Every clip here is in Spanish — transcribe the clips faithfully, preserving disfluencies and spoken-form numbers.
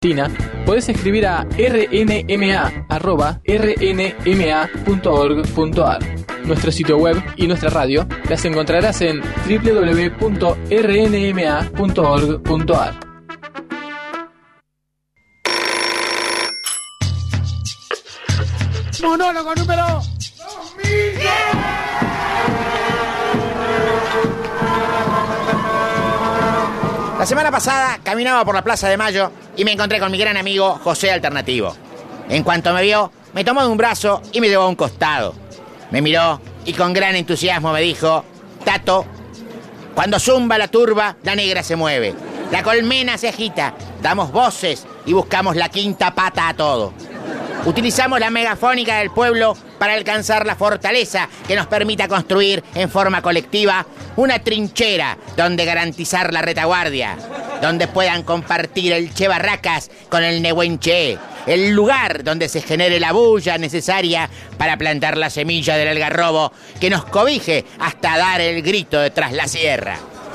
Podés escribir a r n m a arroba r n m a punto org punto a r. Nuestro sitio web y nuestra radio las encontrarás en w w w punto r n m a punto org punto a r. Monólogo número dos mil. La semana pasada caminaba por la Plaza de Mayo y me encontré con mi gran amigo José Alternativo. En cuanto me vio, me tomó de un brazo y me llevó a un costado. Me miró y con gran entusiasmo me dijo: Tato, cuando zumba la turba, la negra se mueve. La colmena se agita, damos voces y buscamos la quinta pata a todo. Utilizamos la megafónica del pueblo para alcanzar la fortaleza que nos permita construir en forma colectiva una trinchera donde garantizar la retaguardia, donde puedan compartir el Che Barracas con el Nehuenche, el lugar donde se genere la bulla necesaria para plantar la semilla del algarrobo que nos cobije hasta dar el grito de tras la sierra.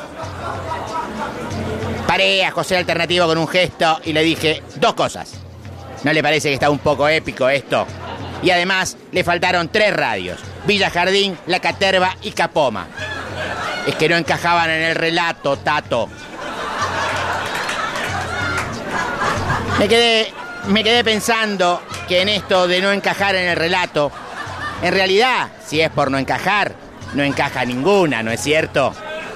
Paré a José Alternativo con un gesto y le dije dos cosas. ¿No le parece que está un poco épico esto? Y además le faltaron tres radios: Villa Jardín, La Caterva y Capoma. Es que no encajaban en el relato, Tato. Me quedé, me quedé pensando que en esto de no encajar en el relato, en realidad, si es por no encajar, no encaja ninguna, ¿no es cierto?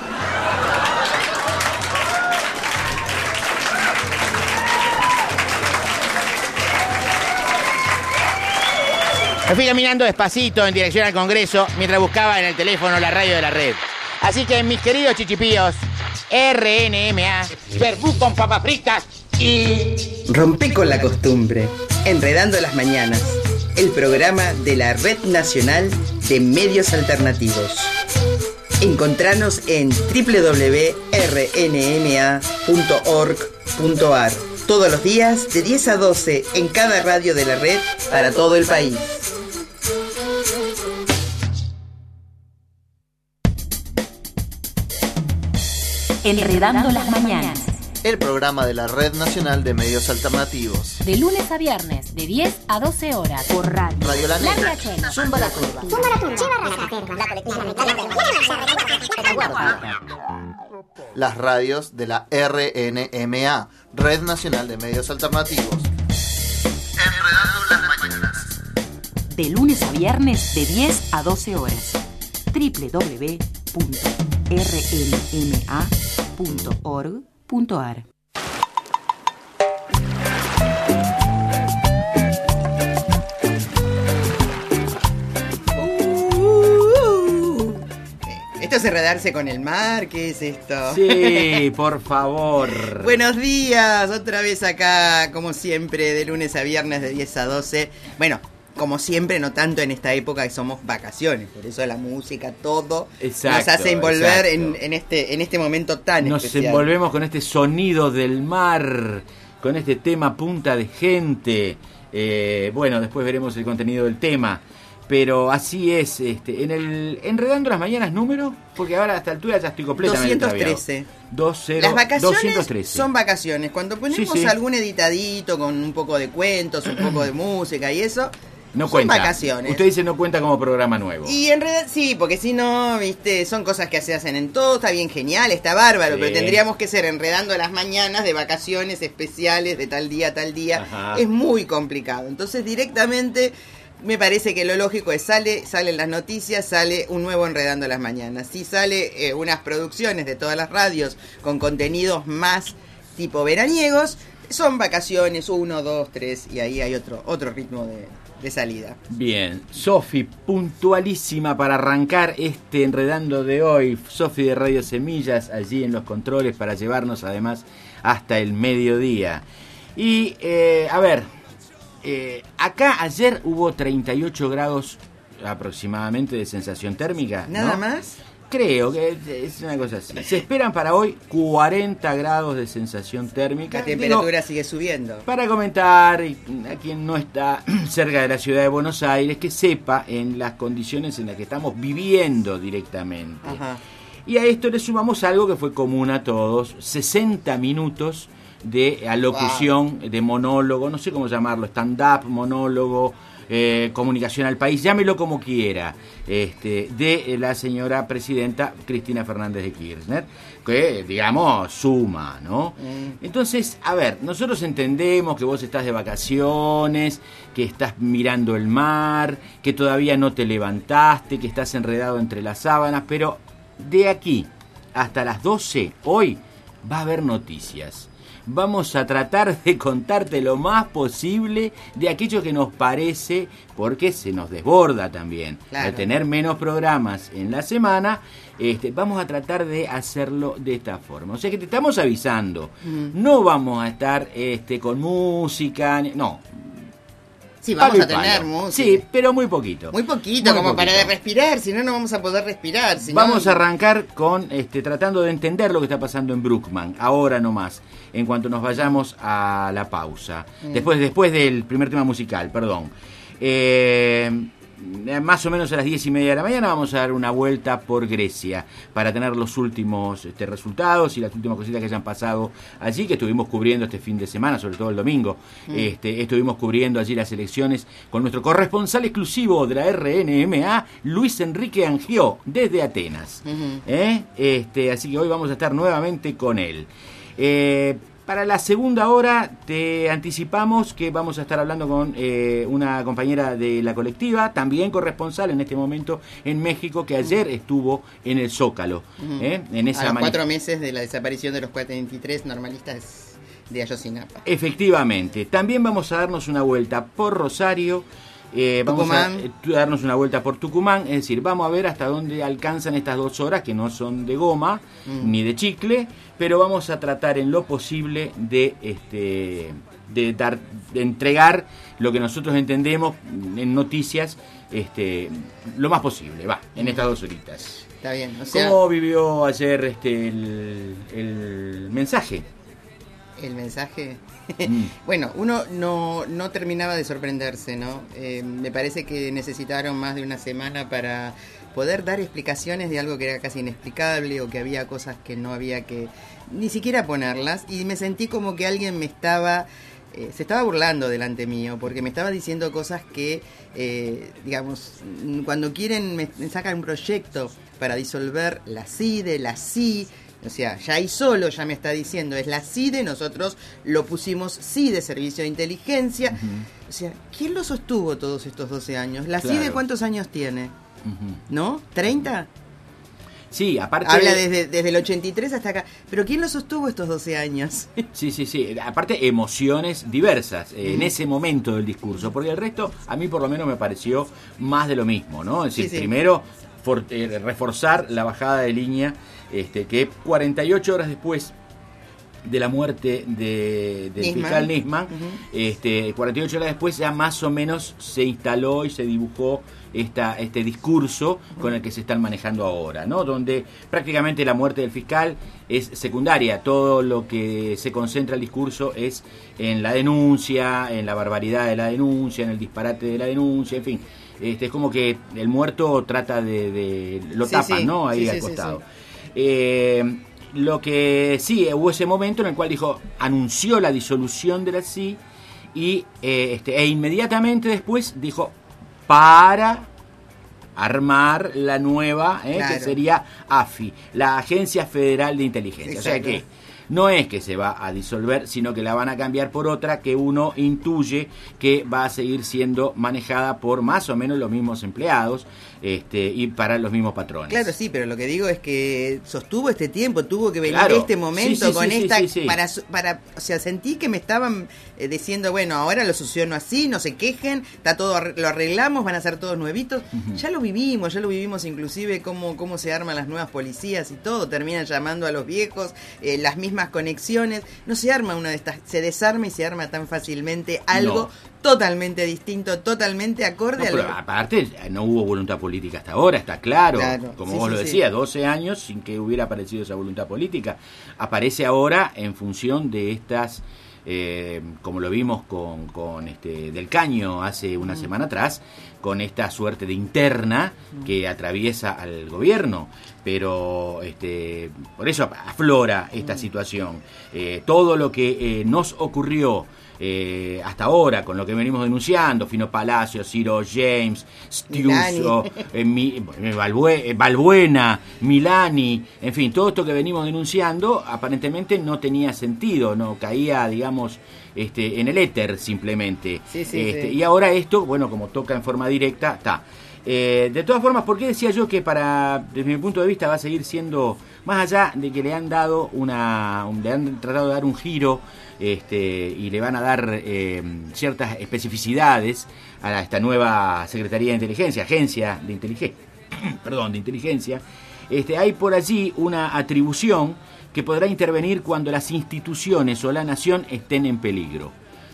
Me fui caminando despacito en dirección al Congreso mientras buscaba en el teléfono la radio de la red. Así que, mis queridos chichipíos, R N M A, verbú con papas fritas y... Rompé con la costumbre, Enredando las Mañanas, el programa de la Red Nacional de Medios Alternativos. Encontranos en w w w punto r n m a punto org punto a r. Todos los días de diez a doce en cada radio de la red para todo el país. Enredando las Mañanas, el programa de la Red Nacional de Medios Alternativos. de lunes a viernes, de diez a doce horas, por radio. Radio La Negra, La Riachena, Zumba la Turba, Zumba la Turba, Che Barracas, La Colectiva, las radios de la R N M A, Red Nacional de Medios Alternativos. Enredando las Mañanas, de lunes a viernes, de diez a doce horas. w w w punto r n m a punto org punto a r. Esto es enredarse con el mar, ¿qué es esto? Sí, por favor. Buenos días, otra vez acá, como siempre, de lunes a viernes de diez a doce. Bueno, como siempre, no tanto en esta época que somos vacaciones, por eso la música, todo Exacto, nos hace envolver exacto. en, en este en este momento tan Nos especial. envolvemos con este sonido del mar, con este tema punta de gente. Eh, bueno, después veremos el contenido del tema. Pero así es, este, en el Enredando las Mañanas número, porque ahora a esta altura ya estoy completamente doscientos trece. extraviado. Las vacaciones doscientos trece. son vacaciones. Cuando ponemos Sí, sí. algún editadito con un poco de cuentos, un poco de música y eso, No son cuenta. vacaciones. Usted dice no cuenta como programa nuevo. Y en realidad sí, porque si no, viste, son cosas que se hacen en todo, está bien genial, está bárbaro, Sí. pero tendríamos que ser Enredando las Mañanas de vacaciones especiales de tal día a tal día. Ajá. Es muy complicado. Entonces directamente me parece que lo lógico es sale, salen las noticias, sale un nuevo Enredando las Mañanas. Si sale eh, unas producciones de todas las radios con contenidos más tipo veraniegos, son vacaciones, uno, dos, tres, y ahí hay otro, otro ritmo de, de salida. Bien, Sofi, puntualísima para arrancar este Enredando de hoy. Sofi de Radio Semillas, allí en los controles para llevarnos además hasta el mediodía. Y, eh, a ver, eh, acá ayer hubo treinta y ocho grados aproximadamente de sensación térmica, ¿no? ¿Nada más? Creo que es una cosa así. Se esperan para hoy cuarenta grados de sensación térmica. La temperatura Digo, sigue subiendo. para comentar a quien no está cerca de la ciudad de Buenos Aires, que sepa en las condiciones en las que estamos viviendo directamente. Ajá. Y a esto le sumamos algo que fue común a todos: sesenta minutos de alocución, wow. de monólogo, no sé cómo llamarlo, stand-up, monólogo, eh, comunicación al país, llámelo como quiera, este, de la señora presidenta Cristina Fernández de Kirchner, que, digamos, suma, ¿no? Mm. Entonces, a ver, nosotros entendemos que vos estás de vacaciones, que estás mirando el mar, que todavía no te levantaste, que estás enredado entre las sábanas, pero de aquí hasta las doce, hoy, va a haber noticias. Vamos a tratar de contarte lo más posible de aquello que nos parece, porque se nos desborda también. Claro. Al tener menos programas en la semana, este, vamos a tratar de hacerlo de esta forma. O sea que te estamos avisando. Mm. No vamos a estar este, con música, no. Sí, vamos palo a tener palo. música. Sí, pero muy poquito. Muy poquito, muy como poquito. Para respirar, si no, no vamos a poder respirar. Si vamos no... a arrancar con este, tratando de entender lo que está pasando en Bruckmann, ahora nomás, en cuanto nos vayamos a la pausa. Mm. Después, después del primer tema musical, perdón. Eh... Más o menos a las diez y media de la mañana vamos a dar una vuelta por Grecia para tener los últimos este, resultados y las últimas cositas que hayan pasado allí, que estuvimos cubriendo este fin de semana, sobre todo el domingo. Mm. Este, estuvimos cubriendo allí las elecciones con nuestro corresponsal exclusivo de la R N M A, Luis Enrique Angió, desde Atenas. Mm-hmm. ¿Eh? Este, así que hoy vamos a estar nuevamente con él. Eh, Para la segunda hora te anticipamos que vamos a estar hablando con eh, una compañera de la colectiva, también corresponsal en este momento en México, que ayer estuvo en el Zócalo. Uh-huh. ¿eh? en esa a los mani- cuatro meses de la desaparición de los cuatrocientos veintitrés normalistas de Ayotzinapa. Efectivamente. También vamos a darnos una vuelta por Rosario. Eh, vamos Tucumán. a eh, darnos una vuelta por Tucumán, es decir, vamos a ver hasta dónde alcanzan estas dos horas, que no son de goma mm. ni de chicle, pero vamos a tratar en lo posible de este de dar de entregar lo que nosotros entendemos en noticias este lo más posible, va, en estas dos horitas. Está bien, o sea, ¿cómo vivió ayer este el, el mensaje? El mensaje... Mm. Bueno, uno no, no terminaba de sorprenderse, ¿no? Eh, me parece que necesitaron más de una semana para poder dar explicaciones de algo que era casi inexplicable o que había cosas que no había que ni siquiera ponerlas, y me sentí como que alguien me estaba... Eh, se estaba burlando delante mío, porque me estaba diciendo cosas que, eh, digamos, cuando quieren me, me sacan un proyecto para disolver la CIDE, la C I... O sea, ya ahí solo ya me está diciendo, es la CIDE, nosotros lo pusimos CIDE, Servicio de Inteligencia. Uh-huh. O sea, ¿quién lo sostuvo todos estos doce años? ¿La claro. CIDE cuántos años tiene? Uh-huh. ¿No? ¿treinta? Sí, aparte... Habla desde, desde el ochenta y tres hasta acá. ¿Pero quién lo sostuvo estos doce años? Sí, sí, sí. Aparte, emociones diversas eh, mm. en ese momento del discurso. Porque el resto, a mí por lo menos me pareció más de lo mismo, ¿no? Es decir, sí, sí. primero, for, eh, reforzar la bajada de línea, este, que cuarenta y ocho horas después de la muerte de, del Nisman. fiscal Nisman, Uh-huh. este, cuarenta y ocho horas después ya más o menos se instaló y se dibujó esta, este discurso con el que se están manejando ahora, ¿no? Donde prácticamente la muerte del fiscal es secundaria, todo lo que se concentra el discurso es en la denuncia, en la barbaridad de la denuncia, en el disparate de la denuncia, en fin, este, es como que el muerto trata de, de lo sí, tapan, sí. ¿no? Ahí sí, al sí, costado. Sí, sí. Eh, lo que sí, hubo ese momento en el cual dijo, anunció la disolución de la C I y eh, este, e inmediatamente después dijo para armar la nueva, eh, claro. que sería A F I, la Agencia Federal de Inteligencia. Exacto. O sea que no es que se va a disolver, sino que la van a cambiar por otra que uno intuye que va a seguir siendo manejada por más o menos los mismos empleados este, y para los mismos patrones. Claro, sí, pero lo que digo es que sostuvo este tiempo, tuvo que venir Claro. este momento Sí, sí, con sí, esta sí, sí, sí. para para, o sea, sentí que me estaban eh, diciendo, bueno, ahora lo soluciono así, no se quejen, está todo arre- lo arreglamos, van a ser todos nuevitos. Uh-huh. Ya lo vivimos, ya lo vivimos inclusive cómo cómo se arman las nuevas policías y todo, terminan llamando a los viejos, eh, las mismas conexiones, no se arma una de estas, se desarma y se arma tan fácilmente algo No. totalmente distinto, totalmente acorde No, a pero lo... aparte no hubo voluntad política hasta ahora, está claro, Claro, como sí, vos sí, lo sí. decías, doce años sin que hubiera aparecido esa voluntad política. Aparece ahora en función de estas eh, como lo vimos con, con este Del Caño hace una mm. semana atrás, con esta suerte de interna que atraviesa al gobierno, pero este, por eso aflora esta situación. Eh, todo lo que eh, nos ocurrió eh, hasta ahora, con lo que venimos denunciando, Fino Palacio, Ciro James, Stiuso, eh, mi, Balbue, Balbuena, Milani, en fin, todo esto que venimos denunciando aparentemente no tenía sentido, no caía, digamos, este, en el éter simplemente. Sí, sí, este, sí. Y ahora esto, bueno, como toca en forma directa, está. Eh, de todas formas, ¿por qué decía yo que para, desde mi punto de vista, va a seguir siendo, más allá de que le han dado una, un, le han tratado de dar un giro este, y le van a dar eh, ciertas especificidades a esta nueva Secretaría de Inteligencia, Agencia de Inteligencia, perdón, de Inteligencia, este, hay por allí una atribución que podrá intervenir cuando las instituciones o la nación estén en peligro.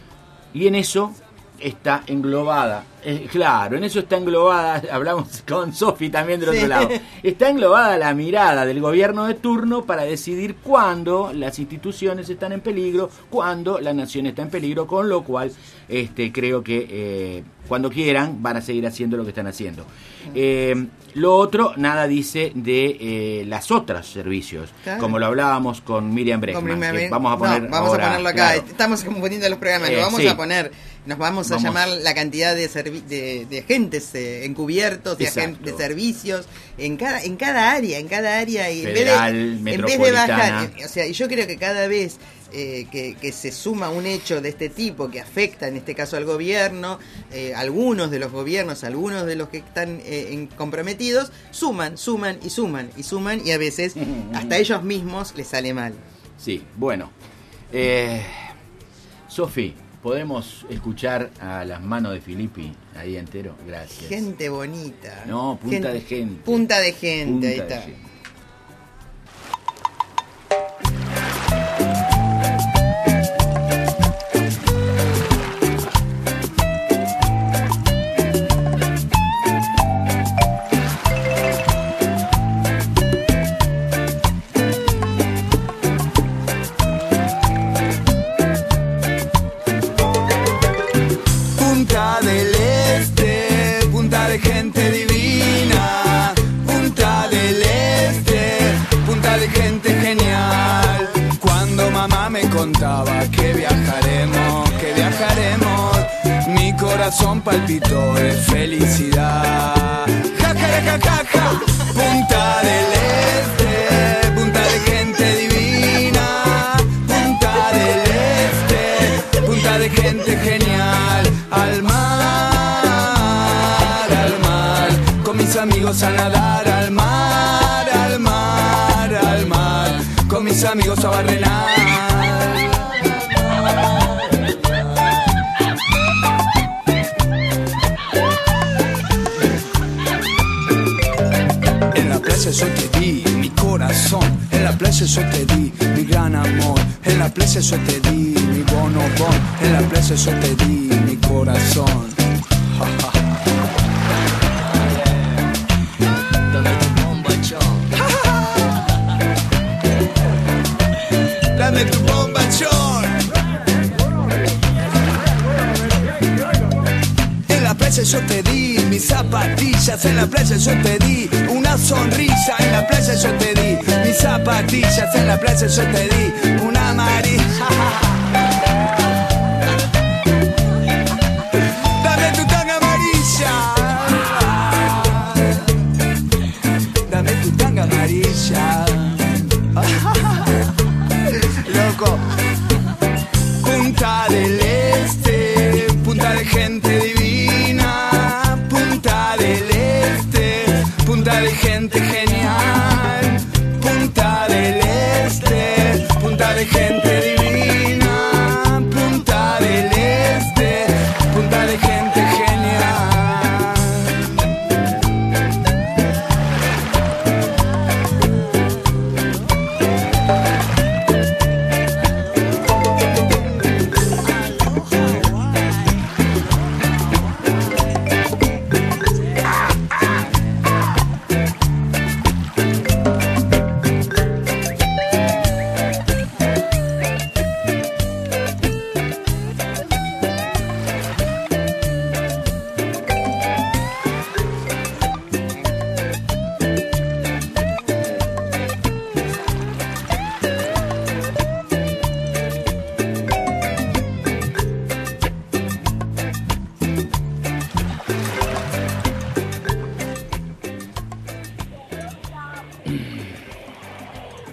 Y en eso está englobada, eh, claro, en eso está englobada, hablamos con Sofi también del otro sí. lado, está englobada la mirada del gobierno de turno para decidir cuándo las instituciones están en peligro, cuándo la nación está en peligro, con lo cual este, creo que eh, cuando quieran van a seguir haciendo lo que están haciendo. Eh, lo otro, nada dice de eh, las otros servicios, claro. como lo hablábamos con Miriam Bregman, Miriam, que vamos a poner no, vamos ahora, a ponerlo acá, claro. Estamos confundiendo los programas, eh, lo vamos sí. a poner, nos vamos, vamos a llamar la cantidad de, servi- de, de agentes eh, encubiertos, de, agen- de servicios, en cada en cada área, en cada área, y Federal, en vez de, en vez de bajar, o sea, y yo creo que cada vez Eh, que, que se suma un hecho de este tipo que afecta en este caso al gobierno, eh, algunos de los gobiernos, algunos de los que están eh, en comprometidos, suman, suman y suman y suman y a veces hasta ellos mismos les sale mal. Sí, bueno. Eh, Sofi, ¿podemos escuchar a las manos de Filippi ahí entero? Gracias. Gente bonita. No, punta gente, de gente. Punta de gente, punta ahí está. Gente. Que viajaremos, que viajaremos, mi corazón palpitó de felicidad. Ja, ja, ja, ja, ja. Punta del Este, punta de gente divina, punta del Este, punta de gente genial. Al mar, al mar, con mis amigos a nadar. Al mar, al mar, al mar, con mis amigos a barrenar. En la playa yo te di mi corazón, en la playa yo te di mi gran amor, en la playa yo te di mi bonobón, en la playa yo te di mi corazón. Dame tu bombachón. Dame tu bombachón. En la playa yo te di mis zapatillas, en la playa yo te di una sonrisa, en la playa yo te di mis zapatillas, en la playa yo te di una amarilla. Dame tu tanga amarilla, dame tu tanga amarilla. Loco. Punta del Este, punta de gente divina, punta del Este, punta de gente genial, punta del Este, punta de gente divina.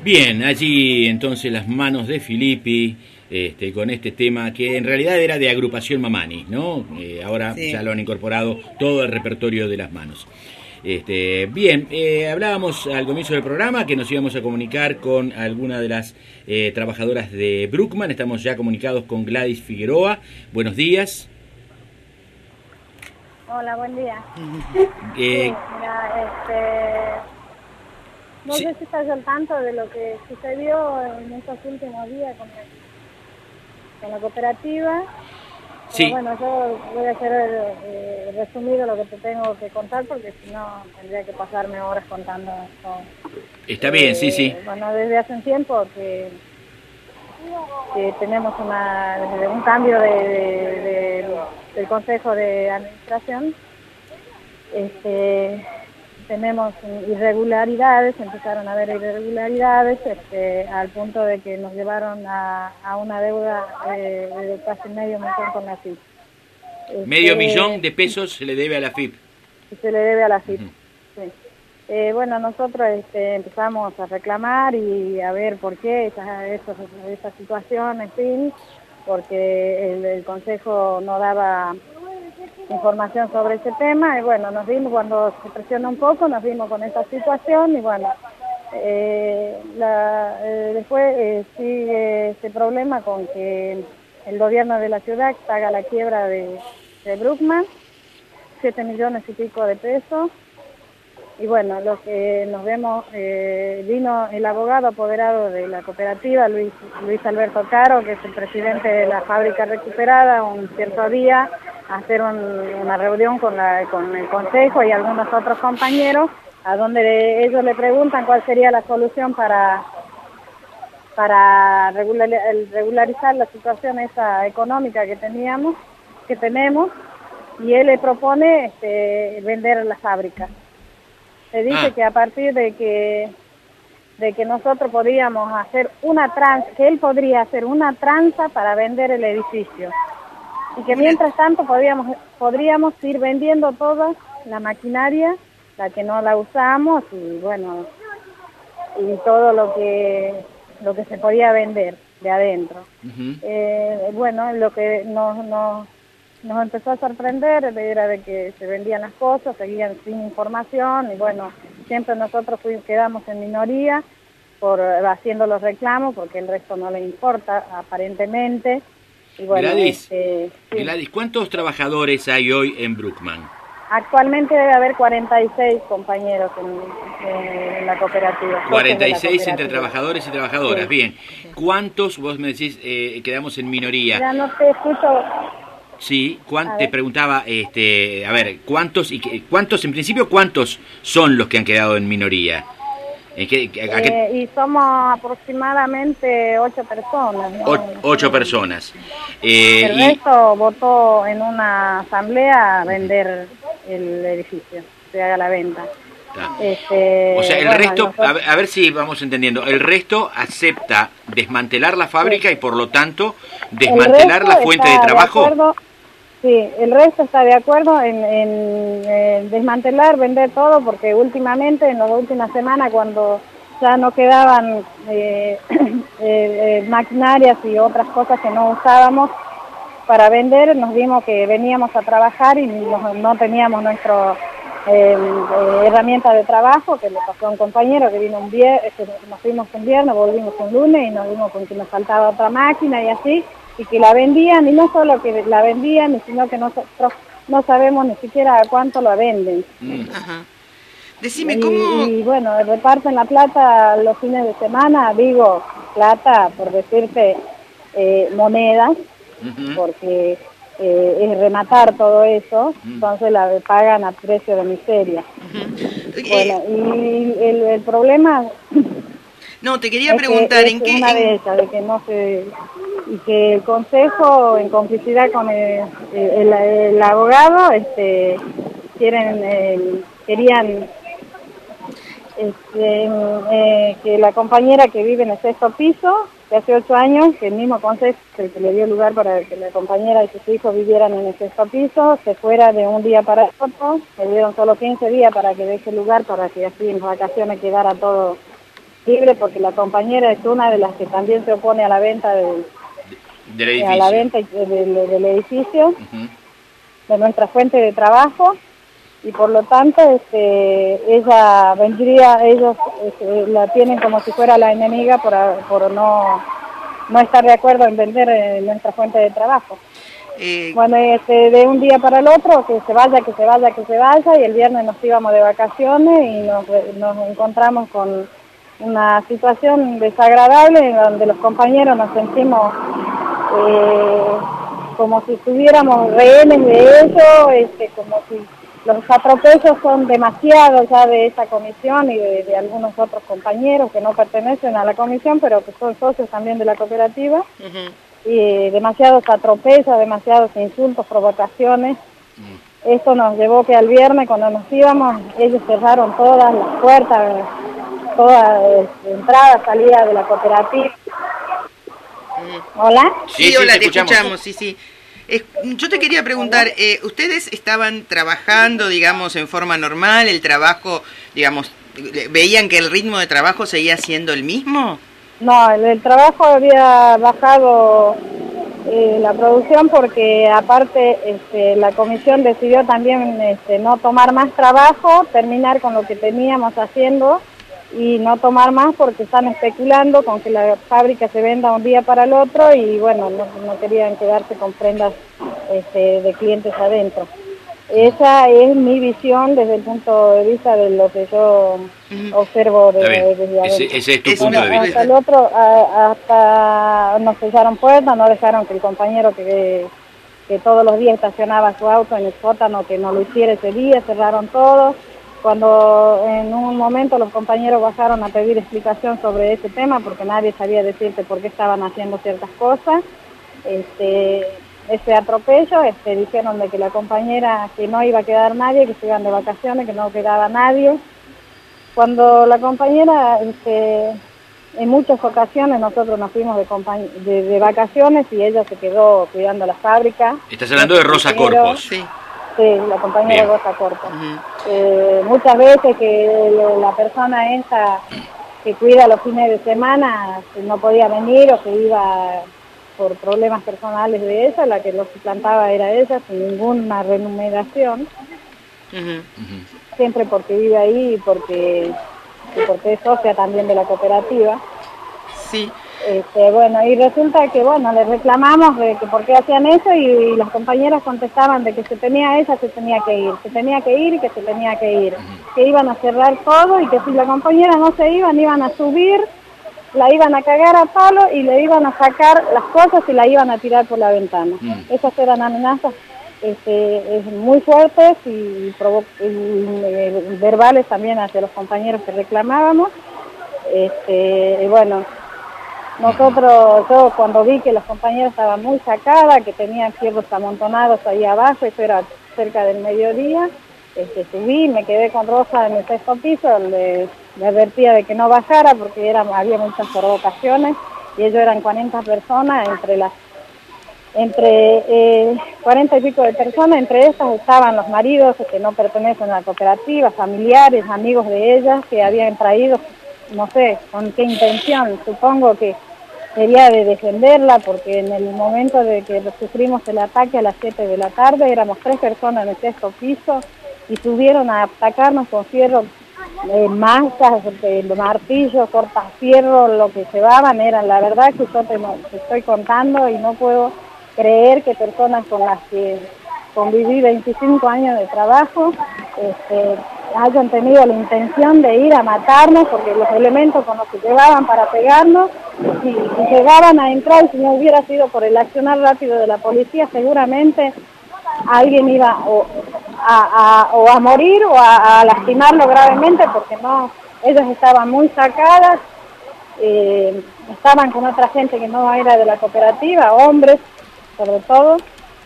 Bien, allí entonces las manos de Filippi, este, con este tema que en realidad era de agrupación Mamani, ¿no? Eh, ahora Sí. ya lo han incorporado todo el repertorio de las manos. Este, bien, eh, hablábamos al comienzo del programa que nos íbamos a comunicar con alguna de las eh, trabajadoras de Bruckmann. Estamos ya comunicados con Gladys Figueroa. Buenos días. Hola, buen día. Eh, Sí, mira, este, no Sí. sé si estás al tanto de lo que sucedió en estos últimos días con, el- con la cooperativa. Sí. Pero bueno, yo voy a hacer eh, resumido lo que te tengo que contar porque si no tendría que pasarme horas contando esto. Está bien, sí, sí. Eh, Bueno, desde hace un tiempo que, que tenemos una, desde un cambio de, de- de- del Consejo de Administración. Este, tenemos irregularidades, empezaron a haber irregularidades este, al punto de que nos llevaron a, a una deuda eh, de casi medio millón con la F I P. Este, Medio millón de pesos se le debe a la F I P. que se le debe a la F I P. Ujú. Sí. Eh, bueno, nosotros este, empezamos a reclamar y a ver por qué esa, esa, esa situación, en fin, porque el, el Consejo no daba información sobre ese tema y bueno, nos vimos cuando se presiona un poco, nos vimos con esta situación y bueno, eh, la, eh, después eh, sigue ese problema con que el gobierno de la ciudad paga la quiebra de, de Bruckmann, siete millones y pico de pesos. Y bueno, lo que nos vemos, eh, vino el abogado apoderado de la cooperativa, Luis, Luis Alberto Caro, que es el presidente de la fábrica recuperada, un cierto día, a hacer un, una reunión con, la, con el consejo y algunos otros compañeros, a donde ellos le preguntan cuál sería la solución para, para regular, regularizar la situación esa económica que teníamos, que tenemos, y él le propone este, vender la fábrica. Se dice Ah. que a partir de que de que nosotros podíamos hacer una tranza, que él podría hacer una tranza para vender el edificio. Y que mientras tanto podíamos, podríamos ir vendiendo toda la maquinaria, la que no la usamos, y bueno, y todo lo que lo que se podía vender de adentro. Ujú. Eh, bueno, lo que nos, nos, nos empezó a sorprender era de que se vendían las cosas, seguían sin información y bueno, siempre nosotros fuimos, quedamos en minoría por haciendo los reclamos porque el resto no le importa aparentemente. Y bueno, Gladys, este, sí. Gladys, ¿cuántos trabajadores hay hoy en Bruckmann? Actualmente debe haber cuarenta y seis compañeros en, en la cooperativa. cuarenta y socios de seis la entre cooperativa. trabajadores y trabajadoras, Sí. bien. ¿Cuántos, vos me decís, eh, quedamos en minoría? Ya no te escucho. Sí, cuán- A te ver. preguntaba, este, a ver, ¿cuántos, y qué- cuántos, en principio, cuántos son los que han quedado en minoría? ¿En qué- a qué- Eh, y somos aproximadamente ocho personas. ¿no? o- ocho personas. Eh, El y- resto votó en una asamblea a vender el edificio, se haga la venta. ta. Este, O sea, el bueno, resto, nosotros- a ver, a ver si vamos entendiendo, el resto acepta desmantelar la fábrica y por lo tanto desmantelar el la resto fuente de está trabajo. acuerdo, sí, el resto está de acuerdo en, en, eh, desmantelar, vender todo, porque últimamente, en las últimas semanas, cuando ya no quedaban eh, eh, eh, maquinarias y otras cosas que no usábamos para vender, nos vimos que veníamos a trabajar y no, no teníamos nuestro eh, eh, herramienta de trabajo, que le pasó a un compañero que vino un viernes, nos fuimos un viernes, volvimos un lunes y nos vimos con que nos faltaba otra máquina y así, y que la vendían, y no solo que la vendían, sino que nosotros no sabemos ni siquiera a cuánto la venden. Mm. Ajá. Decime, Y, ¿cómo...? y bueno, reparten la plata los fines de semana, digo, plata, por decirte, eh, monedas, Ujú. porque eh, es rematar todo eso, entonces la pagan a precio de miseria. Eh, Bueno, y el, el problema no, te quería es que preguntar, es ¿en qué...? una en- de ellas, de que no se... y que el consejo, en complicidad con el, el, el abogado, este, quieren, eh, querían este, eh, que la compañera que vive en el sexto piso, que hace ocho años, que el mismo consejo el que le dio lugar para que la compañera y sus hijos vivieran en el sexto piso, se fuera de un día para otro, le dieron solo quince días para que deje lugar, para que así en vacaciones quedara todo libre porque la compañera es una de las que también se opone a la venta del, del edificio. a la venta del, del, del edificio, uh-huh. de nuestra fuente de trabajo, y por lo tanto este, ella vendría, ellos este, la tienen como si fuera la enemiga por, por no, no estar de acuerdo en vender eh, nuestra fuente de trabajo. Eh, bueno, este, de un día para el otro, que se vaya, que se vaya, que se vaya, y el viernes nos íbamos de vacaciones y nos, nos encontramos con una situación desagradable en donde los compañeros nos sentimos eh, como si estuviéramos rehenes de ello, este, como si los atropellos son demasiados ya de esa comisión y de, de algunos otros compañeros que no pertenecen a la comisión, pero que son socios también de la cooperativa. Uh-huh. Y demasiados atropellos, demasiados insultos, provocaciones. Mm. Esto nos llevó que al viernes cuando nos íbamos, ellos cerraron todas las puertas, todas las entradas, salidas de la cooperativa. Mm. ¿Hola? Sí, sí, hola, te escuchamos. escuchamos, sí, sí. Eh, yo te quería preguntar, eh, ¿ustedes estaban trabajando, digamos, en forma normal? ¿El trabajo, digamos, veían que el ritmo de trabajo seguía siendo el mismo? No, el, el trabajo había bajado eh, la producción porque aparte este, la comisión decidió también este, no tomar más trabajo, terminar con lo que teníamos haciendo y no tomar más porque están especulando con que la fábrica se venda un día para el otro y bueno, no, no querían quedarse con prendas este, de clientes adentro. Esa es mi visión desde el punto de vista de lo que yo uh-huh. observo de, desde adentro. Ese, ese es tu bueno, punto de vista. Hasta el otro, a, hasta nos sellaron puertas, no dejaron que el compañero que, que todos los días estacionaba su auto en el sótano, que no lo hiciera ese día, cerraron todo. Cuando en un momento los compañeros bajaron a pedir explicación sobre ese tema, porque nadie sabía decirte por qué estaban haciendo ciertas cosas, este... ese atropello, este, dijeron de que la compañera, que no iba a quedar nadie, que se iban de vacaciones, que no quedaba nadie. Cuando la compañera, este, en muchas ocasiones nosotros nos fuimos de, compañ- de, de vacaciones y ella se quedó cuidando la fábrica. Estás hablando de Rosa Corpos. Sí, sí, la compañera Bien. Rosa Corpos. Uh-huh. Eh, muchas veces que la persona esa que cuida los fines de semana no podía venir o que iba por problemas personales de ella, la que lo suplantaba era ella, sin ninguna remuneración, uh-huh. Uh-huh. siempre porque vive ahí y porque, y porque es socia también de la cooperativa. Sí. Este, bueno, y resulta que, bueno, le reclamamos de que por qué hacían eso y, y las compañeras contestaban de que se tenía ella, se tenía que ir, se tenía que ir y que se tenía que ir, uh-huh. que iban a cerrar todo y que si la compañera no se iban, iban a subir, la iban a cagar a palo y le iban a sacar las cosas y la iban a tirar por la ventana. Mm. Esas eran amenazas este, muy fuertes y, provo- y, y verbales también hacia los compañeros que reclamábamos. Este, y bueno, nosotros, yo cuando vi que las compañeras estaban muy sacadas, que tenían fierros amontonados ahí abajo, eso era cerca del mediodía, este, subí, me quedé con Rosa en el sexto piso, le, le advertía de que no bajara porque era, había muchas provocaciones y ellos eran cuarenta personas, entre las entre eh, cuarenta y pico de personas, entre estas estaban los maridos que no pertenecen a la cooperativa, familiares, amigos de ellas que habían traído, no sé con qué intención, supongo que quería de defenderla porque en el momento de que sufrimos el ataque a las siete de la tarde éramos tres personas en el sexto piso y subieron a atacarnos con fierro, eh, masas, eh, martillos, cortafierro, lo que llevaban eran, la verdad que yo te, te estoy contando y no puedo creer que personas con las que conviví veinticinco años de trabajo este, hayan tenido la intención de ir a matarnos porque los elementos con los que llevaban para pegarnos y, y llegaban a entrar y si no hubiera sido por el accionar rápido de la policía seguramente alguien iba o a, a, o a morir o a, a lastimarlo gravemente porque no, ellas estaban muy sacadas, eh, estaban con otra gente que no era de la cooperativa, hombres sobre todo,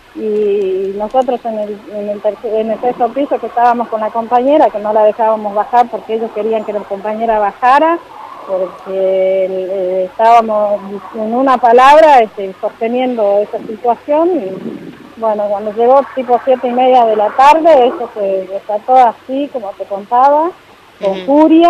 y nosotros en el, en el, tercer, en el sexto piso que estábamos con la compañera, que no la dejábamos bajar porque ellos querían que la compañera bajara, porque eh, estábamos en una palabra este, sosteniendo esa situación y bueno, cuando llegó tipo siete y media de la tarde, eso se desató así como te contaba, con uh-huh. furia,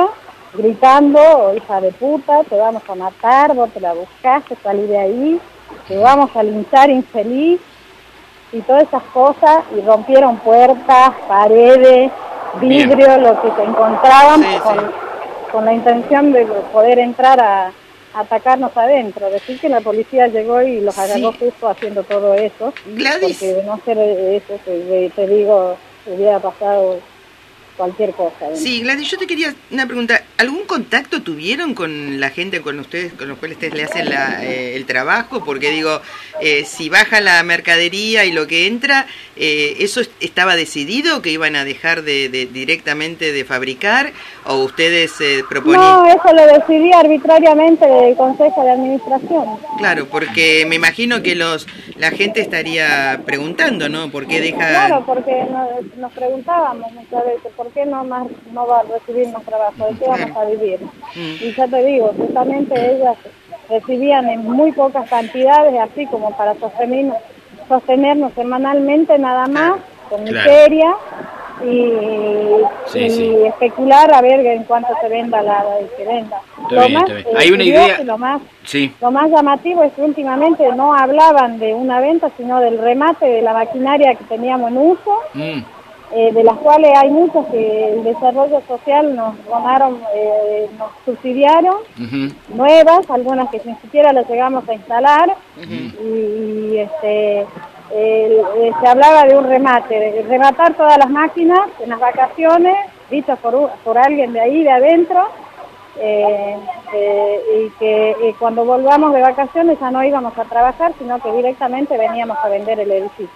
gritando, hija de puta, te vamos a matar, vos te la buscaste, salí de ahí, te vamos a linchar infeliz, y todas esas cosas, y rompieron puertas, paredes, vidrio, bien, lo que se encontraban, sí, con, sí. con la intención de poder entrar a, a atacarnos adentro. Decir que la policía llegó y los agarró sí. justo haciendo todo eso, Gladys. Porque de no ser eso, te, te digo, hubiera pasado cualquier cosa. ¿eh? Sí, Gladys, yo te quería una pregunta. ¿Algún contacto tuvieron con la gente con ustedes, con los cuales ustedes le hacen la, eh, el trabajo? Porque digo, eh, si baja la mercadería y lo que entra, eh, ¿eso estaba decidido que iban a dejar de, de directamente de fabricar o ustedes eh, proponían? No, eso lo decidía arbitrariamente el Consejo de Administración. Claro, porque me imagino que los la gente estaría preguntando, ¿no? ¿Por qué deja...? Claro, porque nos, nos preguntábamos muchas veces, ¿por qué no más no va a recibir más trabajo? ¿De qué vamos a vivir? Mm. Y ya te digo, justamente ellas recibían en muy pocas cantidades, así como para sostenernos, sostenernos semanalmente nada más, con claro. miseria, y, sí, y sí. especular a ver en cuánto se venda la, la que venda. Está Lo bien, más, está bien. Hay una idea. Lo más, sí. lo más llamativo es que últimamente no hablaban de una venta, sino del remate de la maquinaria que teníamos en uso. Mm. Eh, de las cuales hay muchas que el desarrollo social nos donaron, eh, nos subsidiaron, uh-huh. nuevas, algunas que ni siquiera las llegamos a instalar, uh-huh. y, y este, eh, eh, se hablaba de un remate, de rematar todas las máquinas en las vacaciones, dichas por, por alguien de ahí, de adentro, eh, eh, y que eh, cuando volvamos de vacaciones ya no íbamos a trabajar, sino que directamente veníamos a vender el edificio.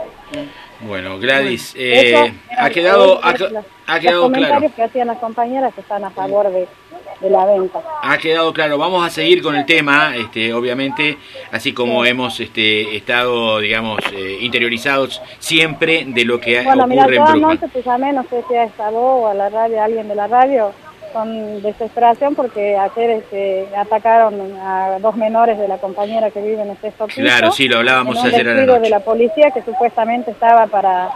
Bueno, Gladys, eh, Eso, ha quedado, ha, ha quedado los comentarios claro. que hacían las compañeras que están a favor de, de la venta. Ha quedado claro. Vamos a seguir con el tema, este, obviamente, así como sí. hemos este, estado, digamos, eh, interiorizados siempre de lo que bueno, ocurre mira, en Brooklyn. Bueno, mira, te llamé, no sé si a esta voz o a la radio, a alguien de la radio, con desesperación porque ayer este, atacaron a dos menores de la compañera que vive en el sexto piso. Claro, sí, lo hablábamos ayer a la noche. De la policía que supuestamente estaba para,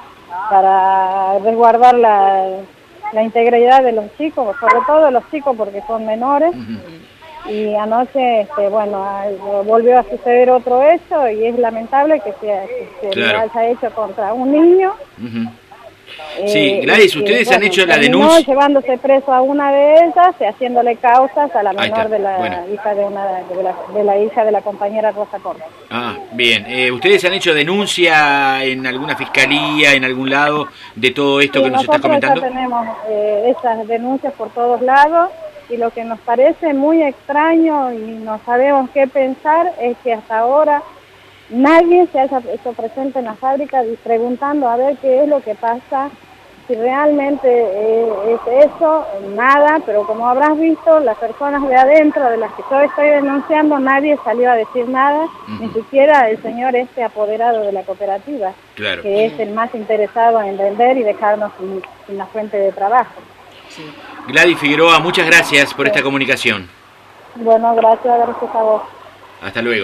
para resguardar la, la integridad de los chicos, sobre todo de los chicos porque son menores. Uh-huh. Y anoche, este, bueno, volvió a suceder otro hecho y es lamentable que se, que se claro. haya hecho contra un niño. Uh-huh. Sí, Gladys, ustedes eh, bueno, han hecho la denuncia. Llevándose preso a una de ellas y haciéndole causas a la menor de la, bueno. hija de, una, de, la, de la hija de la compañera Rosa Corta. Ah, bien. Eh, ¿Ustedes han hecho denuncia en alguna fiscalía, en algún lado, de todo esto sí, que nos estás comentando? Nosotros ya tenemos eh, esas denuncias por todos lados y lo que nos parece muy extraño y no sabemos qué pensar es que hasta ahora nadie se haya hecho presente en la fábrica preguntando a ver qué es lo que pasa, si realmente eh, es eso, nada, pero como habrás visto, las personas de adentro de las que yo estoy denunciando, nadie salió a decir nada, uh-huh. ni siquiera el señor este apoderado de la cooperativa, claro. que es el más interesado en vender y dejarnos sin, sin la fuente de trabajo. Sí. Gladys Figueroa, muchas gracias por sí. esta comunicación. Bueno, gracias, gracias a vos. Hasta luego.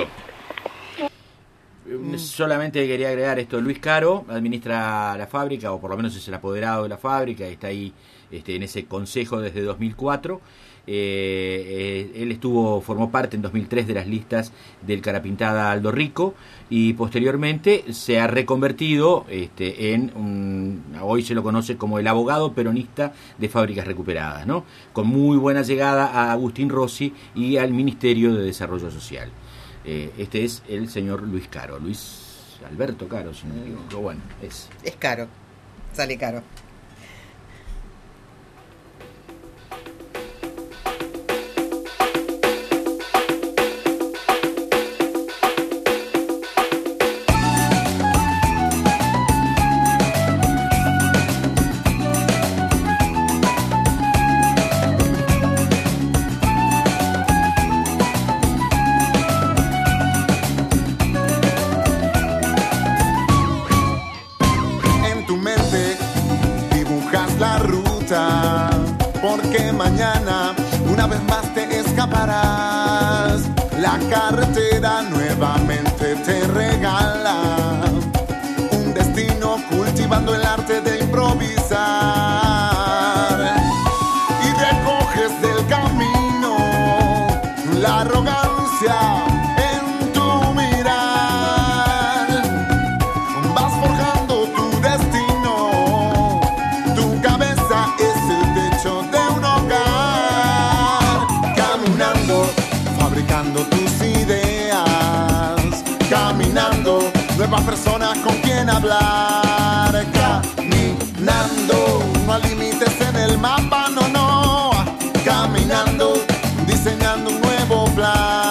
Solamente quería agregar esto, Luis Caro administra la fábrica, o por lo menos es el apoderado de la fábrica, está ahí este, en ese consejo desde dos mil cuatro. Eh, eh, él estuvo formó parte en dos mil tres de las listas del Carapintada Aldo Rico y posteriormente se ha reconvertido este, en un, hoy se lo conoce como el abogado peronista de Fábricas Recuperadas, ¿no? Con muy buena llegada a Agustín Rossi y al Ministerio de Desarrollo Social. Eh, este es el señor Luis Caro, Luis Alberto Caro, si no me equivoco. Bueno, es. Es caro, sale caro. Porque mañana una vez más te escaparás. La carretera nuevamente te regala un destino cultivando el arte de improvisar. Y recoges del hablar. Caminando, no hay límites en el mapa, no, no. Caminando, diseñando un nuevo plan.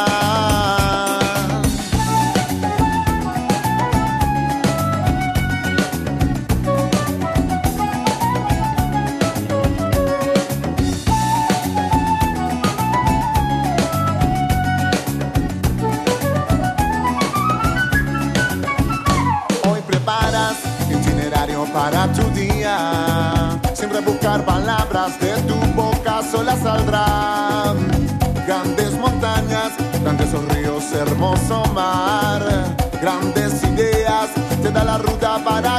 Para tu día, siempre buscar palabras de tu boca sola saldrán. Grandes montañas, grandes ríos, hermoso mar, grandes ideas, te da la ruta para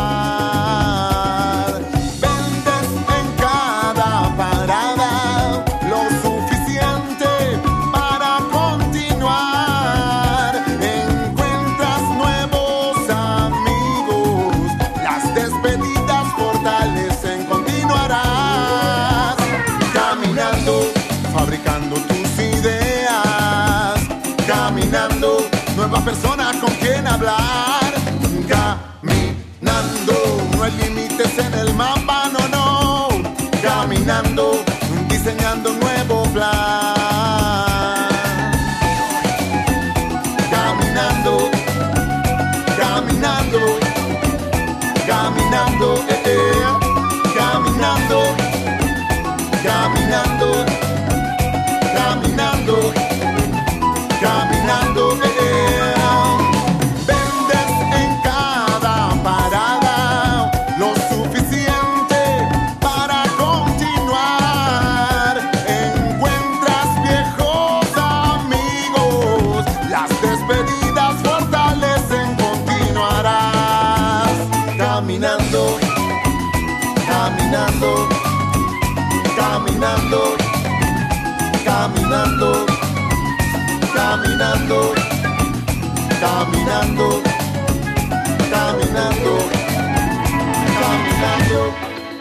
crear. Vendes en cada parada lo suficiente para continuar. Encuentras nuevos amigos, las despedidas fortalecen, continuarás caminando, fabricando tus ideas, caminando, nuevas personas con quien hablar, caminando, no hay límites en el mapa, no, no, caminando, diseñando un nuevo plan, caminando, caminando, caminando, eh, eh, caminando, caminando, caminando, caminando, eh, eh. Vendes en cada parada lo suficiente para continuar. Encuentras viejos amigos, las despedidas fortalecen, continuarás caminando, caminando, caminando, caminando, caminando, caminando, caminando, caminando.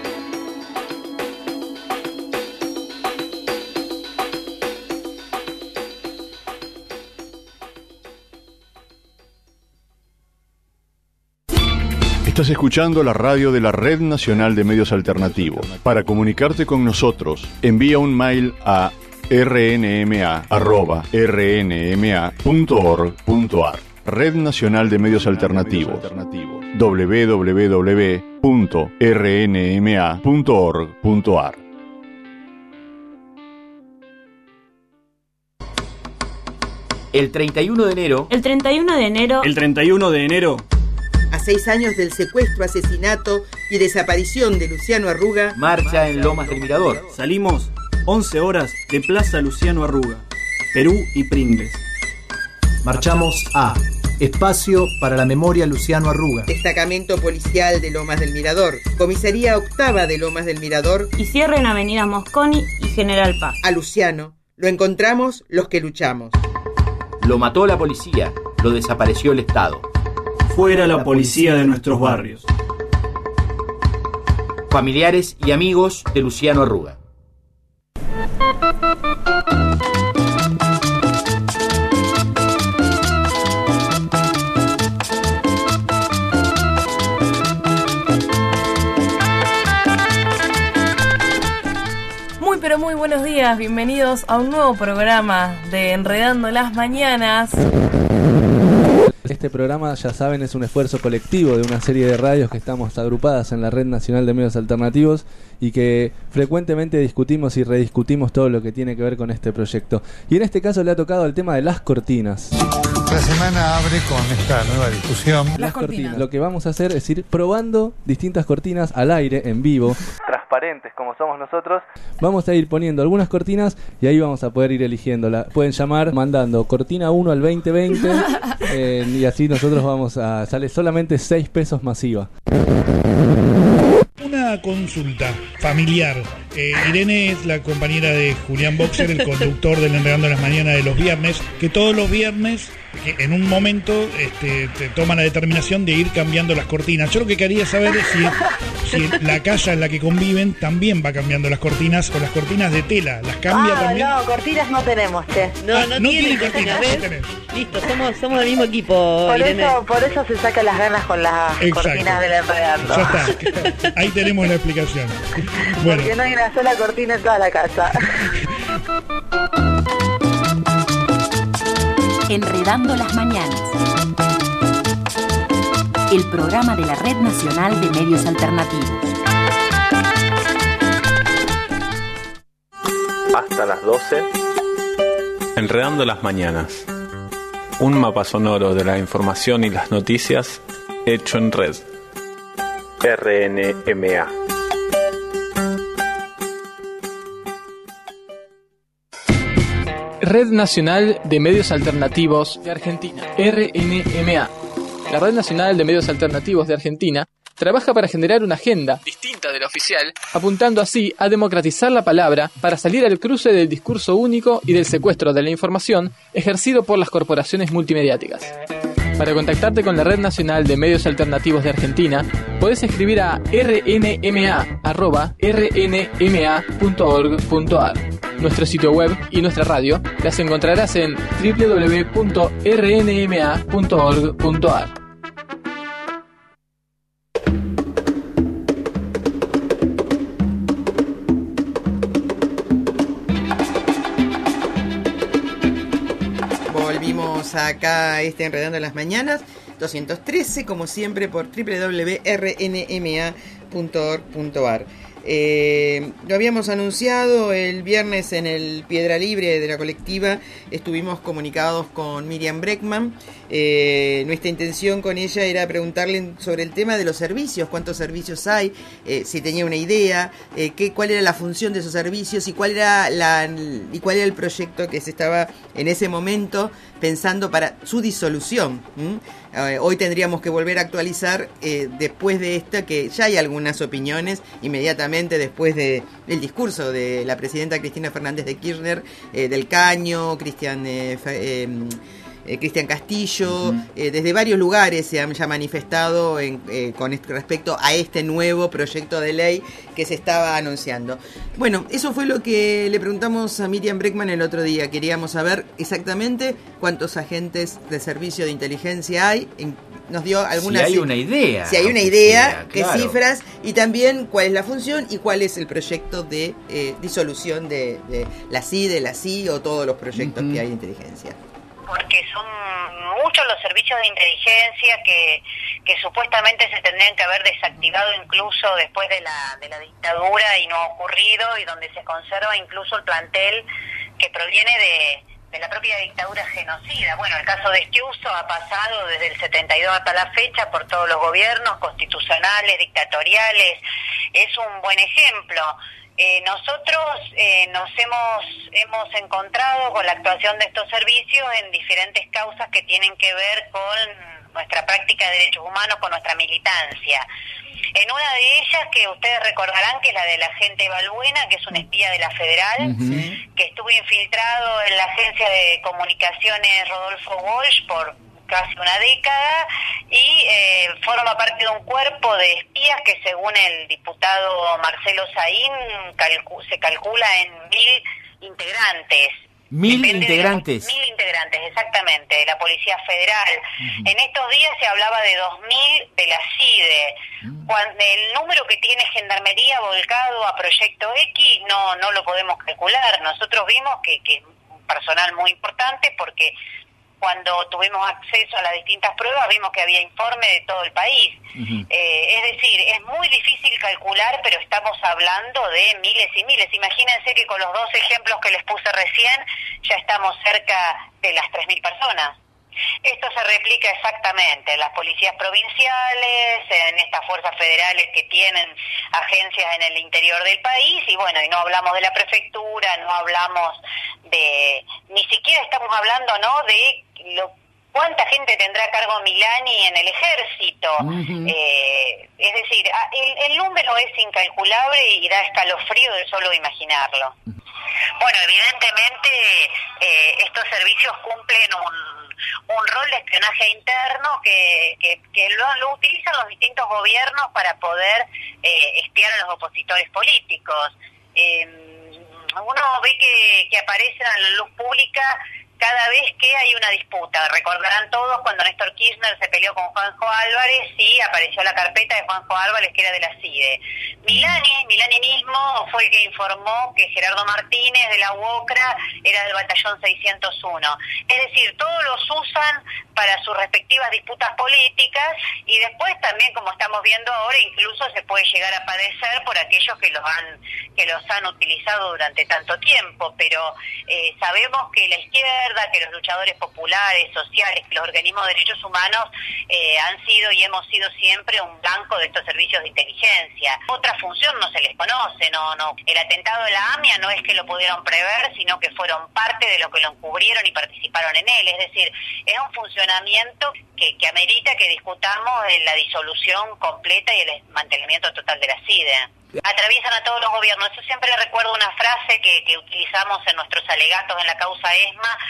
Estás escuchando la radio de la Red Nacional de Medios Alternativos. Para comunicarte con nosotros, envía un mail a r n m a arroba r n m a punto org punto a r. Red Nacional de Medios Alternativos. w w w punto r n m a punto org punto a r. El treinta y uno de enero. El treinta y uno de enero. El treinta y uno de enero. A seis años del secuestro, asesinato y desaparición de Luciano Arruga. Marcha en Lomas del Mirador. Salimos once horas de Plaza Luciano Arruga, Perú y Pringles. Marchamos a Espacio para la Memoria Luciano Arruga. Destacamento Policial de Lomas del Mirador. Comisaría Octava de Lomas del Mirador. Y cierre en Avenida Mosconi y General Paz. A Luciano lo encontramos los que luchamos. Lo mató la policía, lo desapareció el Estado. Fuera la policía de nuestros barrios. Familiares y amigos de Luciano Arruga. Muy pero muy buenos días, bienvenidos a un nuevo programa de Enredando las Mañanas. Este programa, ya saben, es un esfuerzo colectivo de una serie de radios que estamos agrupadas en la Red Nacional de Medios Alternativos y que frecuentemente discutimos y rediscutimos todo lo que tiene que ver con este proyecto. Y en este caso le ha tocado el tema de las cortinas. La semana abre con esta nueva discusión. Las, las cortinas. cortinas. Lo que vamos a hacer es ir probando distintas cortinas al aire, en vivo. Transparentes como somos nosotros. Vamos a ir poniendo algunas cortinas y ahí vamos a poder ir eligiéndola. Pueden llamar mandando cortina uno al veinte veinte eh, y así nosotros vamos a... Sale solamente seis pesos masiva. Una consulta familiar. Eh, Irene es la compañera de Julián Boxer, el conductor del Enredando las Mañanas de los viernes, que todos los viernes, que en un momento, este, te toman la determinación de ir cambiando las cortinas. Yo lo que quería saber es si si la casa en la que conviven también va cambiando las cortinas o las cortinas de tela, las cambia ah, también. No, cortinas no tenemos, che. No, Ah, no, no tiene tiene cortinas, cortinas, no ¿ves? tenés. Listo, somos, somos del mismo equipo, Por Irene. eso, por eso se sacan las ganas con las Exacto. cortinas del enredando. Ya está, ahí tenemos la explicación. Bueno, Porque no hay una sola cortina en toda la casa. Enredando las mañanas. El programa de la Red Nacional de Medios Alternativos. Hasta las doce. Enredando las mañanas. Un mapa sonoro de la información y las noticias hecho en red. R N M A. Red Nacional de Medios Alternativos de Argentina, R N M A. La Red Nacional de Medios Alternativos de Argentina trabaja para generar una agenda distinta de la oficial, apuntando así a democratizar la palabra para salir al cruce del discurso único y del secuestro de la información ejercido por las corporaciones multimediáticas. Para contactarte con la Red Nacional de Medios Alternativos de Argentina, podés escribir a r n m a arroba r n m a punto org punto a r. Nuestro sitio web y nuestra radio las encontrarás en w w w punto r n m a punto org punto a r. Volvimos acá a este Enredando en las Mañanas, doscientos trece, como siempre, por w w w punto r n m a punto org punto a r. Eh, lo habíamos anunciado el viernes en el Piedra Libre de la colectiva, estuvimos comunicados con Miriam Breckman. Eh, nuestra intención con ella era preguntarle sobre el tema de los servicios, cuántos servicios hay, eh, si tenía una idea, eh, qué, cuál era la función de esos servicios y cuál era la y cuál era el proyecto que se estaba en ese momento pensando para su disolución. ¿Mm? Eh, hoy tendríamos que volver a actualizar eh, después de esta, que ya hay algunas opiniones inmediatamente después de el discurso de la presidenta Cristina Fernández de Kirchner, eh, del Caño, Cristian eh, eh, eh, Cristian Castillo, uh-huh. eh, desde varios lugares se han ya manifestado en, eh, con respecto a este nuevo proyecto de ley que se estaba anunciando. Bueno, eso fue lo que le preguntamos a Miriam Breckman el otro día. Queríamos saber exactamente cuántos agentes de servicio de inteligencia hay. En, nos dio algunas... Si hay una idea. Si hay una idea, sea, qué claro. cifras, y también cuál es la función y cuál es el proyecto de eh, disolución de, de la C I, de la C I o todos los proyectos uh-huh. que hay de inteligencia. Porque son muchos los servicios de inteligencia que, que supuestamente se tendrían que haber desactivado incluso después de la, de la dictadura y no ha ocurrido, y donde se conserva incluso el plantel que proviene de, de la propia dictadura genocida. Bueno, el caso de este uso ha pasado desde el setenta y dos hasta la fecha por todos los gobiernos constitucionales, dictatoriales. Es un buen ejemplo. Eh, nosotros eh, nos hemos hemos encontrado con la actuación de estos servicios en diferentes causas que tienen que ver con nuestra práctica de derechos humanos, con nuestra militancia. En una de ellas, que ustedes recordarán, que es la del agente Balbuena, que es un espía de la Federal, uh-huh. que estuvo infiltrado en la agencia de comunicaciones Rodolfo Walsh por casi una década, y eh, forma parte de un cuerpo de espías que, según el diputado Marcelo Saín, calcu- se calcula en mil integrantes. Mil Depende integrantes. De la, mil integrantes, exactamente, de la Policía Federal. Uh-huh. En estos días se hablaba de dos mil de la C I D E. Uh-huh. Cuando el número que tiene Gendarmería volcado a Proyecto X no no lo podemos calcular. Nosotros vimos que, que es un personal muy importante, porque cuando tuvimos acceso a las distintas pruebas vimos que había informe de todo el país. Uh-huh. Eh, es decir, es muy difícil calcular, pero estamos hablando de miles y miles. Imagínense que con los dos ejemplos que les puse recién ya estamos cerca de las tres mil personas. Esto se replica exactamente en las policías provinciales, en estas fuerzas federales que tienen agencias en el interior del país, y bueno, y no hablamos de la prefectura, no hablamos de, ni siquiera estamos hablando, ¿no?, de lo, cuánta gente tendrá a cargo Milani en el ejército. Uh-huh. Eh, es decir, el, el número es incalculable y da escalofrío de solo imaginarlo. Bueno, evidentemente eh, estos servicios cumplen un un rol de espionaje interno que, que, que lo, lo utilizan los distintos gobiernos para poder eh, espiar a los opositores políticos. Eh, uno ve que, que aparecen a la luz pública cada vez que hay una disputa. Recordarán todos cuando Néstor Kirchner se peleó con Juanjo Álvarez y apareció la carpeta de Juanjo Álvarez, que era de la C I D E. Milani, Milani mismo fue el que informó que Gerardo Martínez de la U O C R A era del batallón seiscientos uno. Es decir, todos los usan para sus respectivas disputas políticas y después también, como estamos viendo ahora, incluso se puede llegar a padecer por aquellos que los han que los han utilizado durante tanto tiempo, pero eh, sabemos que la izquierda, que los luchadores populares, sociales, que los organismos de derechos humanos eh, han sido y hemos sido siempre un blanco de estos servicios de inteligencia. Otra función no se les conoce, no, no. El atentado de la AMIA no es que lo pudieron prever, sino que fueron parte de lo que lo encubrieron y participaron en él. Es decir, es un funcionamiento que, que amerita que discutamos en la disolución completa y el desmantelamiento total de la C I D E. Atraviesan a todos los gobiernos. Yo siempre recuerdo una frase que, que utilizamos en nuestros alegatos en la causa ESMA,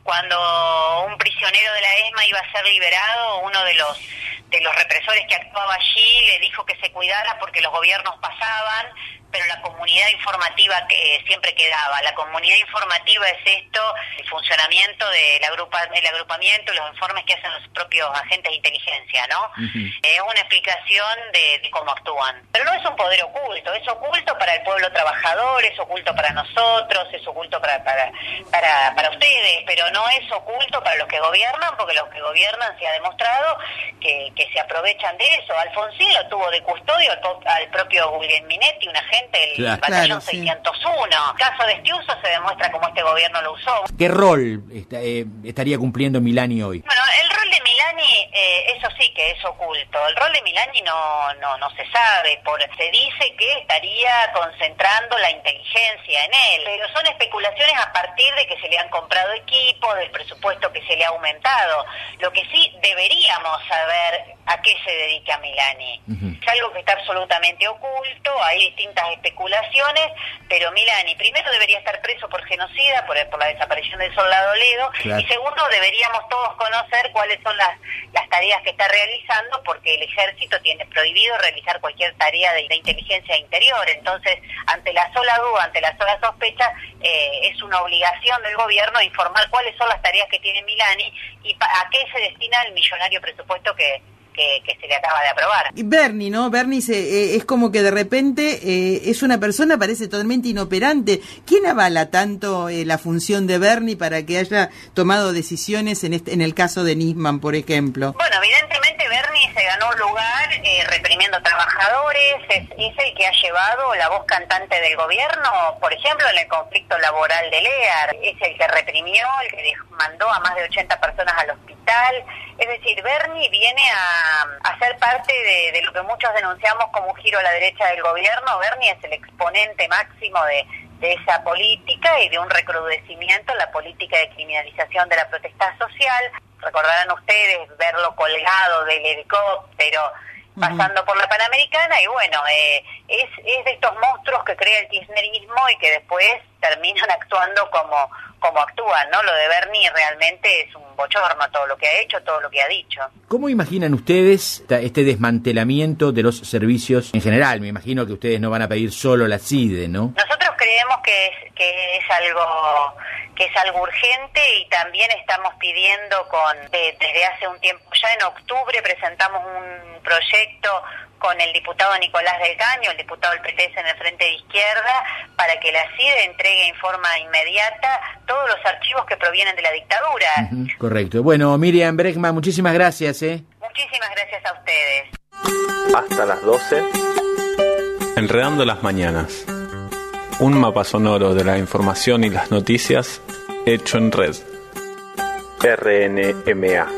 cuando un prisionero de la ESMA iba a ser liberado, uno de los de los represores que actuaba allí le dijo que se cuidara porque los gobiernos pasaban, pero la comunidad informativa que siempre quedaba. La comunidad informativa es esto, el funcionamiento del agrupa, el agrupamiento, los informes que hacen los propios agentes de inteligencia, ¿no? Uh-huh. Es una explicación de, de cómo actúan. Pero no es un poder oculto, es oculto para el pueblo trabajador, es oculto para nosotros, es oculto para, para, para, para ustedes, pero no es oculto para los que gobiernan, porque los que gobiernan se ha demostrado que, que se aprovechan de eso. Alfonsín lo tuvo de custodio al, al propio Guglielminetti, una gente del claro, batallón claro, sí. seiscientos uno. El caso de Estiuso se demuestra cómo este gobierno lo usó. ¿Qué rol está, eh, estaría cumpliendo Milani hoy? Bueno, el rol de Milani, eh, eso sí que es oculto. El rol de Milani no no no se sabe. Por, se dice que estaría concentrando la inteligencia en él, pero son especulaciones a partir de que se le han comprado equipos, del presupuesto que se le ha aumentado. Lo que sí deberíamos saber a qué se dedica Milani. Uh-huh. Es algo que está absolutamente oculto, hay distintas especulaciones, pero Milani primero debería estar preso por genocida, por, por la desaparición del soldado Ledo, claro. Y segundo deberíamos todos conocer cuáles son las, las tareas que está realizando, porque el ejército tiene prohibido realizar cualquier tarea de, de inteligencia interior. Entonces, ante la sola duda, ante la sola sospecha, eh, es una obligación del gobierno informar cuáles son las tareas que tiene Milani y pa- a qué se destina el millonario presupuesto que Que, que se le acaba de aprobar. Y Bernie, ¿no? Bernie se, eh, es como que de repente eh, es una persona, parece totalmente inoperante. ¿Quién avala tanto eh, la función de Bernie para que haya tomado decisiones en este, en el caso de Nisman, por ejemplo? Bueno, evidentemente Bernie se ganó un lugar eh, reprimiendo trabajadores, es, es el que ha llevado la voz cantante del gobierno, por ejemplo, en el conflicto laboral de Lear, es el que reprimió, el que mandó a más de ochenta personas al hospital. Es decir, Bernie viene a, a ser parte de, de lo que muchos denunciamos como un giro a la derecha del gobierno. Bernie es el exponente máximo de, de esa política y de un recrudecimiento en la política de criminalización de la protesta social. Recordarán ustedes verlo colgado del helicóptero, pasando por la Panamericana, y bueno, eh, es, es de estos monstruos que crea el kirchnerismo y que después terminan actuando como, como actúan, ¿no? Lo de Bernie realmente es un bochorno, todo lo que ha hecho, todo lo que ha dicho. ¿Cómo imaginan ustedes este desmantelamiento de los servicios en general? Me imagino que ustedes no van a pedir solo la C I D E, ¿no? Nosotros creemos que es, que es algo que es algo urgente, y también estamos pidiendo con de, desde hace un tiempo ya, en octubre presentamos un proyecto con el diputado Nicolás del Caño, el diputado del P T S en el Frente de Izquierda, para que la C I D E entregue en forma inmediata todos los archivos que provienen de la dictadura. Uh-huh, correcto. Bueno, Miriam Bregman, muchísimas gracias. ¿eh? Muchísimas gracias a ustedes. Hasta las doce, Enredando las Mañanas. Un mapa sonoro de la información y las noticias hecho en red. R N M A.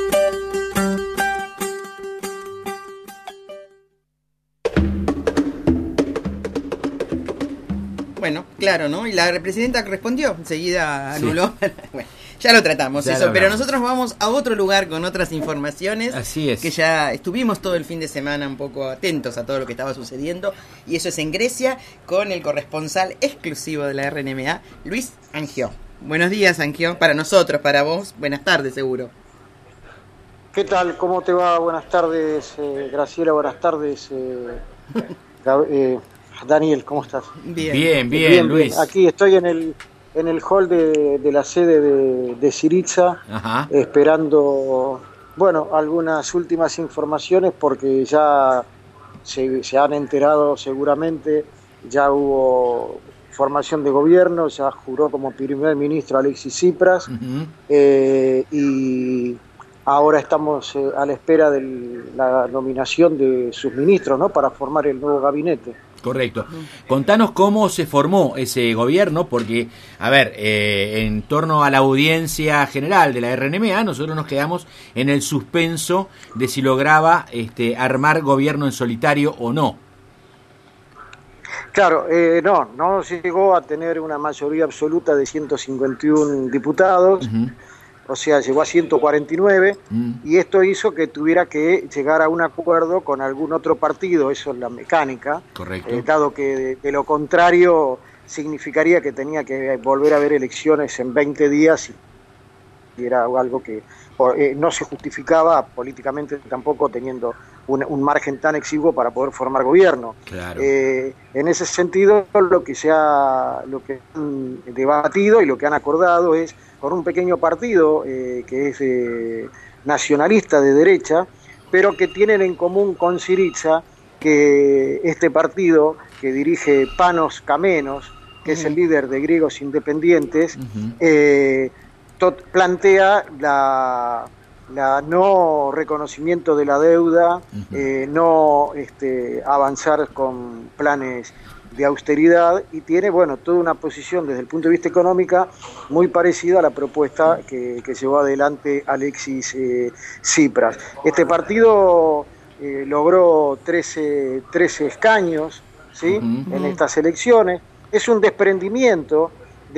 Bueno, claro, ¿no? Y la presidenta respondió, enseguida anuló. Sí. Bueno, ya lo tratamos ya eso, lo pero nosotros vamos a otro lugar con otras informaciones. Así es. Que ya estuvimos todo el fin de semana un poco atentos a todo lo que estaba sucediendo, y eso es en Grecia, con el corresponsal exclusivo de la R N M A, Luis Angió. Buenos días, Angio. Para nosotros, para vos, buenas tardes, seguro. ¿Qué tal? ¿Cómo te va? Buenas tardes, eh, Graciela. Buenas tardes, eh, eh, Daniel. ¿Cómo estás? Bien, bien, bien, bien Luis. Bien. Aquí estoy en el en el hall de, de la sede de, de Syriza, Ajá. esperando, bueno, algunas últimas informaciones porque ya se, se han enterado seguramente, ya hubo formación de gobierno, ya juró como primer ministro Alexis Tsipras, uh-huh. eh, y ahora estamos eh, a la espera de la nominación de sus ministros, ¿no?, para formar el nuevo gabinete. Correcto. Contanos cómo se formó ese gobierno, porque, a ver, eh, en torno a la audiencia general de la R N M A, nosotros nos quedamos en el suspenso de si lograba este, armar gobierno en solitario o no. Claro, eh, no, no llegó a tener una mayoría absoluta de ciento cincuenta y uno diputados, uh-huh. o sea, llegó a ciento cuarenta y nueve, uh-huh. y esto hizo que tuviera que llegar a un acuerdo con algún otro partido, eso es la mecánica. Correcto. Eh, dado que de, de lo contrario significaría que tenía que volver a haber elecciones en veinte días, y era algo que eh, no se justificaba políticamente tampoco, teniendo un, un margen tan exiguo para poder formar gobierno. Claro. Eh, en ese sentido, lo que se ha lo que han debatido y lo que han acordado es con un pequeño partido eh, que es eh, nacionalista de derecha, pero que tienen en común con Syriza que este partido que dirige Panos Kamenos, que uh-huh. es el líder de Griegos Independientes, uh-huh. eh, tot, plantea la, la no reconocimiento de la deuda, uh-huh. eh, no este, avanzar con planes de austeridad, y tiene, bueno, toda una posición desde el punto de vista económica muy parecida a la propuesta que, que llevó adelante Alexis eh, Tsipras. Este partido eh, logró trece, trece escaños, ¿sí? Uh-huh. en estas elecciones. Es un desprendimiento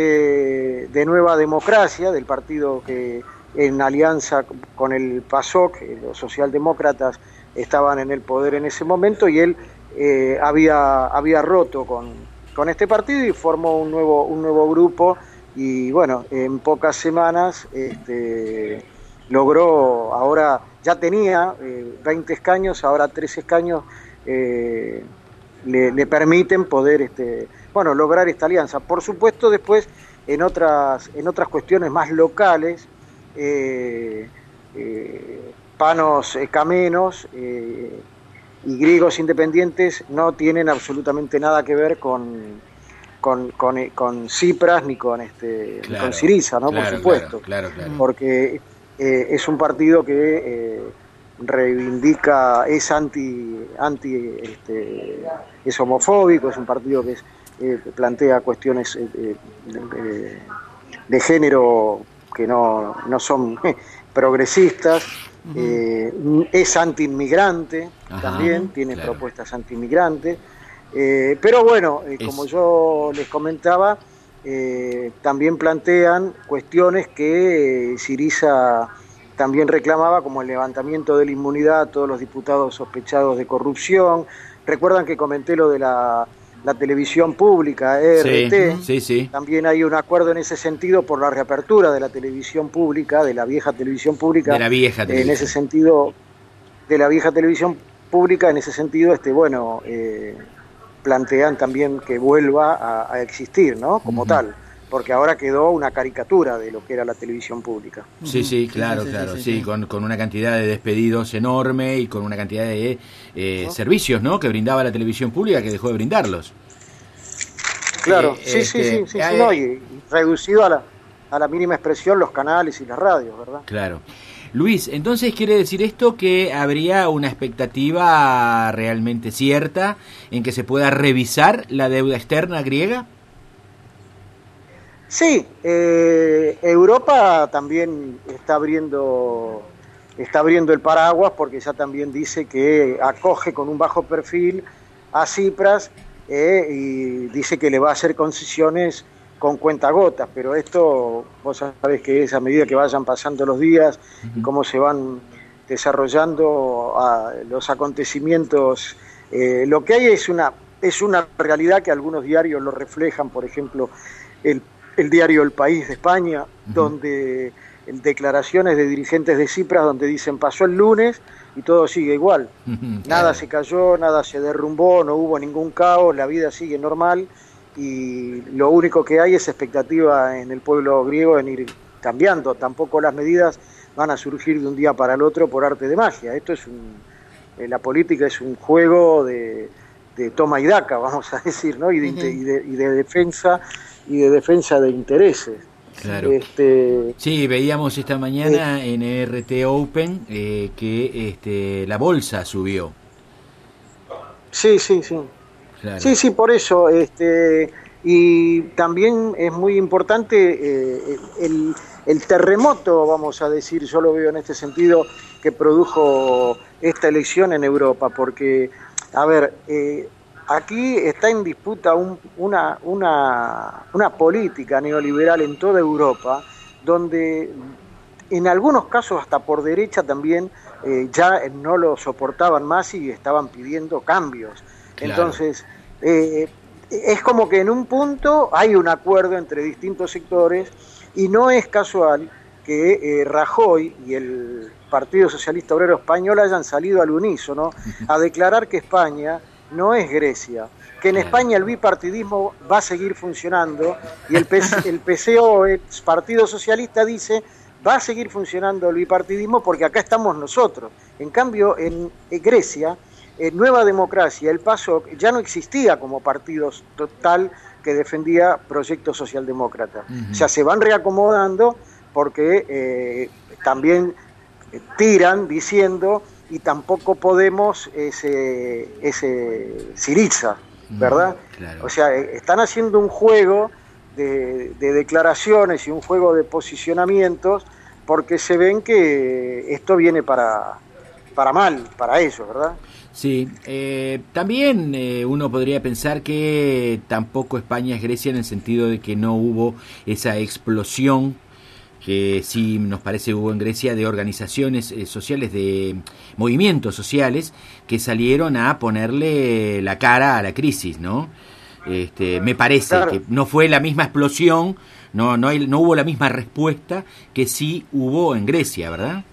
de, de Nueva Democracia, del partido que en alianza con el PASOK, los socialdemócratas estaban en el poder en ese momento, y él Eh, había había roto con, con este partido y formó un nuevo un nuevo grupo, y bueno, en pocas semanas este, logró, ahora ya tenía eh, veinte escaños, ahora trece escaños eh, le, le permiten poder este, bueno, lograr esta alianza. Por supuesto, después en otras en otras cuestiones más locales, eh, eh, Panos Kamenos eh, y Griegos Independientes no tienen absolutamente nada que ver con con, con, con Tsipras ni con este claro, ni con Syriza, ¿no? Claro, por supuesto, claro, claro, claro. porque eh, es un partido que eh, reivindica, es anti anti este, es homofóbico, es un partido que es, eh, plantea cuestiones eh, de, de género que no, no son eh, progresistas. Uh-huh. eh, es anti-inmigrante. Ajá, también tiene claro. propuestas anti-inmigrantes, eh, pero bueno, eh, es... como yo les comentaba, eh, también plantean cuestiones que eh, Syriza también reclamaba, como el levantamiento de la inmunidad a todos los diputados sospechados de corrupción. Recuerdan que comenté lo de la la televisión pública, E R T, sí, sí, sí. También hay un acuerdo en ese sentido por la reapertura de la televisión pública, de la vieja televisión pública. De la vieja televisión. En ese sentido, de la vieja televisión pública, en ese sentido, este, bueno, eh, plantean también que vuelva a, a existir, ¿no? Como uh-huh. tal, porque ahora quedó una caricatura de lo que era la televisión pública. Sí, sí, claro, sí, sí, claro, sí, sí, sí. Con, con una cantidad de despedidos enorme y con una cantidad de eh, ¿no? servicios, ¿no?, que brindaba la televisión pública, que dejó de brindarlos. Claro, eh, sí, este, sí, sí, sí, eh, sí no, y, y reducido a la, a la mínima expresión los canales y las radios, ¿verdad? Claro. Luis, entonces quiere decir esto que habría una expectativa realmente cierta en que se pueda revisar la deuda externa griega. Sí, eh, Europa también está abriendo está abriendo el paraguas, porque ya también dice que acoge con un bajo perfil a Tsipras eh, y dice que le va a hacer concesiones con cuentagotas, pero esto vos sabés que es a medida que vayan pasando los días y uh-huh. cómo se van desarrollando a los acontecimientos. Eh, lo que hay es una es una realidad que algunos diarios lo reflejan, por ejemplo, el el diario El País de España, uh-huh. donde en declaraciones de dirigentes de Cipras donde dicen pasó el lunes y todo sigue igual. Uh-huh. Nada se cayó, nada se derrumbó, no hubo ningún caos, la vida sigue normal y lo único que hay es expectativa en el pueblo griego en ir cambiando. Tampoco las medidas van a surgir de un día para el otro por arte de magia. Esto es un, eh, la política es un juego de, de toma y daca, vamos a decir, ¿no? Y de, uh-huh. y de, y de defensa y de defensa de intereses. Claro. Este, sí, veíamos esta mañana eh, en R T Open eh, que este, la bolsa subió. Sí, sí, sí. Claro. Sí, sí, por eso. Este, y también es muy importante eh, el, el terremoto, vamos a decir, yo lo veo en este sentido, que produjo esta elección en Europa, porque, a ver, eh, aquí está en disputa un, una, una, una política neoliberal en toda Europa, donde en algunos casos hasta por derecha también eh, ya no lo soportaban más y estaban pidiendo cambios. Claro. Entonces, eh, es como que en un punto hay un acuerdo entre distintos sectores y no es casual que eh, Rajoy y el Partido Socialista Obrero Español hayan salido al unísono a declarar que España no es Grecia, que en España el bipartidismo va a seguir funcionando y el, P C, el P C O, el Partido Socialista, dice va a seguir funcionando el bipartidismo porque acá estamos nosotros. En cambio, en, en Grecia, en Nueva Democracia, el PASOK ya no existía como partido total que defendía proyectos socialdemócratas. Uh-huh. O sea, se van reacomodando porque eh, también tiran diciendo y tampoco Podemos ese, ese Syriza, ¿verdad? Mm, claro. O sea, están haciendo un juego de, de declaraciones y un juego de posicionamientos porque se ven que esto viene para, para mal, para ellos, ¿verdad? Sí, eh, también eh, uno podría pensar que tampoco España es Grecia en el sentido de que no hubo esa explosión que sí nos parece hubo en Grecia de organizaciones eh, sociales, de movimientos sociales que salieron a ponerle la cara a la crisis, ¿no? Este, me parece claro. que no fue la misma explosión, no no hay, no hubo la misma respuesta que sí hubo en Grecia, ¿verdad?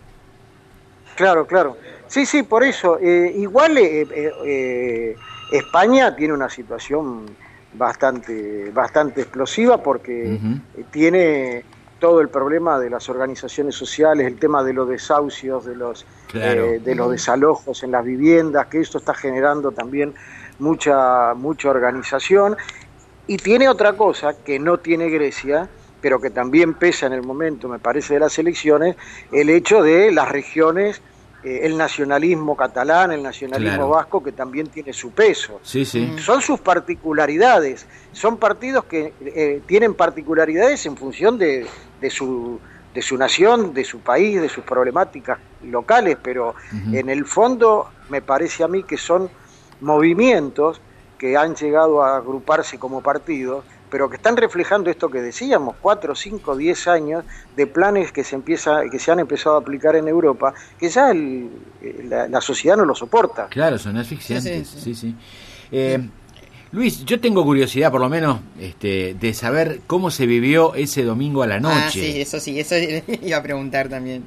Claro, claro. Sí, sí, por eso. Eh, igual eh, eh, eh, España tiene una situación bastante, bastante explosiva porque uh-huh. tiene todo el problema de las organizaciones sociales, el tema de los desahucios, de los claro. eh, de los desalojos en las viviendas, que esto está generando también mucha mucha organización. Y tiene otra cosa que no tiene Grecia, pero que también pesa en el momento, me parece, de las elecciones, el hecho de las regiones, eh, el nacionalismo catalán, el nacionalismo claro. vasco, que también tiene su peso. Sí, sí. Son sus particularidades, son partidos que eh, tienen particularidades en función de, de su de su nación, de su país, de sus problemáticas locales, pero uh-huh. en el fondo me parece a mí que son movimientos que han llegado a agruparse como partidos, pero que están reflejando esto que decíamos, cuatro, cinco, diez años de planes que se empieza, que se han empezado a aplicar en Europa, que ya el, la, la sociedad no lo soporta. Claro, son asfixiantes, sí, sí. sí, sí. Eh, Luis, yo tengo curiosidad, por lo menos, este, de saber cómo se vivió ese domingo a la noche. Ah, sí, eso sí, eso iba a preguntar también.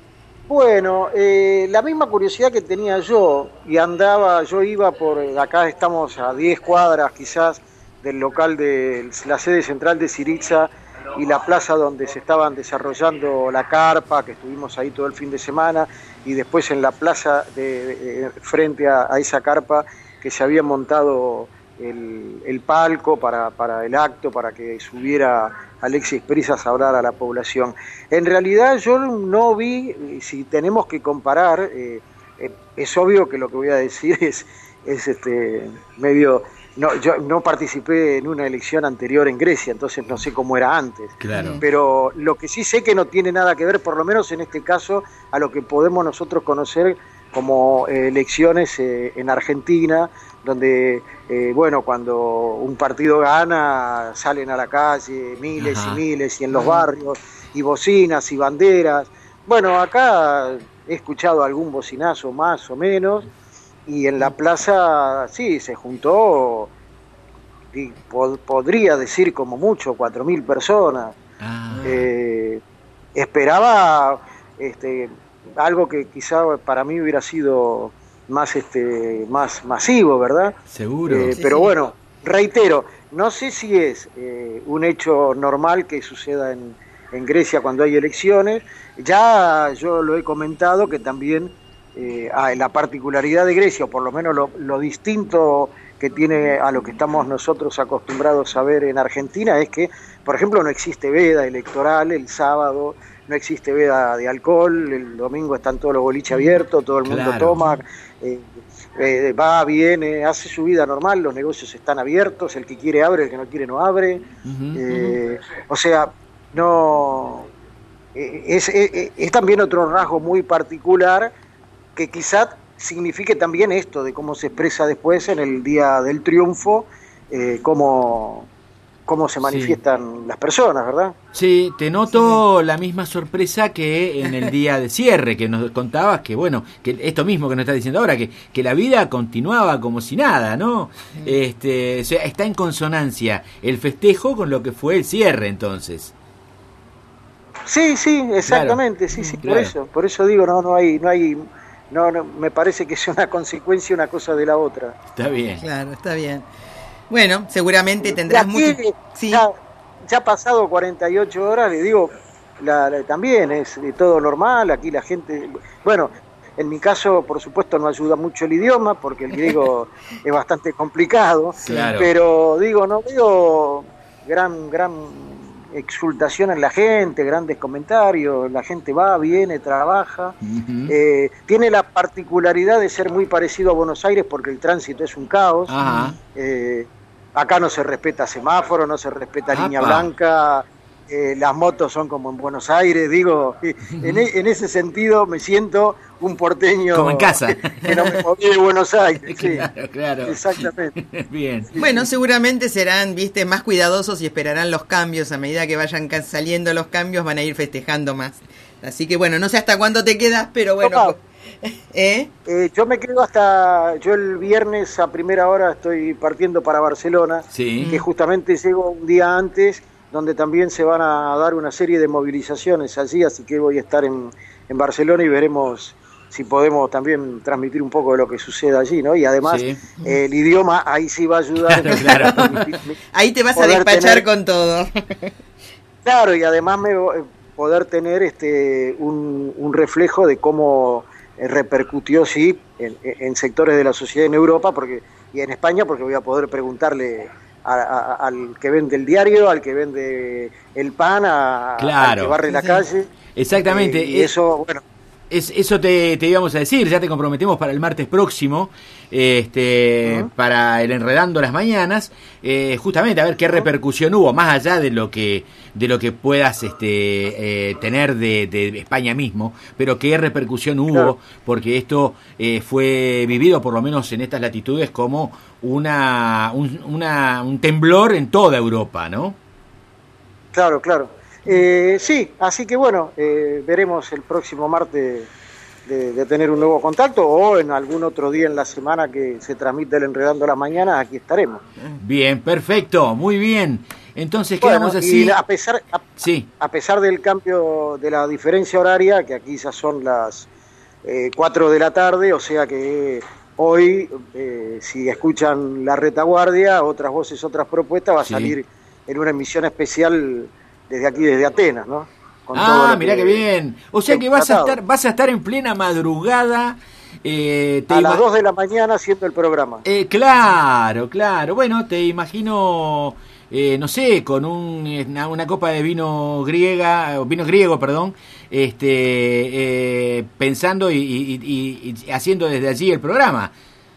Bueno, eh, la misma curiosidad que tenía yo, y andaba, yo iba por, acá estamos a diez cuadras quizás, del local de la sede central de Syriza y la plaza donde se estaban desarrollando la carpa, que estuvimos ahí todo el fin de semana, y después en la plaza de, de, frente a, a esa carpa que se había montado el, el palco para, para el acto, para que subiera Alexis Prisas a hablar a la población. En realidad yo no vi, si tenemos que comparar, eh, eh, es obvio que lo que voy a decir es, es este medio... No, yo no participé en una elección anterior en Grecia, entonces no sé cómo era antes. Claro. Pero lo que sí sé que no tiene nada que ver, por lo menos en este caso, a lo que podemos nosotros conocer como eh, elecciones eh, en Argentina, donde, eh, bueno, cuando un partido gana, salen a la calle miles Ajá. y miles, y en los barrios, y bocinas y banderas. Bueno, acá he escuchado algún bocinazo más o menos, y en la plaza, sí, se juntó y pod- podría decir como mucho cuatro mil personas. Ah. Eh, esperaba este, algo que quizá para mí hubiera sido más, este, más masivo, ¿verdad? Seguro. Eh, Sí, pero sí. bueno, reitero, no sé si es eh, un hecho normal que suceda en, en Grecia cuando hay elecciones. Ya yo lo he comentado que también eh, ah, la particularidad de Grecia, o por lo menos lo, lo distinto que tiene a lo que estamos nosotros acostumbrados a ver en Argentina, es que, por ejemplo, no existe veda electoral el sábado, no existe veda de alcohol, el domingo están todos los boliches abiertos, todo el mundo Claro. toma, eh, eh, va, viene, hace su vida normal, los negocios están abiertos, el que quiere abre, el que no quiere no abre. Ujú, Eh, o sea, no eh, es, es, es también otro rasgo muy particular que quizá signifique también esto de cómo se expresa después en el día del triunfo, eh, cómo, cómo se manifiestan las personas, ¿verdad? Sí, te noto la misma sorpresa que en el día de cierre, que nos contabas que, bueno, que esto mismo que nos estás diciendo ahora, que, que la vida continuaba como si nada, ¿no? Este, o sea, está en consonancia el festejo con lo que fue el cierre, entonces. Sí, sí, exactamente, sí, sí, Claro. por eso, por eso digo, no, no hay, no hay, no, no, me parece que es una consecuencia una cosa de la otra. Está bien. Claro, está bien. Bueno, seguramente tendrás Y mucho... aquí, ya, ya pasado cuarenta y ocho horas, le digo, la, la- también es de todo normal, aquí la gente, bueno, en mi caso, por supuesto, no ayuda mucho el idioma, porque el griego es bastante complicado, Claro. pero digo, no veo gran, gran exultación en la gente, grandes comentarios, la gente va, viene, trabaja. Ujú. Eh, tiene la particularidad de ser muy parecido a Buenos Aires porque el tránsito es un caos. Ajá. Eh, acá no se respeta semáforo, no se respeta línea Apa. blanca, eh, las motos son como en Buenos Aires, digo, en, e- en ese sentido me siento un porteño Como en casa. que no me moví de Buenos Aires. Sí, Claro, claro. exactamente. Bien. Bueno, seguramente serán, viste, más cuidadosos y esperarán los cambios. A medida que vayan ca- saliendo los cambios, van a ir festejando más. Así que bueno, no sé hasta cuándo te quedas, pero bueno. Papá, ¿Eh? Eh, yo me quedo hasta, yo el viernes a primera hora estoy partiendo para Barcelona, Sí. que justamente llego un día antes, donde también se van a dar una serie de movilizaciones allí, así que voy a estar en, en Barcelona y veremos si podemos también transmitir un poco de lo que sucede allí, ¿no? Y además Sí. eh, el idioma ahí sí va a ayudar. Claro, claro. Ahí te vas a Poder despachar tener- con todo. Claro, y además me, eh, poder tener este un, un reflejo de cómo eh, repercutió, sí, en, en sectores de la sociedad en Europa porque y en España, porque voy a poder preguntarle a- a- al que vende el diario, al que vende el pan, a, Claro. al que barre la Sí. calle. Exactamente. Eh, y Eh, eso, bueno, Es, eso te, te íbamos a decir, ya te comprometemos para el martes próximo, este, Ujú. para el Enredando las Mañanas, eh, justamente a ver qué repercusión hubo, más allá de lo que de lo que puedas este, eh, tener de, de España mismo, pero qué repercusión hubo, Claro. porque esto eh, fue vivido, por lo menos en estas latitudes, como una un, una, un temblor en toda Europa, ¿no? claro, claro. Eh, sí, así que bueno, eh, veremos el próximo martes de, de tener un nuevo contacto o en algún otro día en la semana que se transmite el Enredando las Mañanas, aquí estaremos. Bien, perfecto, muy bien. Entonces Bueno, quedamos así. y a pesar, a, Sí. a pesar del cambio de la diferencia horaria, que aquí ya son las eh, cuatro de la tarde, o sea que hoy, eh, si escuchan La Retaguardia, otras voces, otras propuestas, va a Sí. salir en una emisión especial desde aquí, desde Atenas, ¿no? Con todo Ah, lo mirá que- que bien. O sea que vas a tratado. estar, vas a estar en plena madrugada. Eh, te A ima- las dos de la mañana haciendo el programa. Eh, claro, claro. Bueno, te imagino, eh, no sé, con un, eh, una, una copa de vino griega, o vino griego, perdón, este, eh, pensando y, y- y- y haciendo desde allí el programa.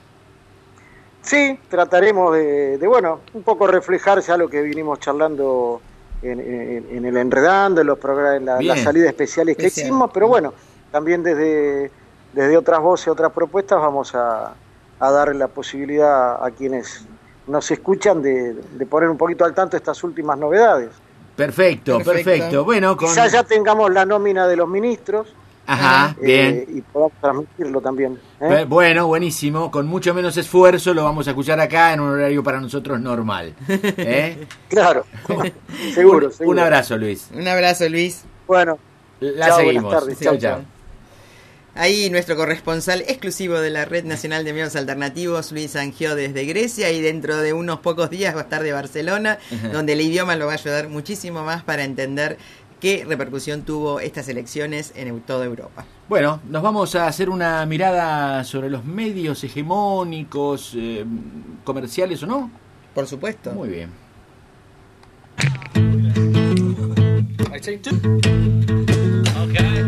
Sí, trataremos de, de, bueno, un poco reflejar ya lo que vinimos charlando en, en- en el Enredando, en los programas, en la- Bien. las salidas especiales que Especial. hicimos, pero bueno, también desde, desde otras voces, otras propuestas, vamos a, a dar la posibilidad a quienes nos escuchan de, de poner un poquito al tanto estas últimas novedades. Perfecto, perfecto. Perfecto. Bueno, con... Quizás ya tengamos la nómina de los ministros, Ajá, eh, bien. y podamos transmitirlo también. ¿eh? Bueno, buenísimo. Con mucho menos esfuerzo lo vamos a escuchar acá en un horario para nosotros normal. ¿Eh? Claro, seguro, un, seguro. Un abrazo, Luis. Un abrazo, Luis. Bueno, la chao, seguimos. Buenas tardes. Chao, chao. Ahí nuestro corresponsal exclusivo de la Red Nacional de Medios Alternativos, Luis Angió desde Grecia, y dentro de unos pocos días va a estar de Barcelona, uh-huh. donde el idioma lo va a ayudar muchísimo más para entender qué repercusión tuvo estas elecciones en toda Europa. Bueno, nos vamos a hacer una mirada sobre los medios hegemónicos, eh, comerciales o no. Por supuesto. Muy bien. Okay.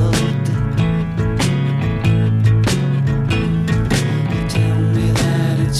Tell me that it's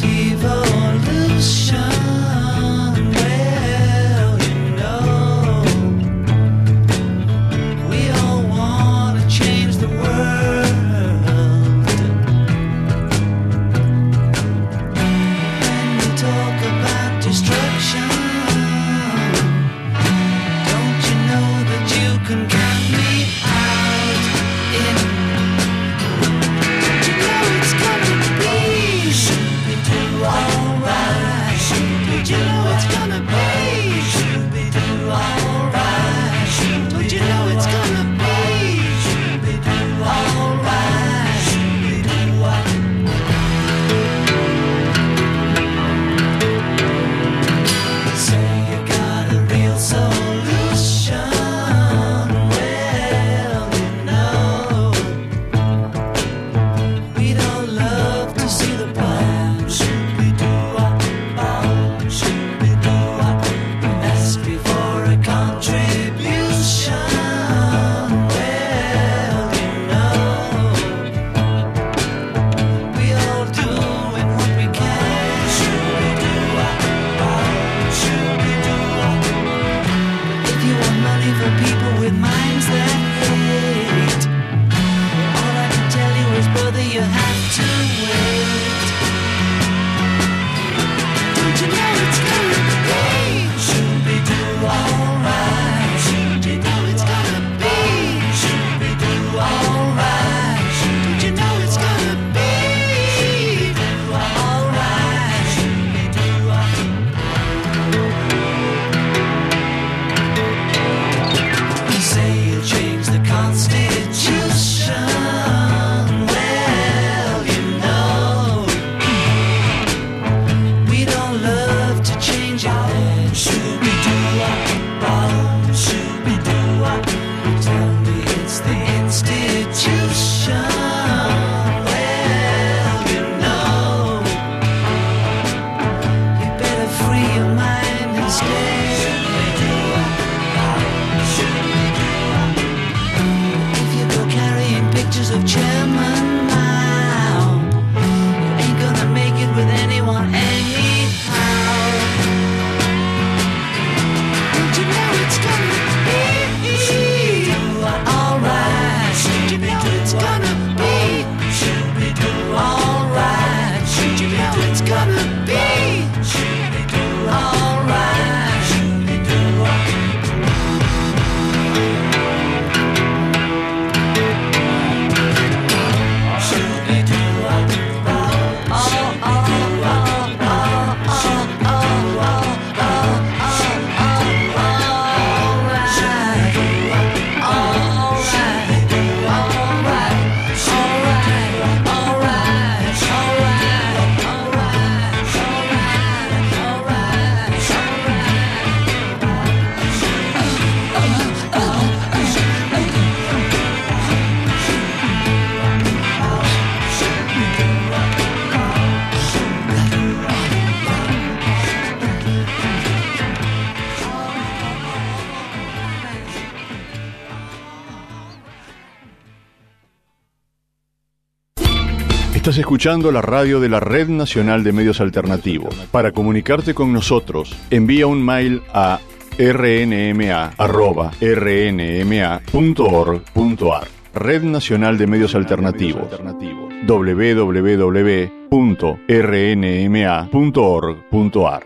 Estás escuchando la radio de la Red Nacional de Medios Alternativos. Para comunicarte con nosotros, envía un mail a r n m a arroba r n m a punto org punto a r. Red Nacional de Medios Alternativos. w w w punto r n m a punto org punto a r.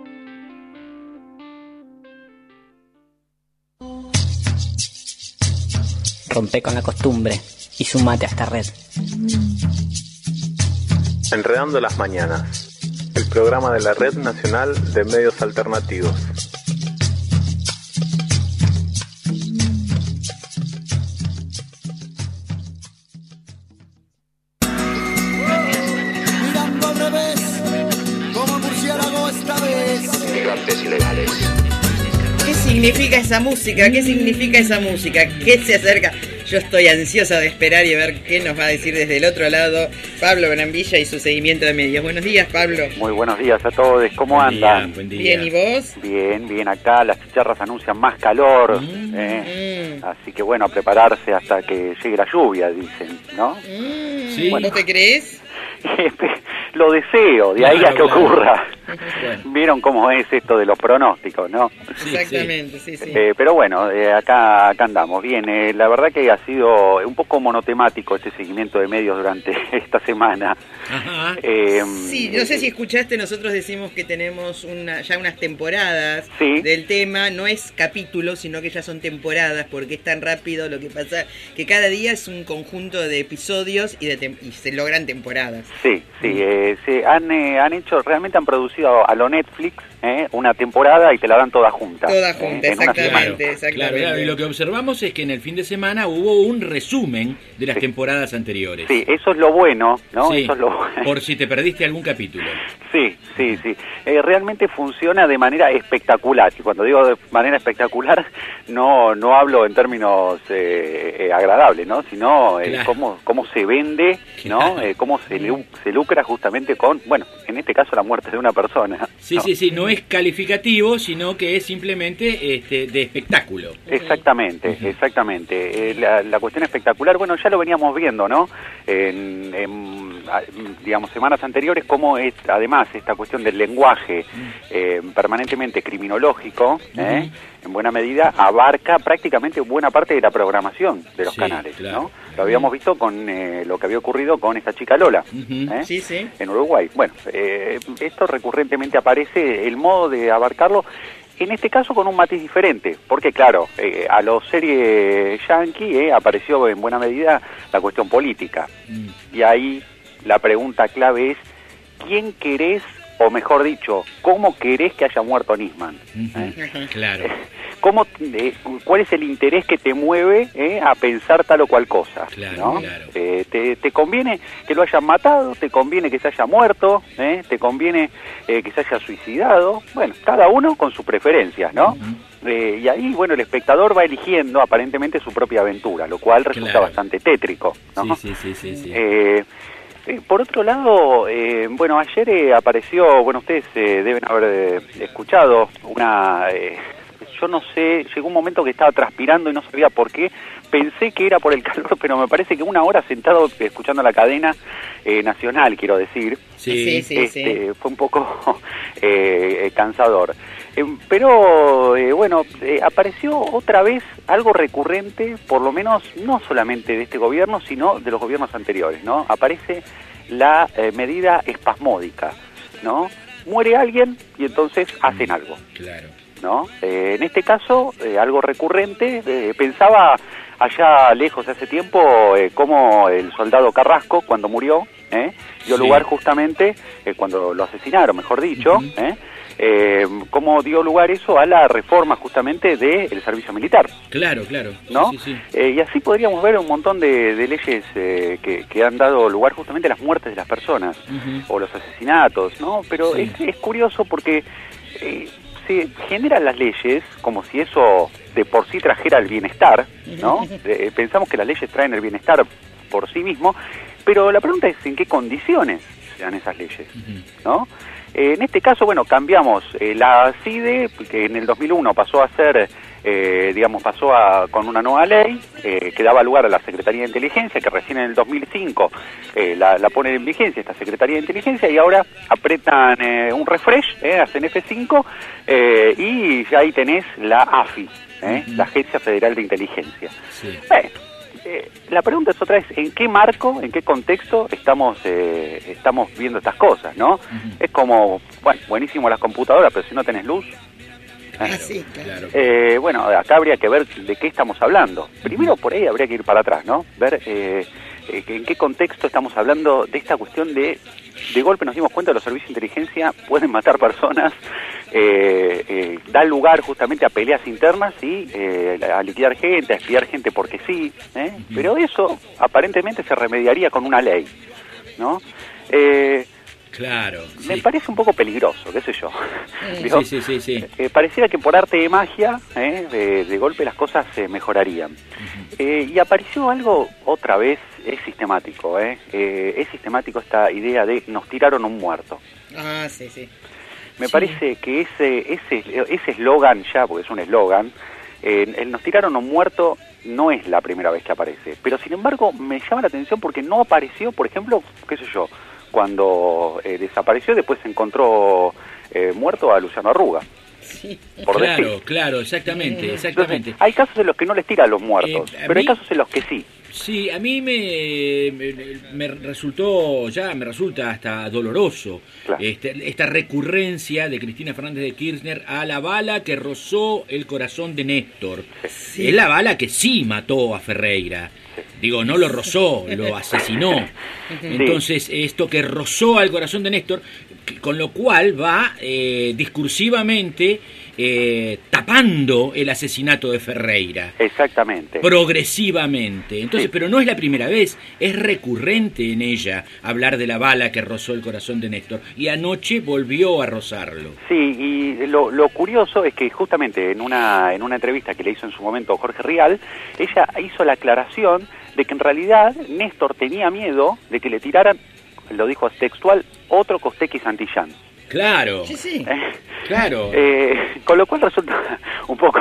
Rompe con la costumbre y sumate a esta red. Enredando las mañanas, el programa de la Red Nacional de Medios Alternativos. Mirando al revés, como murciélago esta vez. Migrantes ilegales. ¿Qué significa esa música? ¿Qué significa esa música? ¿Qué se acerca? Yo estoy ansiosa de esperar y ver qué nos va a decir desde el otro lado Pablo Brambilla y su seguimiento de medios. Buenos días, Pablo. Muy buenos días a todos. ¿Cómo buen andan? Día, buen día. Bien, ¿y vos? Bien, bien. Acá las chicharras anuncian más calor. Mm, eh. mm. Así que bueno, a prepararse hasta que llegue la lluvia, dicen, ¿no? Mm, ¿Sí? Bueno. ¿Vos te crees? Lo deseo, de ahí claro, a que claro. ocurra. Bueno. Vieron cómo es esto de los pronósticos, ¿no? Sí, exactamente, sí, sí. Eh, pero bueno, eh, acá, acá andamos. Bien, eh, la verdad que ha sido un poco monotemático este seguimiento de medios durante esta semana. Ajá. Eh, sí, no sé si escuchaste, nosotros decimos que tenemos una, ya unas temporadas ¿sí? del tema. No es capítulos, sino que ya son temporadas, porque es tan rápido lo que pasa, que cada día es un conjunto de episodios y, de tem- y se logran temporadas. Sí, sí, eh, se han, eh, han hecho, realmente han producido a lo Netflix eh, una temporada y te la dan toda junta. Toda junta, eh, exactamente, exactamente. Claro, claro, y lo que observamos es que en el fin de semana hubo un resumen de las sí. temporadas anteriores. Sí, eso es lo bueno, ¿no? Sí, eso es lo bueno. Por si te perdiste algún capítulo. Sí, sí, sí. Eh, realmente funciona de manera espectacular. Y cuando digo de manera espectacular, no no hablo en términos eh, eh, agradables, ¿no? Sino eh, claro. cómo, cómo se vende, ¿no? Claro. Eh, cómo se, le, se lucra justamente con, bueno, en este caso la muerte de una persona. Sí, ¿no? sí, sí. No es calificativo, sino que es simplemente este, de espectáculo. Exactamente, uh-huh. exactamente. Eh, la, la cuestión espectacular, bueno, ya lo veníamos viendo, ¿no? En, en digamos, semanas anteriores, cómo es, además, esta cuestión del lenguaje eh, permanentemente criminológico, ¿eh? Uh-huh. en buena medida, abarca prácticamente buena parte de la programación de los sí, canales, claro. ¿no? Lo habíamos visto con eh, lo que había ocurrido con esta chica Lola, uh-huh. ¿eh? sí, sí. en Uruguay. Bueno, eh, esto recurrentemente aparece, el modo de abarcarlo, en este caso con un matiz diferente, porque claro, eh, a los series yankee eh, apareció en buena medida la cuestión política, mm. y ahí la pregunta clave es, ¿quién querés, o mejor dicho, cómo querés que haya muerto Nisman? ¿Eh? Claro. ¿Cómo, eh, ¿Cuál es el interés que te mueve eh, a pensar tal o cual cosa? Claro, ¿no? claro. Eh, te, ¿Te conviene que lo hayan matado? ¿Te conviene que se haya muerto? ¿Eh? ¿Te conviene eh, que se haya suicidado? Bueno, cada uno con sus preferencias, ¿no? Uh-huh. Eh, y ahí, bueno, el espectador va eligiendo aparentemente su propia aventura, lo cual resulta claro. bastante tétrico, ¿no? Sí, sí, sí, sí. sí. Eh, Eh, por otro lado, eh, bueno, ayer eh, apareció, bueno, ustedes eh, deben haber eh, escuchado una, eh, yo no sé, llegó un momento que estaba transpirando y no sabía por qué, pensé que era por el calor, pero me parece que una hora sentado escuchando la cadena eh, nacional, quiero decir, sí, sí, sí, este, sí. fue un poco eh, cansador. Eh, pero, eh, bueno, eh, apareció otra vez algo recurrente, por lo menos no solamente de este gobierno, sino de los gobiernos anteriores, ¿no? Aparece la eh, medida espasmódica, ¿no? Muere alguien y entonces hacen algo. Claro. ¿No? Eh, en este caso, eh, algo recurrente, eh, pensaba allá lejos hace tiempo eh, como el soldado Carrasco, cuando murió, ¿eh? dio sí. lugar justamente, eh, cuando lo asesinaron, mejor dicho, uh-huh. ¿eh? Eh, cómo dio lugar eso a la reforma justamente del servicio militar. Claro, claro. ¿No? Sí, sí, sí. Eh, y así podríamos ver un montón de, de leyes eh, que, que han dado lugar justamente a las muertes de las personas, uh-huh. o los asesinatos, ¿no? Pero sí. es, es curioso porque eh, se generan las leyes como si eso de por sí trajera el bienestar, ¿no? Eh, pensamos que las leyes traen el bienestar por sí mismo, pero la pregunta es en qué condiciones se dan esas leyes, uh-huh. ¿no? Eh, en este caso, bueno, cambiamos eh, la CIDE, que en el dos mil uno pasó a ser eh, digamos, pasó a, con una nueva ley eh, que daba lugar a la Secretaría de Inteligencia, que recién en el dos mil cinco eh, la, la pone en vigencia esta Secretaría de Inteligencia, y ahora apretan eh, un refresh, eh, hacen F cinco, eh, y ya ahí tenés la A F I, eh, uh-huh. la Agencia Federal de Inteligencia. Sí. Bueno, eh, la pregunta es otra vez, ¿en qué marco, en qué contexto estamos eh, estamos viendo estas cosas, no? Uh-huh. Es como, bueno, buenísimo las computadoras, pero si no tenés luz... Ah, sí, claro. Eh, bueno, acá habría que ver de qué estamos hablando. Primero, por ahí habría que ir para atrás, ¿no? Ver eh, eh, en qué contexto estamos hablando de esta cuestión de... De golpe nos dimos cuenta que los servicios de inteligencia pueden matar personas, eh, eh, da lugar justamente a peleas internas y eh, a liquidar gente, a espiar gente porque sí, ¿eh? Uh-huh. Pero eso aparentemente se remediaría con una ley, ¿no? Eh, Claro. Me sí. parece un poco peligroso, qué sé yo. Sí, sí, sí, sí, sí. Eh, pareciera que por arte de magia, eh, de, de golpe las cosas se eh, mejorarían. Uh-huh. Eh, y apareció algo, otra vez, es sistemático, eh, eh, es sistemático esta idea de nos tiraron un muerto. Ah, sí, sí. Me sí. parece que ese ese ese eslogan ya, porque es un eslogan, eh, el nos tiraron un muerto no es la primera vez que aparece. Pero sin embargo me llama la atención porque no apareció, por ejemplo, qué sé yo, cuando eh, desapareció, después se encontró eh, muerto a Luciano Arruga. Sí. Por claro, decir. claro, exactamente, exactamente. Entonces, hay casos en los que no les tiran los muertos, eh, pero mí, hay casos en los que sí. Sí, a mí me, me, me resultó, ya me resulta hasta doloroso, claro. este, esta recurrencia de Cristina Fernández de Kirchner a la bala que rozó el corazón de Néstor. Sí. Es la bala que sí mató a Ferreira. Digo, no lo rozó, lo asesinó. Entonces, esto que rozó al corazón de Néstor, con lo cual va eh, discursivamente eh, tapando el asesinato de Ferreira. Exactamente. Progresivamente. Entonces, sí. Pero no es la primera vez, es recurrente en ella hablar de la bala que rozó el corazón de Néstor. Y anoche volvió a rozarlo. Sí, y lo, lo curioso es que justamente en una, en una entrevista que le hizo en su momento Jorge Rial, ella hizo la aclaración de que en realidad Néstor tenía miedo de que le tiraran, lo dijo textual, otro Costequi Santillán. Claro, sí, sí. Eh, claro. Eh, con lo cual resulta un poco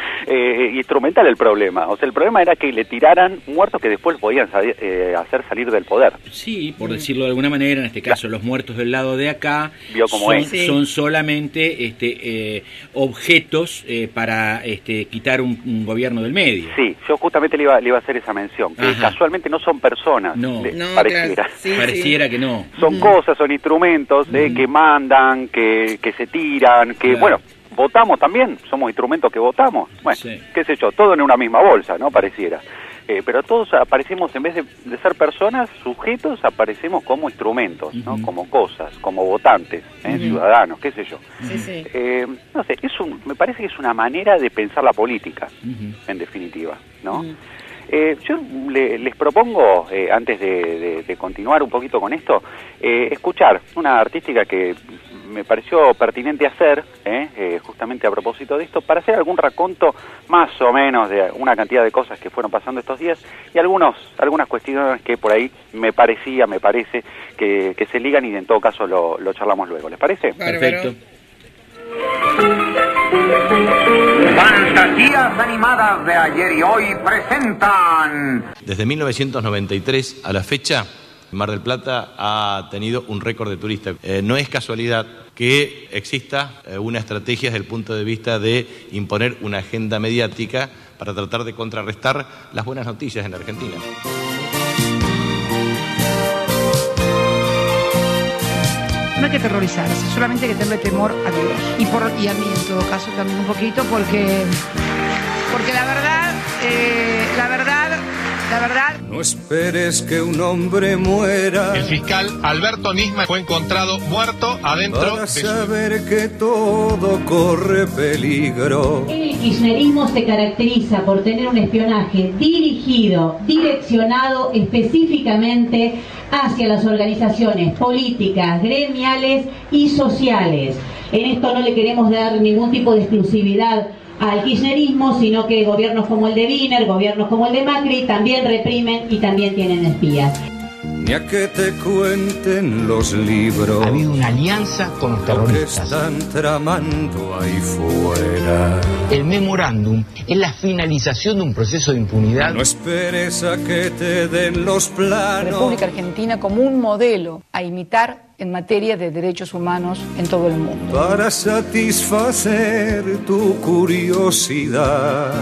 eh, instrumental el problema. O sea, el problema era que le tiraran muertos que después podían salir, eh, hacer salir del poder. Sí, por decirlo de alguna manera, en este caso, claro. Los muertos del lado de acá Vio como son, es. Sí. son solamente este, eh, objetos eh, para este, quitar un, un gobierno del medio. Sí, yo justamente le iba, le iba a hacer esa mención, que Ajá. casualmente no son personas, no, de, no pareciera. Claro. Sí, pareciera sí. que no. Son uh-huh. cosas, son instrumentos uh-huh. eh, que mandan, que, que se tiran, que, claro. bueno, votamos también, somos instrumentos que votamos. Bueno, sí. qué sé yo, todo en una misma bolsa, ¿no? Pareciera. Eh, pero todos aparecemos, en vez de, de ser personas, sujetos, aparecemos como instrumentos, uh-huh. ¿no? Como cosas, como votantes, ¿eh? uh-huh. ciudadanos, qué sé yo. Sí, sí. Eh, no sé, es un, me parece que es una manera de pensar la política, uh-huh. en definitiva, ¿no? Uh-huh. Eh, yo le, les propongo, eh, antes de, de, de continuar un poquito con esto, eh, escuchar una artística que me pareció pertinente hacer, eh, eh, justamente a propósito de esto, para hacer algún raconto más o menos de una cantidad de cosas que fueron pasando estos días y algunos algunas cuestiones que por ahí me parecía, me parece, que, que se ligan y en todo caso lo, lo charlamos luego. ¿Les parece? Perfecto. Fantasías animadas de ayer y hoy presentan... Desde mil novecientos noventa y tres a la fecha, Mar del Plata ha tenido un récord de turistas. Eh, no es casualidad que exista eh, una estrategia desde el punto de vista de imponer una agenda mediática para tratar de contrarrestar las buenas noticias en la Argentina. No hay que terrorizarse, solamente hay que tenerle temor a Dios. Y, por, y a mí en todo caso también un poquito, porque, porque la verdad, eh, la verdad, la verdad... No esperes que un hombre muera. El fiscal Alberto Nisma fue encontrado muerto adentro para de saber su... que todo corre peligro. El kirchnerismo se caracteriza por tener un espionaje dirigido, direccionado específicamente hacia las organizaciones políticas, gremiales y sociales. En esto no le queremos dar ningún tipo de exclusividad al kirchnerismo, sino que gobiernos como el de Wiener, gobiernos como el de Macri, también reprimen y también tienen espías. ni a que te cuenten los libros. Ha habido una alianza con los terroristas. Que están tramando ahí fuera. El memorándum es la finalización de un proceso de impunidad. No esperes a que te den los planos. República Argentina como un modelo a imitar en materia de derechos humanos en todo el mundo. Para satisfacer tu curiosidad.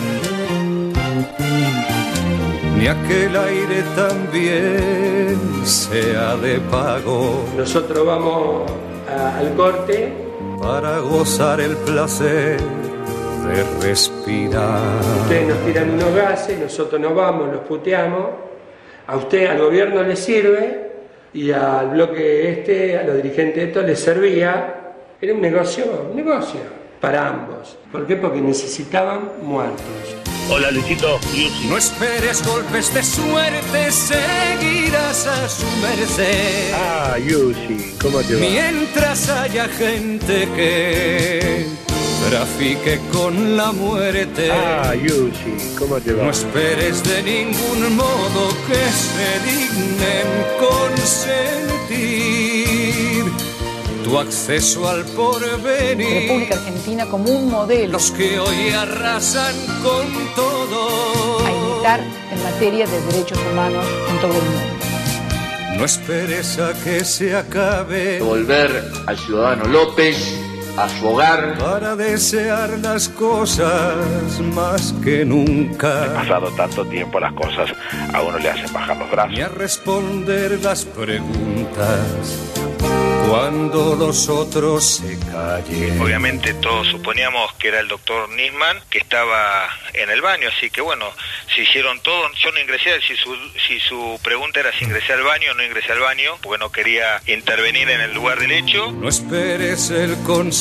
Ni aquel aire también sea de pago. Nosotros vamos a, al corte para gozar el placer de respirar. Ustedes nos tiran unos gases, nosotros nos vamos, los puteamos. A usted, al gobierno le sirve y al bloque este, a los dirigentes de esto les servía. Era un negocio, un negocio para ambos. ¿Por qué? Porque necesitaban muertos. Hola, Luisito. No esperes golpes de suerte, seguirás a su merced. Ah, Yusi, ¿cómo te va? Mientras haya gente que trafique con la muerte. Ah, Yusi, ¿cómo te va? No esperes de ningún modo que se dignen consentir tu acceso al porvenir. República Argentina como un modelo. Los que hoy arrasan con todo. A imitar en materia de derechos humanos en todo el mundo. No esperes a que se acabe. Volver al ciudadano López a su hogar. Para desear las cosas más que nunca. He pasado tanto tiempo, las cosas a uno le hacen bajar los brazos. Ni a responder las preguntas cuando los otros se callen. Obviamente todos suponíamos que era el doctor Nisman que estaba en el baño, así que bueno, se hicieron todo. Yo no ingresé, si su, si su pregunta era si ingresé al baño, no ingresé al baño, porque no quería intervenir en el lugar del hecho. No esperes el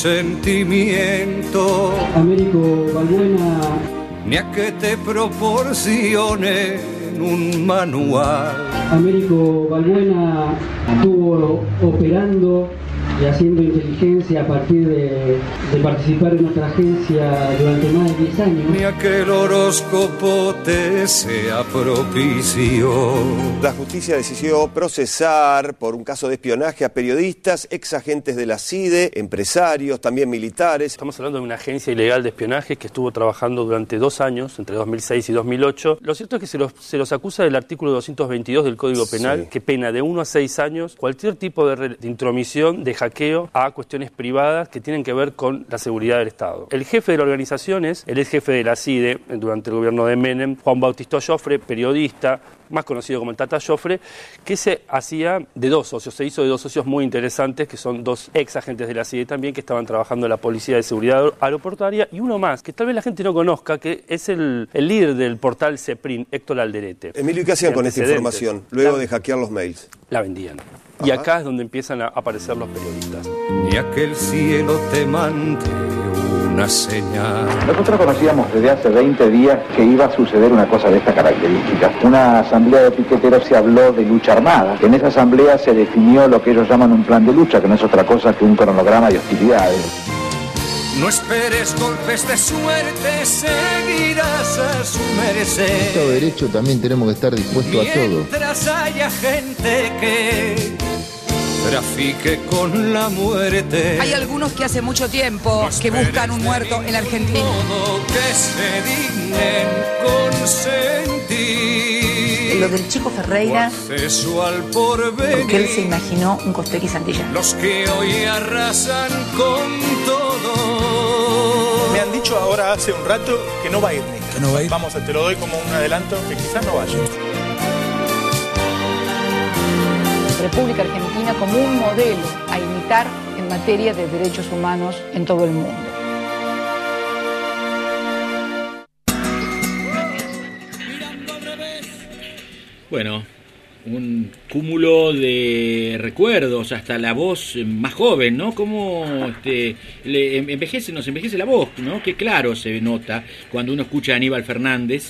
consentimiento, Américo Balbuena, ni a que te proporcione un manual. Américo Balbuena estuvo operando y haciendo inteligencia a partir de, de participar en nuestra agencia durante más de diez años. Ni a que el horóscopo te sea propicio. La justicia decidió procesar por un caso de espionaje a periodistas, ex agentes de la C I D E, empresarios, también militares. Estamos hablando de una agencia ilegal de espionaje que estuvo trabajando durante dos años, entre dos mil seis y dos mil ocho. Lo cierto es que se los, se los acusa del artículo doscientos veintidós del Código Penal, sí, que pena de uno a seis años cualquier tipo de, re, de intromisión, de hackeo a cuestiones privadas que tienen que ver con la seguridad del Estado. El jefe de la organización es el ex jefe de la C I D E durante el gobierno de Menem, Juan Bautista Joffre, periodista, más conocido como el Tata Joffre, que se hacía de dos socios, se hizo de dos socios muy interesantes, que son dos ex agentes de la C I D E también, que estaban trabajando en la Policía de Seguridad Aeroportuaria, y uno más, que tal vez la gente no conozca, que es el, el líder del portal CEPRIN, Héctor Alderete. Emilio, ¿y qué hacían con esta información, luego la, de hackear los mails? La vendían. Y Ajá. acá es donde empiezan a aparecer los periodistas. Ni a que el cielo te mande una señal. Nosotros conocíamos desde hace veinte días que iba a suceder una cosa de esta característica. Una asamblea de piqueteros se habló de lucha armada. En esa asamblea se definió lo que ellos llaman un plan de lucha, que no es otra cosa que un cronograma de hostilidades. No esperes golpes de suerte, seguirás a su merced. Estado de Derecho también tenemos que estar dispuestos a todo. Mientras haya gente que trafique con la muerte. Hay algunos que hace mucho tiempo no que buscan un muerto en Argentina. Modo que se dignen consentir. Lo del Chico Ferreira, porque él se imaginó un Costequi Santillán. Los que hoy arrasan con todo. Me han dicho ahora hace un rato que no va a ir, Nick. Que no va a ir. Vamos, te lo doy como un adelanto, que quizás no vaya. República Argentina como un modelo a imitar en materia de derechos humanos en todo el mundo. Bueno, un cúmulo de recuerdos, hasta la voz más joven, ¿no? Cómo este, le envejece, nos envejece la voz, ¿no? Que claro se nota cuando uno escucha a Aníbal Fernández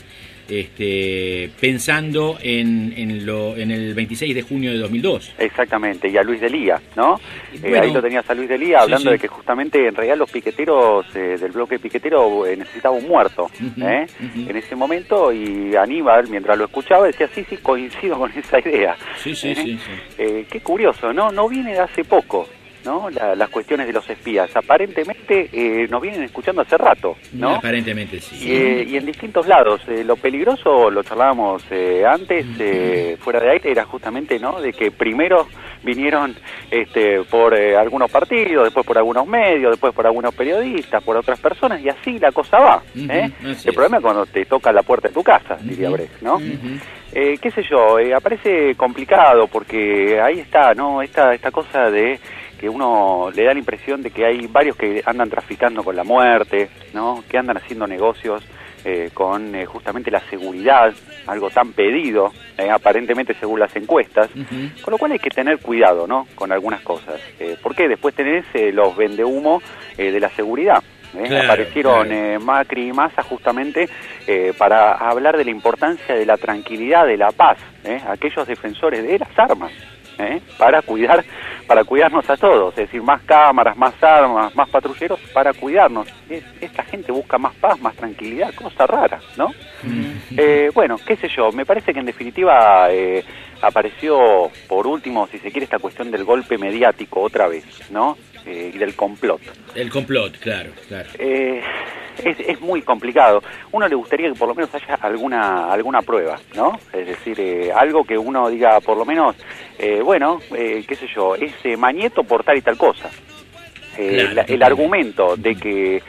este, pensando en, en, lo, en el veintiséis de junio de dos mil dos. Exactamente, y a Luis Delía, ¿no? Bueno, eh, ahí lo tenías a Luis Delía hablando sí, sí. de que justamente en realidad los piqueteros eh, del bloque piquetero eh, necesitaban un muerto, uh-huh, ¿eh? uh-huh. en ese momento, y Aníbal, mientras lo escuchaba, decía, sí, sí, coincido con esa idea. Sí, sí, ¿eh? sí, sí. Eh, qué curioso, ¿no? No viene de hace poco, ¿no? La, las cuestiones de los espías. Aparentemente eh, nos vienen escuchando hace rato, ¿no? Aparentemente sí. Y, eh, y en distintos lados. Eh, lo peligroso, lo charlábamos eh, antes, eh, fuera de aire, era justamente, ¿no? De que primero vinieron este, por eh, algunos partidos, después por algunos medios, después por algunos periodistas, por otras personas, y así la cosa va. ¿eh? Uh-huh, El problema es cuando te toca la puerta de tu casa, uh-huh, diría Brecht, ¿no? Uh-huh. Eh, qué sé yo, eh, aparece complicado porque ahí está, ¿no? Esta, esta cosa de que uno le da la impresión de que hay varios que andan traficando con la muerte, ¿no? Que andan haciendo negocios eh, con eh, justamente la seguridad, algo tan pedido, eh, aparentemente según las encuestas, uh-huh. con lo cual hay que tener cuidado, ¿no? Con algunas cosas. Eh, porque después tenés eh, los vendehumo eh, de la seguridad. ¿eh? Claro, Aparecieron claro. Eh, Macri y Massa justamente eh, para hablar de la importancia de la tranquilidad, de la paz, ¿eh? aquellos defensores de las armas. ¿Eh? para cuidar para cuidarnos a todos, es decir, más cámaras, más armas, más patrulleros para cuidarnos. Esta gente busca más paz, más tranquilidad, cosa rara, ¿no? Mm. Eh, bueno, qué sé yo, me parece que en definitiva eh, apareció por último, si se quiere, esta cuestión del golpe mediático otra vez, ¿no? Eh, y del complot. El complot, claro, claro. Eh, es, es muy complicado. Uno le gustaría que por lo menos haya alguna alguna prueba, ¿no? Es decir, eh, algo que uno diga, por lo menos, eh, bueno, eh, qué sé yo, es eh, Mañeto por tal y tal cosa. Eh, claro, la, el argumento de que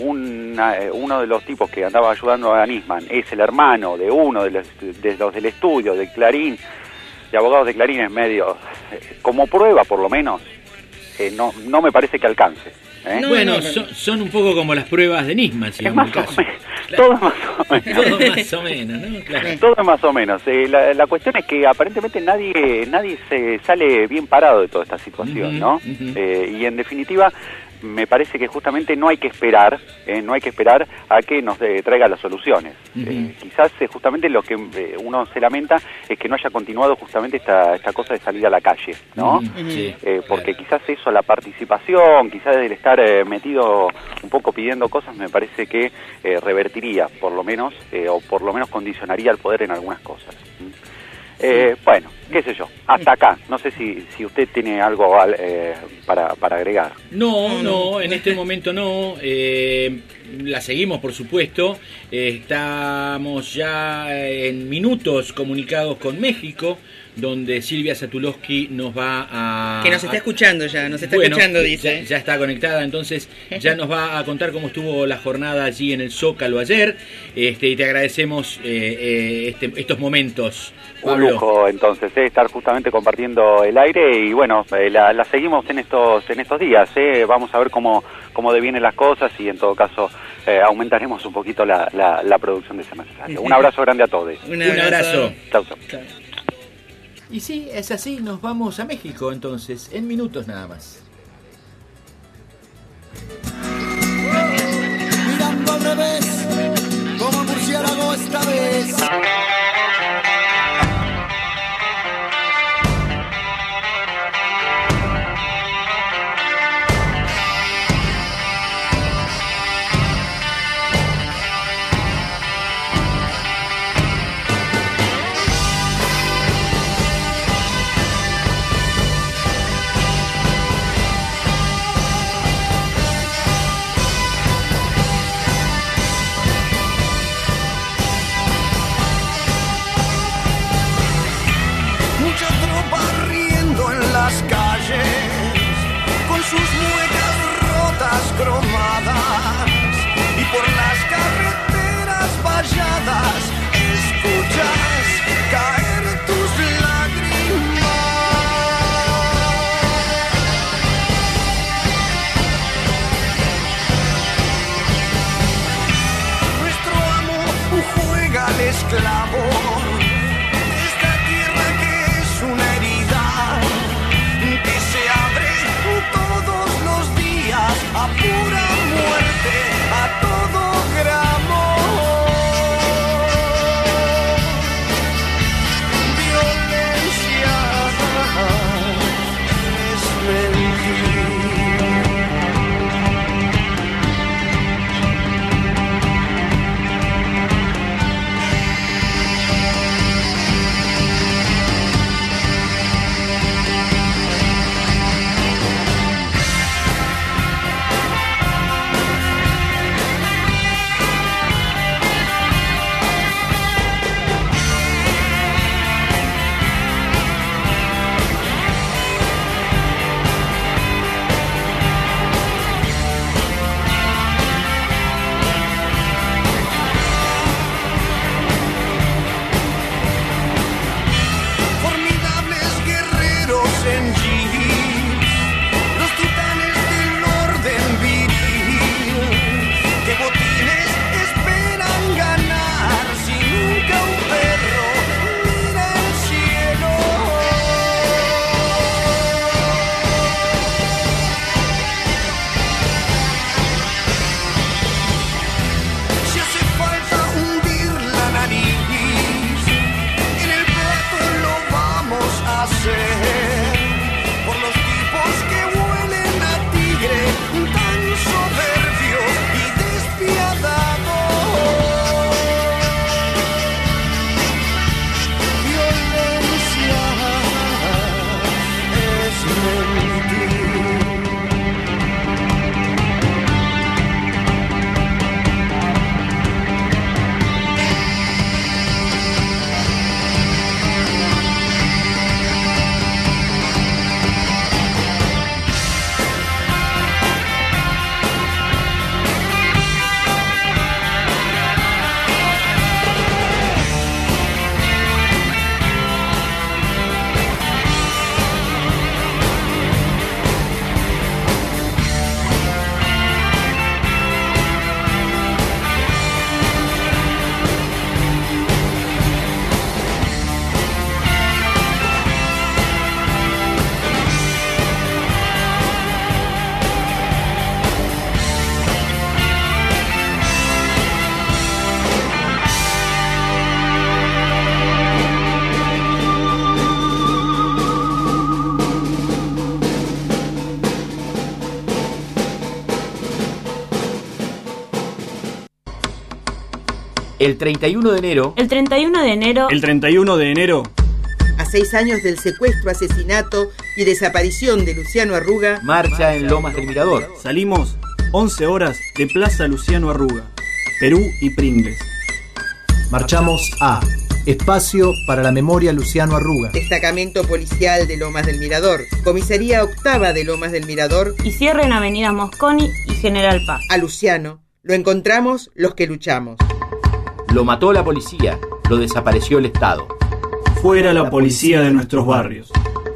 una, uno de los tipos que andaba ayudando a Nisman es el hermano de uno de los, de los del estudio, de Clarín, de abogados de Clarín, es medio, eh, como prueba por lo menos, eh, no, no me parece que alcance. ¿Eh? No, bueno, no, no. Son, son un poco como las pruebas de Nisman, si es más o menos. Claro. Todo más o menos. Todo más o menos, ¿no? Claro. Todo más o menos. Eh, la, la cuestión es que aparentemente nadie nadie se sale bien parado de toda esta situación, uh-huh, ¿no? Uh-huh. Eh, y en definitiva, me parece que justamente no hay que esperar, eh, no hay que esperar a que nos eh, traiga las soluciones. Uh-huh. Eh, quizás eh, justamente lo que eh, uno se lamenta es que no haya continuado justamente esta esta cosa de salir a la calle, ¿no? Uh-huh. Sí, eh, porque claro. Quizás eso, la participación, quizás el estar eh, metido un poco pidiendo cosas, me parece que eh, revertiría, por lo menos, eh, o por lo menos condicionaría el poder en algunas cosas. Eh, bueno, qué sé yo, hasta acá. No sé si, si usted tiene algo eh, para, para agregar. No, no, en este momento no. Eh, la seguimos, por supuesto. Eh, estamos ya en minutos comunicados con México, donde Silvia Satulowski nos va a... Que nos está escuchando ya, nos está bueno, escuchando, dice. Ya, ya está conectada, entonces ya nos va a contar cómo estuvo la jornada allí en el Zócalo ayer, este, y te agradecemos eh, eh, este, estos momentos, Pablo. Un lujo, entonces, eh, estar justamente compartiendo el aire, y bueno, eh, la, la seguimos en estos en estos días, eh, vamos a ver cómo, cómo devienen las cosas, y en todo caso eh, aumentaremos un poquito la, la, la producción de Semana Necesaria. Un abrazo grande a todos. Un abrazo. Un abrazo. Chau, chau. Chau. Y sí, es así, nos vamos a México entonces, en minutos nada más. Mirando al revés, como murciélago esta vez. Sus muecas rotas cromadas y por las carreteras valladas escuchas caer tus lágrimas. Nuestro amo juega al esclavo de esta tierra que es una herida que se abre todos los días a pura muerte, a todo gramo. El treinta y uno de enero. El treinta y uno de enero. El treinta y uno de enero. A seis años del secuestro, asesinato y desaparición de Luciano Arruga. Marcha en Lomas del Mirador. Salimos once horas de Plaza Luciano Arruga, Perú y Pringles. Marchamos a Espacio para la Memoria Luciano Arruga. Destacamento Policial de Lomas del Mirador. Comisaría Octava de Lomas del Mirador. Y cierre en Avenida Mosconi y General Paz. A Luciano lo encontramos los que luchamos. Lo mató la policía, lo desapareció el Estado. Fuera la policía de nuestros barrios.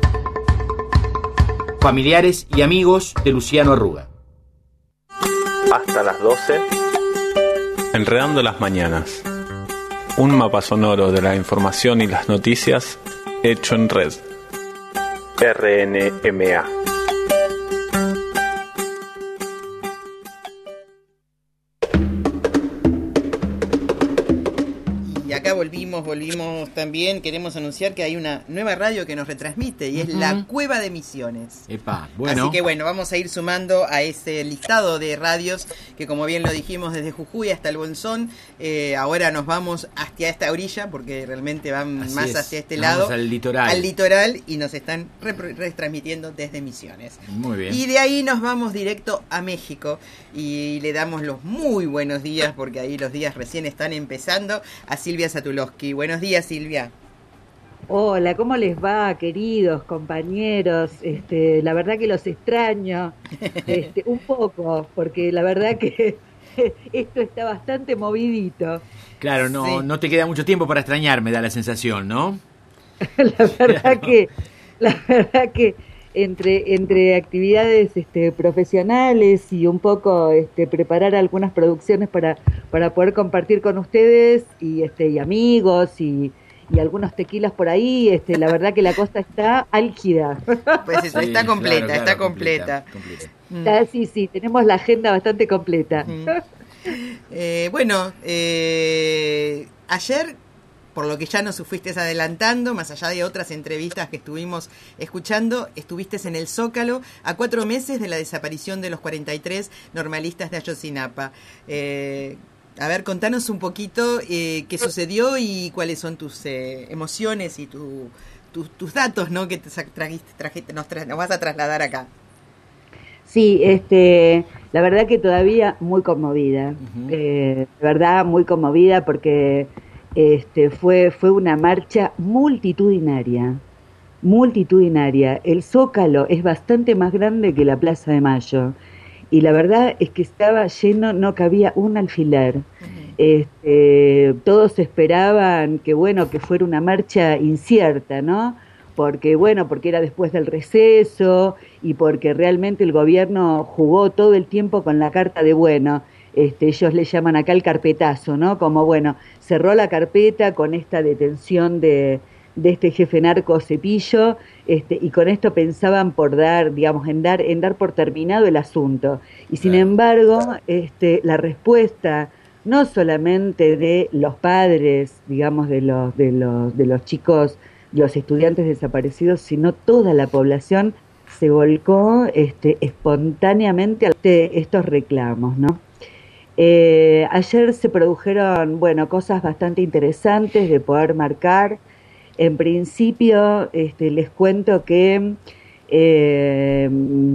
Familiares y amigos de Luciano Arruga. Hasta las doce. Enredando las mañanas. Un mapa sonoro de la información y las noticias hecho en red. R N M A. Y acá volvimos, volvimos también. Queremos anunciar que hay una nueva radio que nos retransmite y es uh-huh. La Cueva de Misiones. Epa, bueno. Así que bueno, vamos a ir sumando a ese listado de radios que, como bien lo dijimos, desde Jujuy hasta el Bolsón. Eh, ahora nos vamos hacia esta orilla porque realmente van Así más es. hacia este vamos lado. Al litoral. Al litoral y nos están re- retransmitiendo desde Misiones. Muy bien. Y de ahí nos vamos directo a México y le damos los muy buenos días porque ahí los días recién están empezando a Silvia Satulowski. Buenos días, Silvia. Hola, ¿cómo les va, queridos compañeros? Este, la verdad que los extraño este, un poco, porque la verdad que esto está bastante movidito. Claro, no, sí. no te queda mucho tiempo para extrañarme, da la sensación, ¿no? la verdad que, la verdad que entre entre actividades este, profesionales y un poco este, preparar algunas producciones para para poder compartir con ustedes y este y amigos y y algunos tequilas por ahí, este, la verdad que la cosa está álgida. Pues eso, sí, está completa, claro, claro, está completa. completa. completa. Mm. Sí, sí, tenemos la agenda bastante completa. Mm. eh, bueno, eh, ayer, por lo que ya nos fuiste adelantando, más allá de otras entrevistas que estuvimos escuchando, estuviste en el Zócalo a cuatro meses de la desaparición de los cuarenta y tres normalistas de Ayotzinapa. Eh, A ver, contanos un poquito eh, qué sucedió y cuáles son tus eh, emociones y tu, tu, tus datos, ¿no? Que te trajiste, trajiste, nos, tra- nos vas a trasladar acá. Sí, este, la verdad que todavía muy conmovida, uh-huh. eh, de verdad muy conmovida porque este, fue fue una marcha multitudinaria, multitudinaria. El Zócalo es bastante más grande que la Plaza de Mayo. Y la verdad es que estaba lleno, no cabía un alfiler. Uh-huh. Este, todos esperaban que bueno, que fuera una marcha incierta, ¿no? Porque bueno, porque era después del receso y porque realmente el gobierno jugó todo el tiempo con la carta de bueno. Este, ellos le llaman acá el carpetazo, ¿no? Como bueno, cerró la carpeta con esta detención de de este jefe narco Cepillo, este, y con esto pensaban por dar, digamos, en dar, en dar por terminado el asunto. Y sin claro. embargo, este, la respuesta no solamente de los padres, digamos, de los, de los, de los chicos, de los estudiantes desaparecidos, sino toda la población se volcó este, espontáneamente a estos reclamos, ¿no? Eh, ayer se produjeron, bueno, cosas bastante interesantes de poder marcar. En principio, este, les cuento que, eh,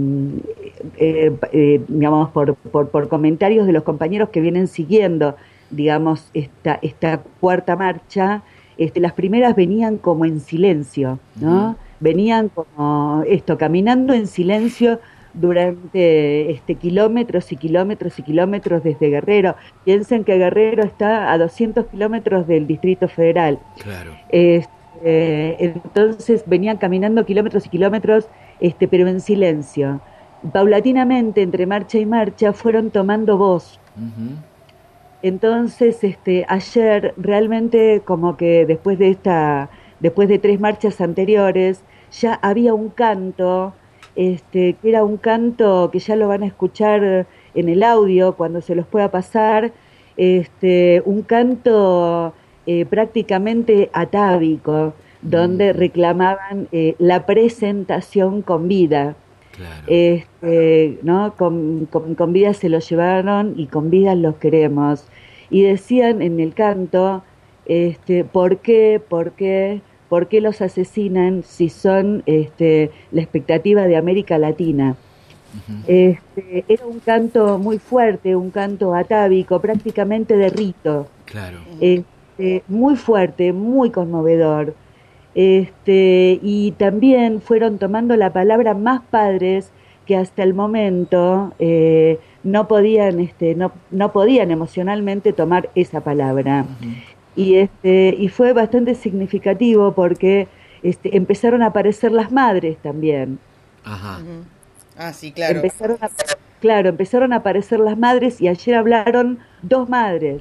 eh, eh, digamos, por, por, por comentarios de los compañeros que vienen siguiendo, digamos, esta, esta cuarta marcha, este, las primeras venían como en silencio, ¿no? Uh-huh. Venían como esto, caminando en silencio durante este kilómetros y kilómetros y kilómetros desde Guerrero. Piensen que Guerrero está a doscientos kilómetros del Distrito Federal. Claro. Este, Eh, entonces venían caminando kilómetros y kilómetros, este, pero en silencio. Paulatinamente, entre marcha y marcha, fueron tomando voz. Uh-huh. Entonces, este, ayer realmente como que después de esta, después de tres marchas anteriores, ya había un canto, este, que era un canto que ya lo van a escuchar en el audio cuando se los pueda pasar, este, un canto Eh, prácticamente atávico, donde reclamaban eh, la presentación con vida. Claro. Este, ¿no? Con, con, con vida se los llevaron y con vida los queremos. y decían en el canto, este, ¿por qué, por qué, por qué los asesinan si son este, la expectativa de América Latina? Uh-huh. Este, era un canto muy fuerte, un canto atávico, prácticamente de rito. Claro. Este, muy fuerte, muy conmovedor. Este, y también fueron tomando la palabra más padres que hasta el momento eh, no podían, este, no, no podían emocionalmente tomar esa palabra. Uh-huh. Y este, y fue bastante significativo porque este, empezaron a aparecer las madres también. Ajá. Uh-huh. Ah, sí, claro. Empezaron a, claro, empezaron a aparecer las madres y ayer hablaron dos madres.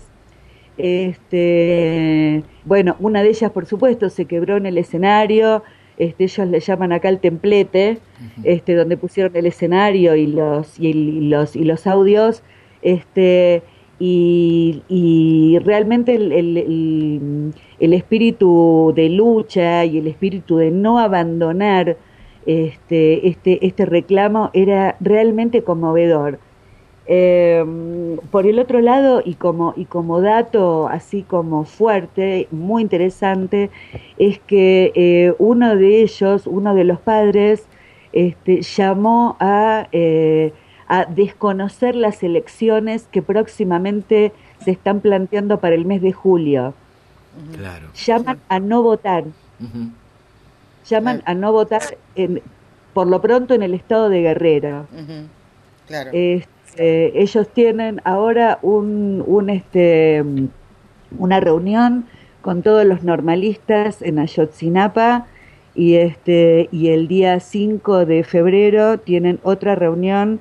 Este, bueno, una de ellas, por supuesto, se quebró en el escenario. Este, ellos le llaman acá el templete, uh-huh. este, donde pusieron el escenario y los y, y los y los audios, este, y, y realmente el, el, el, el espíritu de lucha y el espíritu de no abandonar este, este, este reclamo era realmente conmovedor. Eh, por el otro lado, y como, y como dato así como fuerte, muy interesante, es que eh, uno de ellos, uno de los padres, este, llamó a, eh, a desconocer las elecciones que próximamente se están planteando para el mes de julio. Claro. Llaman a no votar. Uh-huh. Llaman a no votar, en, por lo pronto, en el estado de Guerrero. Uh-huh. Claro. Este, Eh, ellos tienen ahora un, un este una reunión con todos los normalistas en Ayotzinapa y este y el día cinco de febrero tienen otra reunión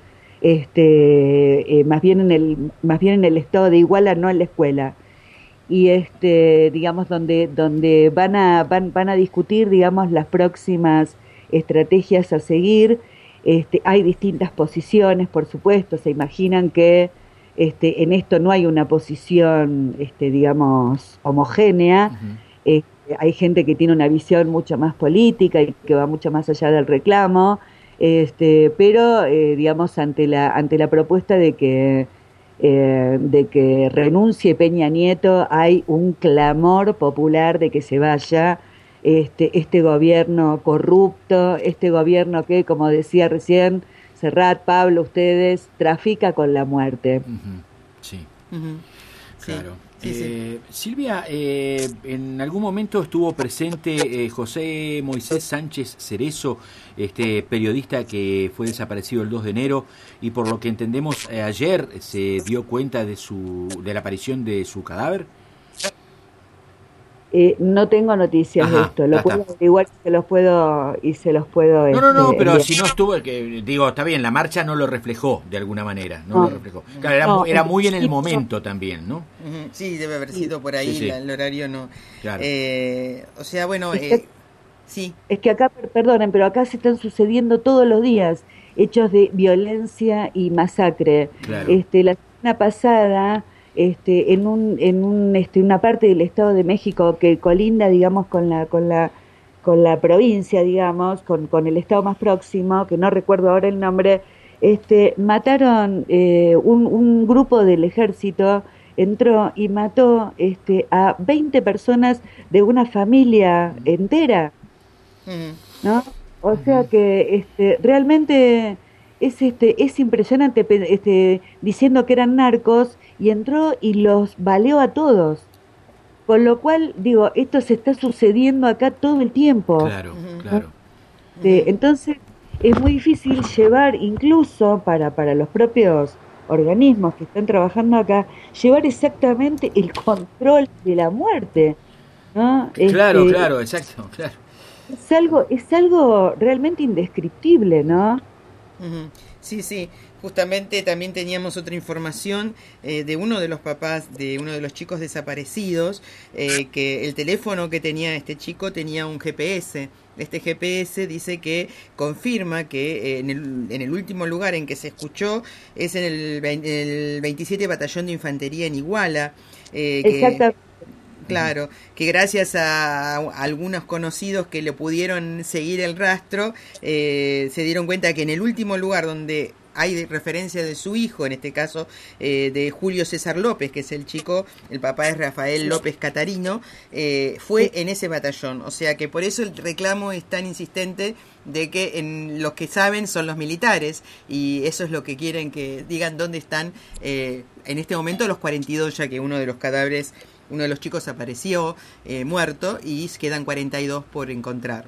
este eh, más bien en el más bien en el estado de Iguala, no en la escuela, y este digamos donde donde van a van van a discutir digamos las próximas estrategias a seguir. Este, hay distintas posiciones, por supuesto, se imaginan que este, en esto no hay una posición, este, digamos, homogénea. Uh-huh. Este, hay gente que tiene una visión mucho más política y que va mucho más allá del reclamo, este, pero, eh, digamos, ante la ante la propuesta de que eh, de que renuncie Peña Nieto, hay un clamor popular de que se vaya. Este, este gobierno corrupto, este gobierno que, como decía recién Serrat, Pablo, ustedes, trafica con la muerte. Uh-huh. Sí, uh-huh. claro. Sí, eh, sí. Silvia, eh, en algún momento estuvo presente eh, José Moisés Sánchez Cerezo, este periodista que fue desaparecido el dos de enero, y por lo que entendemos eh, ayer se dio cuenta de su de la aparición de su cadáver. Eh, no tengo noticias Ajá, de esto, lo puedo averiguar y se los puedo y se los puedo. No, no, no, este, pero enviar. si no estuvo, que digo, está bien, la marcha no lo reflejó de alguna manera, no, no lo reflejó. Claro, era, no, era muy en el sí, momento también, ¿no? Uh-huh. Sí, debe haber sido por ahí, sí, sí. La, el horario no. Claro. Eh, o sea, bueno, es que, eh, sí. Es que acá, perdonen, pero acá se están sucediendo todos los días hechos de violencia y masacre. Claro. Este, la semana pasada. Este, en un, en un, este, una parte del Estado de México que colinda, digamos, con la, con la, con la provincia, digamos, con, con el estado más próximo, que no recuerdo ahora el nombre, este, mataron eh, un, un grupo del ejército entró y mató, este, a veinte personas de una familia entera, ¿no? O sea que, este, realmente es, este, es impresionante, este, diciendo que eran narcos. Y entró y los baleó a todos. Con lo cual, digo, esto se está sucediendo acá todo el tiempo. Claro, claro. Sí, entonces, es muy difícil llevar, incluso para, para los propios organismos que están trabajando acá, llevar exactamente el control de la muerte, ¿no? Claro, este, claro, exacto, claro. Es algo, es algo realmente indescriptible, ¿no? Uh-huh. Sí, sí. Justamente también teníamos otra información eh, de uno de los papás de uno de los chicos desaparecidos, eh, que el teléfono que tenía este chico tenía un G P S. Este G P S dice que confirma que eh, en, el, en el último lugar en que se escuchó es en el, en el veintisiete Batallón de Infantería en Iguala. Eh, Exactamente. Claro, que gracias a, a algunos conocidos que le pudieron seguir el rastro, eh, se dieron cuenta que en el último lugar donde hay referencia de su hijo, en este caso eh, de Julio César López, que es el chico, el papá es Rafael López Catarino, eh, fue en ese batallón. O sea que por eso el reclamo es tan insistente de que en los que saben son los militares, y eso es lo que quieren que digan dónde están eh, en este momento los cuarenta y dos, ya que uno de los cadáveres, uno de los chicos apareció eh, muerto y quedan cuarenta y dos por encontrar.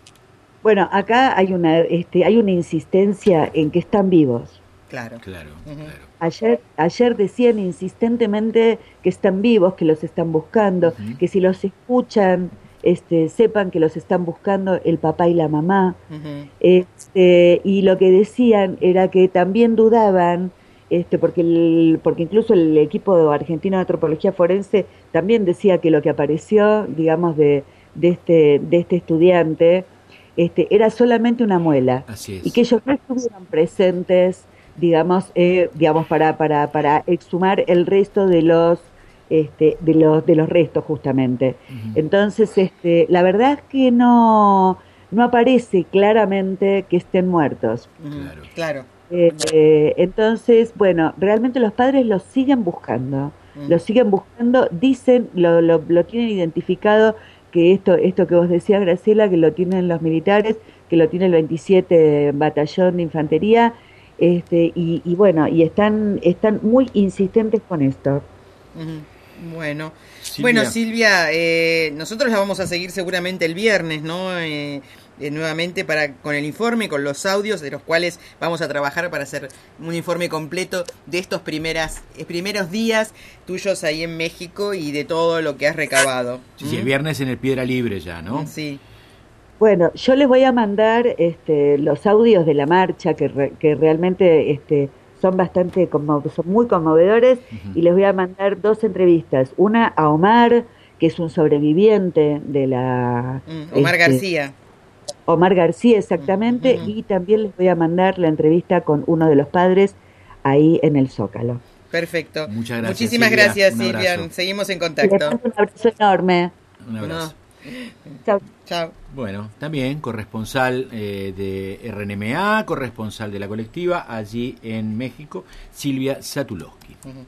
Bueno, acá hay una este, hay una insistencia en que están vivos. Claro. Claro, uh-huh. claro. Ayer, ayer decían insistentemente que están vivos, que los están buscando, uh-huh. que si los escuchan, este, sepan que los están buscando el papá y la mamá. Uh-huh. Este, y lo que decían era que también dudaban, este, porque, el, porque incluso el equipo argentino de antropología forense también decía que lo que apareció, digamos, de, de, este, de este estudiante, Este, era solamente una muela. Así es. Y que ellos no estuvieron presentes, digamos, eh, digamos para, para, para exhumar el resto de los, este, de los, de los restos justamente. Uh-huh. Entonces, este, la verdad es que no, no aparece claramente que estén muertos. Uh-huh. Claro. Eh, eh, entonces, bueno, realmente los padres los siguen buscando, uh-huh. los siguen buscando, dicen, lo, lo, lo tienen identificado, que esto esto que vos decías, Graciela, que lo tienen los militares, que lo tiene el veintisiete Batallón de Infantería, este y, y bueno, y están están muy insistentes con esto. Uh-huh. Bueno, Silvia. bueno Silvia, eh, nosotros la vamos a seguir seguramente el viernes, ¿no? Eh, eh, nuevamente para con el informe, con los audios, de los cuales vamos a trabajar para hacer un informe completo de estos primeras eh, primeros días tuyos ahí en México y de todo lo que has recabado. Sí, sí, el viernes en el Piedra Libre ya, ¿no? Sí. Bueno, yo les voy a mandar este, los audios de la marcha que, re, que realmente este, son bastante como, son muy conmovedores, uh-huh. y les voy a mandar dos entrevistas, una a Omar, que es un sobreviviente de la... Mm, Omar este, García. Omar García, exactamente, uh-huh. y también les voy a mandar la entrevista con uno de los padres ahí en el Zócalo. Perfecto. Muchas gracias. Muchísimas Silvia. gracias, Un Silvia. abrazo. Seguimos en contacto. Un abrazo enorme. Un abrazo. No. Chao. Chao. Bueno, también corresponsal eh, de R N M A, corresponsal de la colectiva allí en México, Silvia Satulowski. Uh-huh.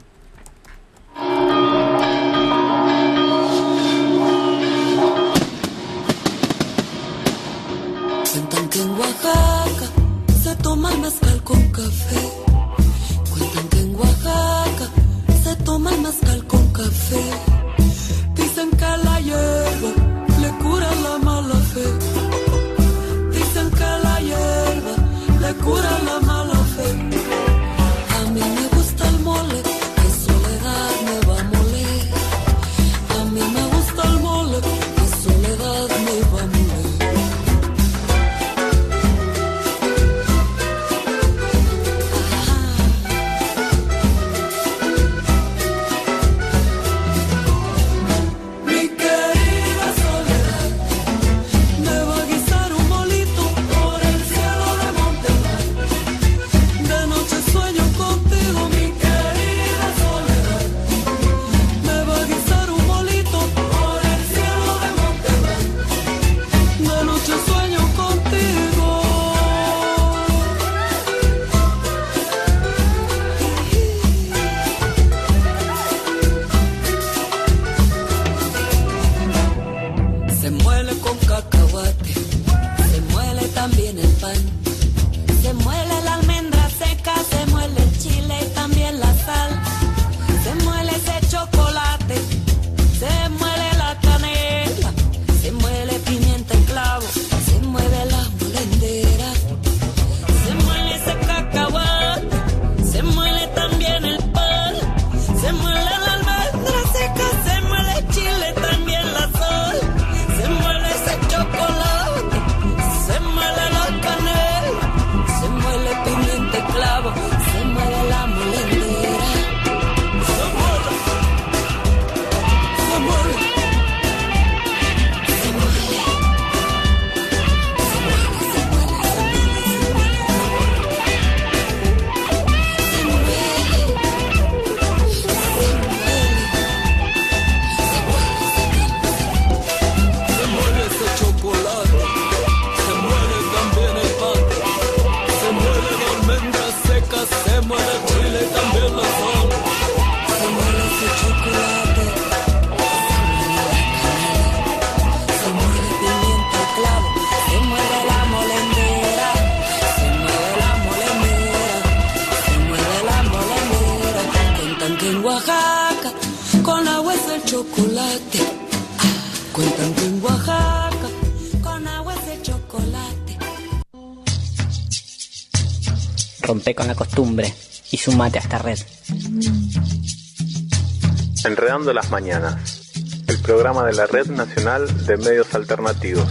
Cuentan que en Oaxaca se toma el mezcal con café. Cuentan que en Oaxaca se toma el mezcal con café. Dicen que la hierba le cura la mala fe. Dicen que la hierba le cura la mala fe. A mí me gusta el mole, que soledad me va a moler. A mí me gusta el mole, que soledad me va a moler. Se muele ese chocolate, se muele la chocolate. Cuentan que en Oaxaca con agua es de chocolate. Rompe con la costumbre y sumate a esta red. Enredando las mañanas. El programa de la Red Nacional de Medios Alternativos.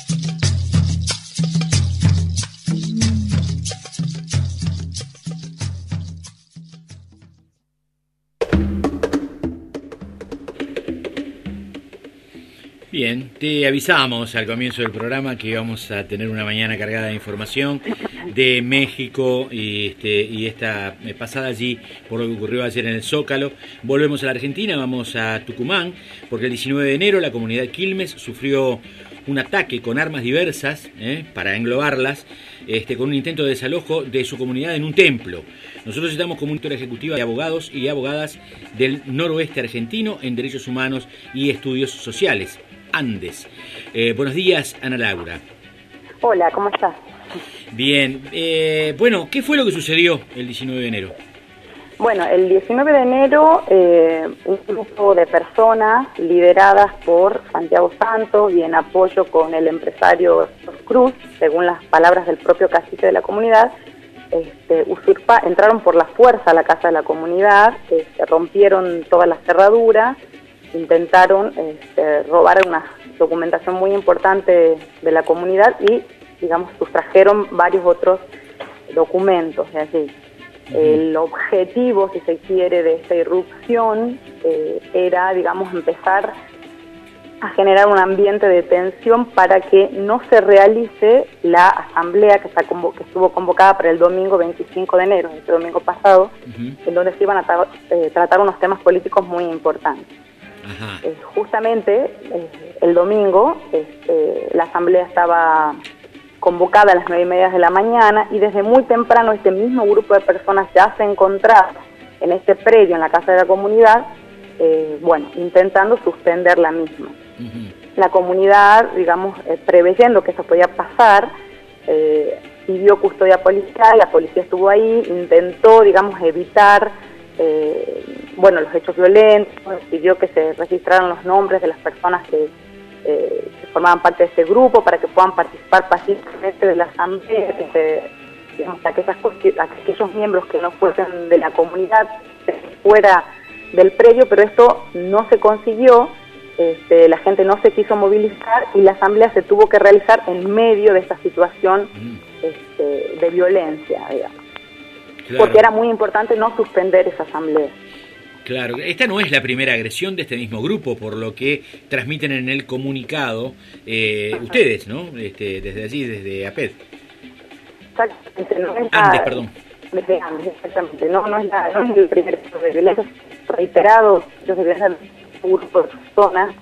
Bien, te avisamos al comienzo del programa que íbamos a tener una mañana cargada de información de México y, este, y esta pasada allí por lo que ocurrió ayer en el Zócalo. Volvemos a la Argentina, vamos a Tucumán, porque el diecinueve de enero la comunidad Quilmes sufrió un ataque con armas diversas, eh, para englobarlas, este, con un intento de desalojo de su comunidad en un templo. Nosotros estamos como monitora ejecutiva de abogados y abogadas del noroeste argentino en Derechos Humanos y Estudios Sociales, Andes. Eh, buenos días, Ana Laura. Hola, ¿cómo estás? Bien, eh, bueno, ¿qué fue lo que sucedió el diecinueve de enero? Bueno, el diecinueve de enero eh, un grupo de personas lideradas por Santiago Santos y en apoyo con el empresario Cruz, según las palabras del propio cacique de la comunidad, este, usurpa, entraron por la fuerza a la casa de la comunidad, este, rompieron todas las cerraduras, intentaron este, robar una documentación muy importante de la comunidad y, digamos, sustrajeron varios otros documentos de allí. Uh-huh. El objetivo, si se quiere, de esta irrupción eh, era, digamos, empezar a generar un ambiente de tensión para que no se realice la asamblea que, está convo- que estuvo convocada para el domingo veinticinco de enero, este domingo pasado, uh-huh, en donde se iban a tra- eh, tratar unos temas políticos muy importantes. Eh, justamente eh, el domingo este, la asamblea estaba convocada a las nueve y media de la mañana y desde muy temprano este mismo grupo de personas ya se encontraba en este predio en la casa de la comunidad, eh, bueno, intentando suspender la misma. Uh-huh. La comunidad, digamos, eh, preveyendo que eso podía pasar, eh, pidió custodia policial, la policía estuvo ahí, intentó, digamos, evitar Eh, bueno, los hechos violentos, pidió que se registraran los nombres de las personas que, eh, que formaban parte de este grupo para que puedan participar pacíficamente de la asamblea, que se, digamos, aquellas, aquellos miembros que no fuesen de la comunidad fuera del predio, pero esto no se consiguió, este, la gente no se quiso movilizar y la asamblea se tuvo que realizar en medio de esta situación este, de violencia, digamos. Claro. Porque era muy importante no suspender esa asamblea. Claro, esta no es la primera agresión de este mismo grupo, por lo que transmiten en el comunicado eh, ustedes, ¿no? Este, desde allí, desde A P E D. Exactamente, no es la, Andes, perdón. Desde Andes, exactamente. No, no es, la, no es el primer caso de violencia reiterado, yo sé que es un grupo de personas,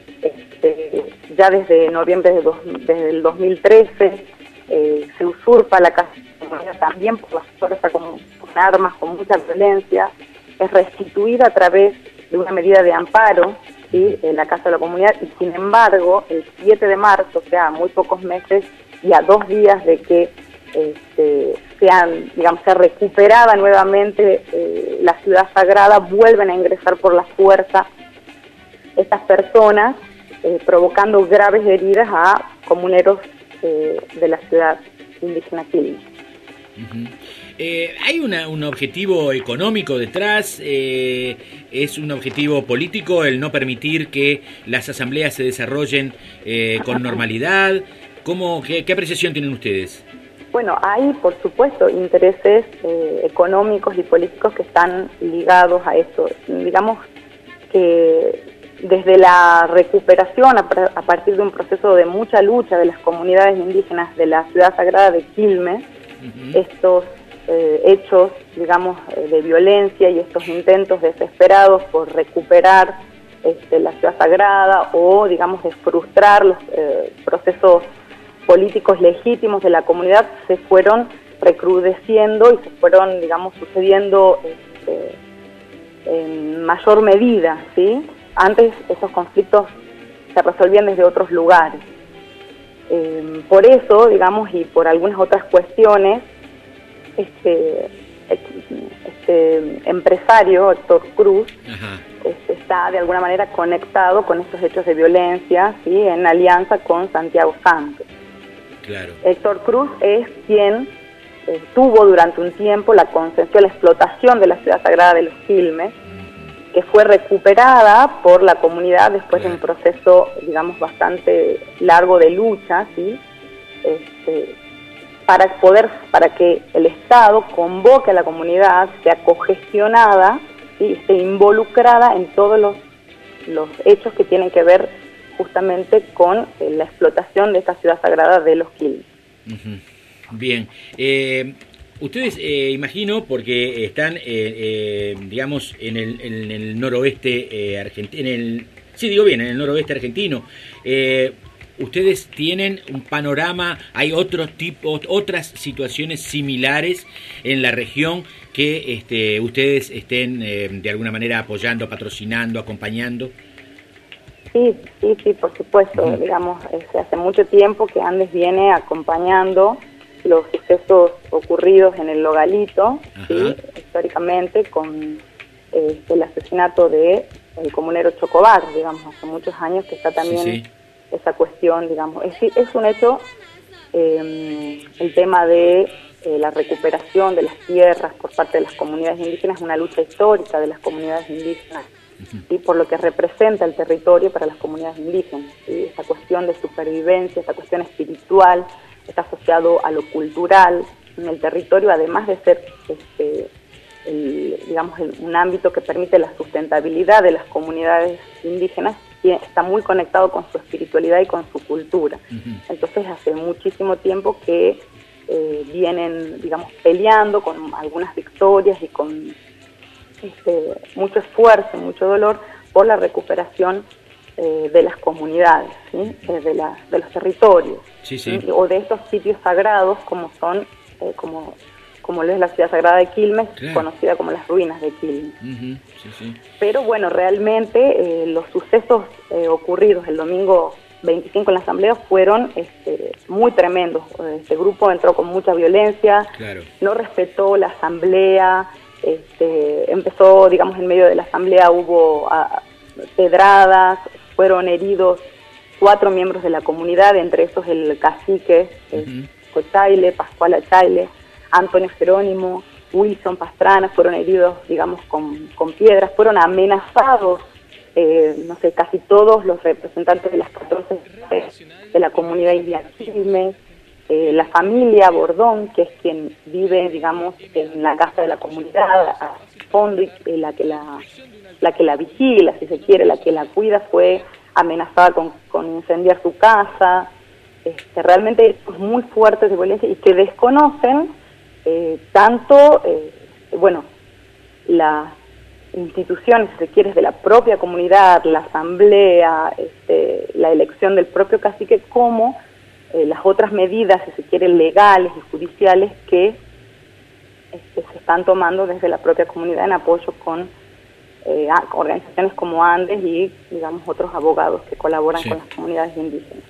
este, ya desde noviembre de dos, desde el dos mil trece, eh, se usurpa la casa también por la fuerza con, con armas, con mucha violencia, es restituida a través de una medida de amparo, ¿sí?, en la Casa de la Comunidad, y sin embargo, el siete de marzo, o sea, a muy pocos meses y a dos días de que este, sean, digamos, sea recuperada nuevamente eh, la ciudad sagrada, vuelven a ingresar por la fuerza estas personas, eh, provocando graves heridas a comuneros eh, de la ciudad indígena Quilmes. Uh-huh. Eh, ¿Hay una, un objetivo económico detrás? Eh, ¿Es un objetivo político el no permitir que las asambleas se desarrollen eh, con normalidad? ¿Cómo, qué, ¿Qué apreciación tienen ustedes? Bueno, hay, por supuesto, intereses eh, económicos y políticos que están ligados a esto. Digamos que desde la recuperación, a, a partir de un proceso de mucha lucha de las comunidades indígenas de la ciudad sagrada de Quilmes, uh-huh, estos eh, hechos, digamos, eh, de violencia y estos intentos desesperados por recuperar este, la ciudad sagrada o, digamos, de frustrar los eh, procesos políticos legítimos de la comunidad se fueron recrudeciendo y se fueron, digamos, sucediendo este, en mayor medida, ¿sí? Antes esos conflictos se resolvían desde otros lugares. Eh, por eso, digamos, y por algunas otras cuestiones, este, este empresario, Héctor Cruz, este, está de alguna manera conectado con estos hechos de violencia, ¿sí? En alianza con Santiago Santos. Claro. Héctor Cruz es quien eh, tuvo durante un tiempo la concesión, la explotación de la ciudad sagrada de los Quilmes, que fue recuperada por la comunidad después de un proceso, digamos, bastante largo de lucha, ¿sí? Este, para poder, para que el Estado convoque a la comunidad, sea cogestionada, ¿sí? Esté involucrada en todos los, los hechos que tienen que ver justamente con eh, la explotación de esta ciudad sagrada de los Quilmes. Uh-huh. Bien. Eh... Ustedes, eh, imagino, porque están, eh, eh, digamos, en el, en el noroeste eh, argentino, en el, sí digo bien, en el noroeste argentino, eh, ustedes tienen un panorama, hay otros tipos, otras situaciones similares en la región que este, ustedes estén eh, de alguna manera apoyando, patrocinando, acompañando. Sí, sí, sí, por supuesto. Uh-huh. Digamos, este, hace mucho tiempo que Andes viene acompañando los sucesos ocurridos en el Logalito, ¿sí? Históricamente, con eh, el asesinato de el comunero Chocobar, digamos, hace muchos años que está también sí, sí. esa cuestión, digamos, es, es un hecho, eh, el tema de eh, la recuperación de las tierras por parte de las comunidades indígenas, es una lucha histórica de las comunidades indígenas, uh-huh. ¿sí? Por lo que representa el territorio para las comunidades indígenas, ¿sí? Esa cuestión de supervivencia, esa cuestión espiritual, está asociado a lo cultural en el territorio, además de ser este, el, digamos, el, un ámbito que permite la sustentabilidad de las comunidades indígenas, y está muy conectado con su espiritualidad y con su cultura. Uh-huh. Entonces hace muchísimo tiempo que eh, vienen, digamos, peleando con algunas victorias y con este, mucho esfuerzo, mucho dolor por la recuperación Eh, de las comunidades, ¿sí? eh, de, la, de los territorios, sí, sí. ¿sí? O de estos sitios sagrados como son, eh, como, como lo es la ciudad sagrada de Quilmes, claro. Conocida como las ruinas de Quilmes. Uh-huh. Sí, sí. Pero bueno, realmente eh, los sucesos eh, ocurridos el domingo veinticinco en la asamblea fueron este, muy tremendos. Este grupo entró con mucha violencia, claro. No respetó la asamblea, este, empezó, digamos, en medio de la asamblea hubo a, pedradas, fueron heridos cuatro miembros de la comunidad, entre esos el cacique uh-huh. Cochaile, Pascual Achaile, Antonio Jerónimo, Wilson Pastrana, fueron heridos, digamos, con, con piedras, fueron amenazados, eh, no sé, casi todos los representantes de las catorce de la comunidad india Quilmes, eh, la familia Bordón, que es quien vive, digamos, en la casa de la comunidad, a fondo, y eh, la que la... la que la vigila, si se quiere, la que la cuida, fue amenazada con, con incendiar su casa, este, realmente muy fuertes de violencia y que desconocen eh, tanto, eh, bueno, las instituciones, si se quiere, de la propia comunidad, la asamblea, este, la elección del propio cacique, como eh, las otras medidas, si se quiere, legales y judiciales que este, se están tomando desde la propia comunidad en apoyo con Eh, organizaciones como Andes y, digamos, otros abogados que colaboran sí. con las comunidades indígenas.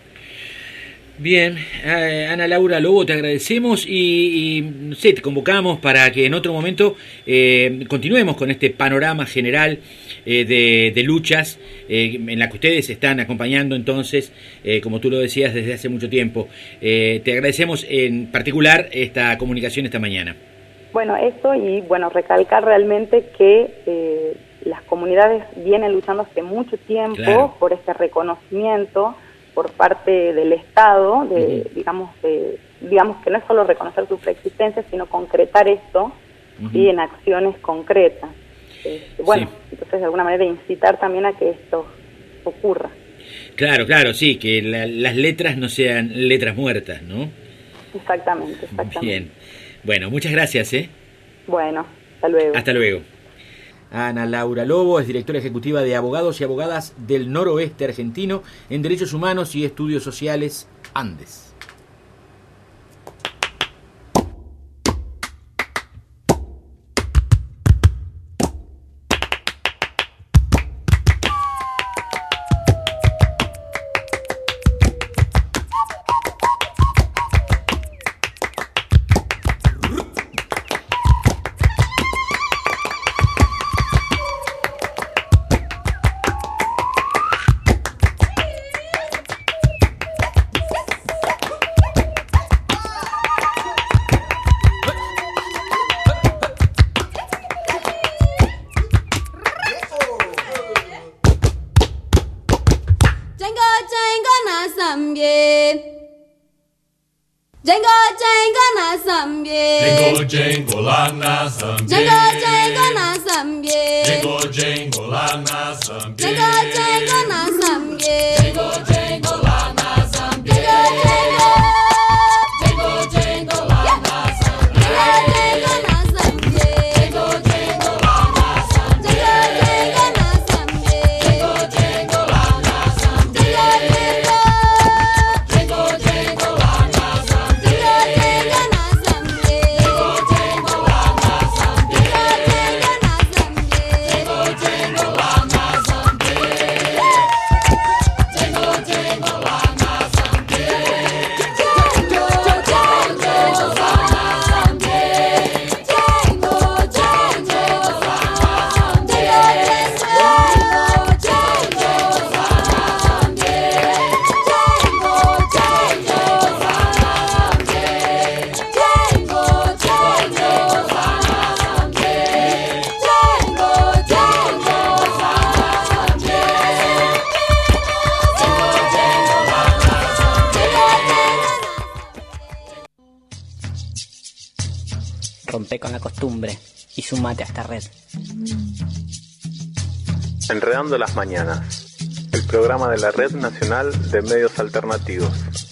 Bien, eh, Ana Laura Lobo, te agradecemos y, y no sé, te convocamos para que en otro momento eh, continuemos con este panorama general eh, de, de luchas eh, en la que ustedes están acompañando entonces, eh, como tú lo decías, desde hace mucho tiempo. Eh, te agradecemos en particular esta comunicación esta mañana. Bueno, eso y bueno, recalcar realmente que eh, las comunidades vienen luchando hace mucho tiempo claro. por este reconocimiento por parte del Estado, de, uh-huh. digamos, de, digamos que no es solo reconocer su preexistencia, sino concretar esto uh-huh. ¿sí? en acciones concretas. Este, bueno, sí. entonces de alguna manera incitar también a que esto ocurra. Claro, claro, sí, que la, las letras no sean letras muertas, ¿no? Exactamente, exactamente. Bien. Bueno, muchas gracias, ¿eh? Bueno, hasta luego. Hasta luego. Ana Laura Lobo es directora ejecutiva de Abogados y Abogadas del Noroeste Argentino en Derechos Humanos y Estudios Sociales Andes. Jango jango na zambie. Jango jango la na zambie. Jango jango na zambie. Jango jango la na zambie. Jango jango na zambie. Jango jango la na zambie. Jango jango la na zambie. Jango na zambie. Jango jango la na zambie. Jango na zambie. Jango jango la na zambie. Jango jango la na zambie. Rompe con la costumbre y sumate a esta red. Enredando las mañanas, el programa de la Red Nacional de Medios Alternativos.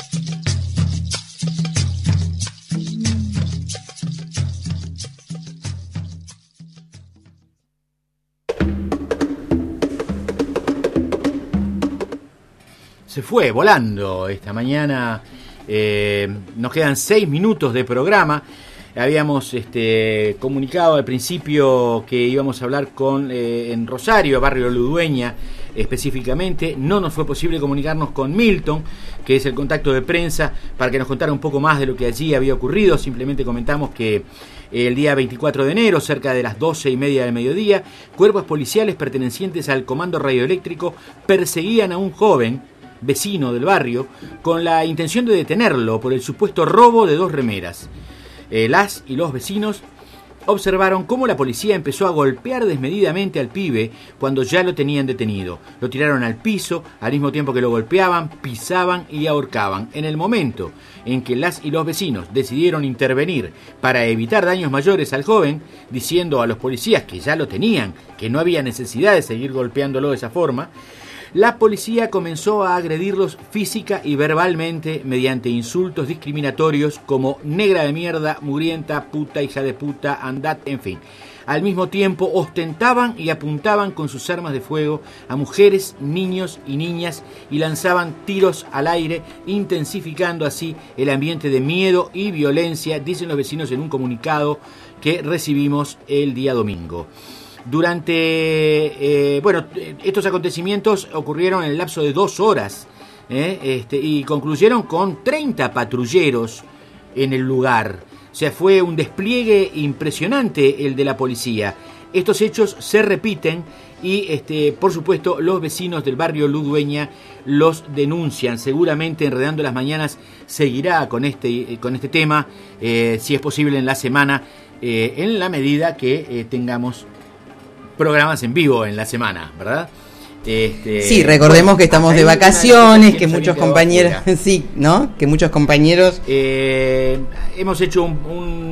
Se fue volando esta mañana. Eh, nos quedan seis minutos de programa. Habíamos este, comunicado al principio que íbamos a hablar con eh, en Rosario, barrio Ludueña específicamente. No nos fue posible comunicarnos con Milton, que es el contacto de prensa, para que nos contara un poco más de lo que allí había ocurrido. Simplemente comentamos que el día veinticuatro de enero, cerca de las doce y media del mediodía, cuerpos policiales pertenecientes al Comando Radioeléctrico perseguían a un joven vecino del barrio con la intención de detenerlo por el supuesto robo de dos remeras. Eh, las y los vecinos observaron cómo la policía empezó a golpear desmedidamente al pibe cuando ya lo tenían detenido. Lo tiraron al piso, al mismo tiempo que lo golpeaban, pisaban y ahorcaban. En el momento en que las y los vecinos decidieron intervenir para evitar daños mayores al joven, diciendo a los policías que ya lo tenían, que no había necesidad de seguir golpeándolo de esa forma, la policía comenzó a agredirlos física y verbalmente mediante insultos discriminatorios como negra de mierda, mugrienta, puta, hija de puta, andad, en fin. Al mismo tiempo ostentaban y apuntaban con sus armas de fuego a mujeres, niños y niñas y lanzaban tiros al aire, intensificando así el ambiente de miedo y violencia, dicen los vecinos en un comunicado que recibimos el día domingo. Durante, eh, bueno, estos acontecimientos ocurrieron en el lapso de dos horas ¿eh? este, y concluyeron con treinta patrulleros en el lugar. O sea, fue un despliegue impresionante el de la policía. Estos hechos se repiten y, este, por supuesto, los vecinos del barrio Ludueña los denuncian. Seguramente Enredando las Mañanas seguirá con este, con este tema, eh, si es posible en la semana, eh, en la medida que eh, tengamos programas en vivo en la semana, ¿verdad? Este, sí, recordemos bueno, que estamos de vacaciones, que muchos compañeros, sí, ¿no? Que muchos compañeros eh, hemos hecho un,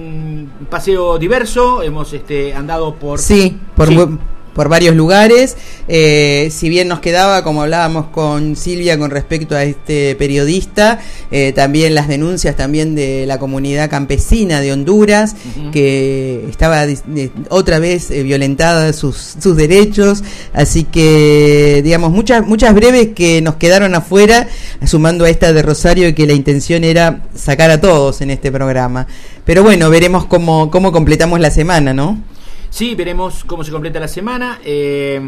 un paseo diverso, hemos este andado por sí, por sí. por varios lugares. Eh, si bien nos quedaba, como hablábamos con Silvia con respecto a este periodista, eh, también las denuncias también de la comunidad campesina de Honduras, uh-huh. que estaba de, de, otra vez eh, violentada sus, sus derechos, así que digamos muchas muchas breves que nos quedaron afuera, sumando a esta de Rosario, que la intención era sacar a todos en este programa. Pero bueno, veremos cómo, cómo completamos la semana, ¿no? Sí, veremos cómo se completa la semana. Eh,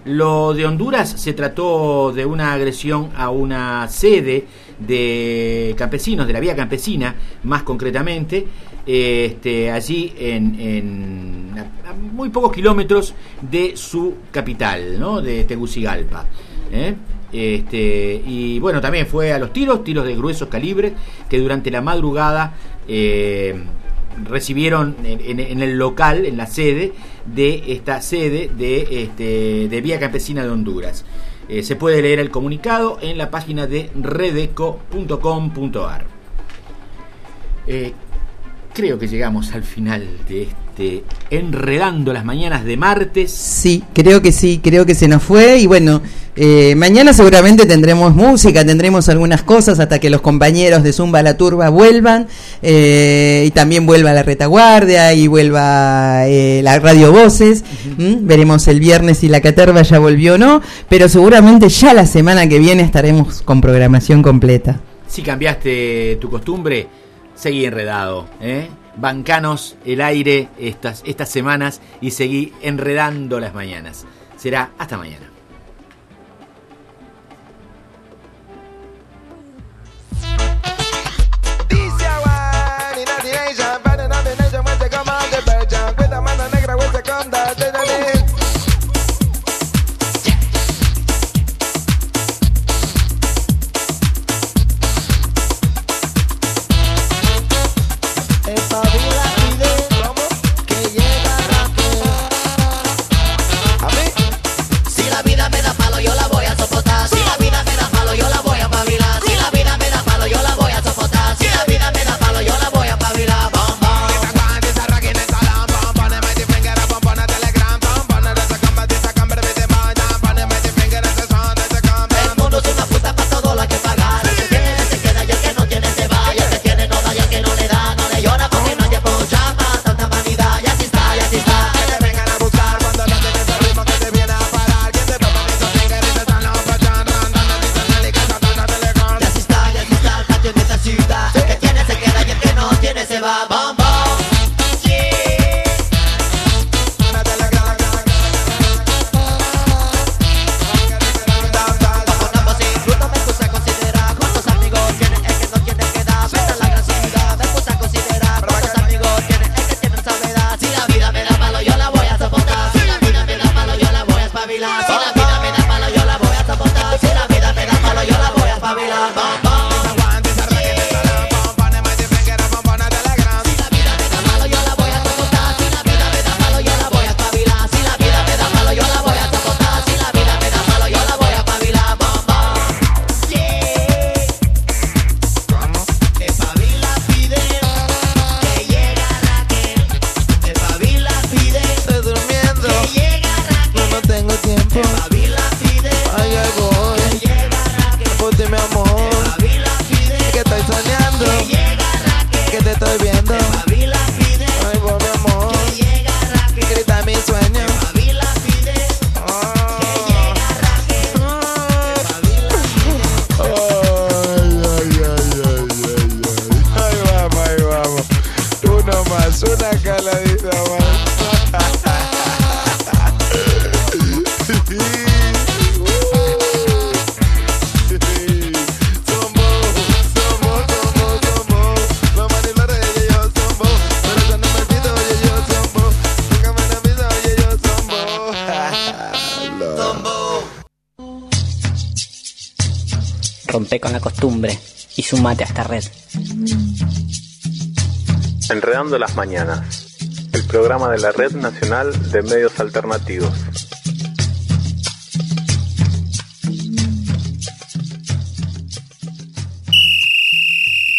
lo de Honduras se trató de una agresión a una sede de campesinos, de la vía campesina, más concretamente, eh, este, allí en, en a, a muy pocos kilómetros de su capital, ¿no? De Tegucigalpa. ¿eh? Este, y bueno, también fue a los tiros, tiros de gruesos calibres, que durante la madrugada eh, recibieron en, en, en el local, en la sede de esta sede de, este, de Vía Campesina de Honduras. Eh, se puede leer el comunicado en la página de redeco punto com punto ar. Eh, creo que llegamos al final de este Enredando las Mañanas de martes. Sí, creo que sí, creo que se nos fue. Y bueno, eh, mañana seguramente tendremos música, tendremos algunas cosas hasta que los compañeros de Zumba La Turba vuelvan. Eh, y también vuelva la retaguardia y vuelva eh, la Radio Voces. Uh-huh. ¿Mm? Veremos el viernes si la caterva ya volvió o no. Pero seguramente ya la semana que viene estaremos con programación completa. Si cambiaste tu costumbre, seguí enredado, ¿eh? Bancanos el aire estas, estas semanas y seguí enredando las mañanas. Será hasta mañana. Rompe con la costumbre y sumate a esta red. Enredando las Mañanas, el programa de la Red Nacional de Medios Alternativos.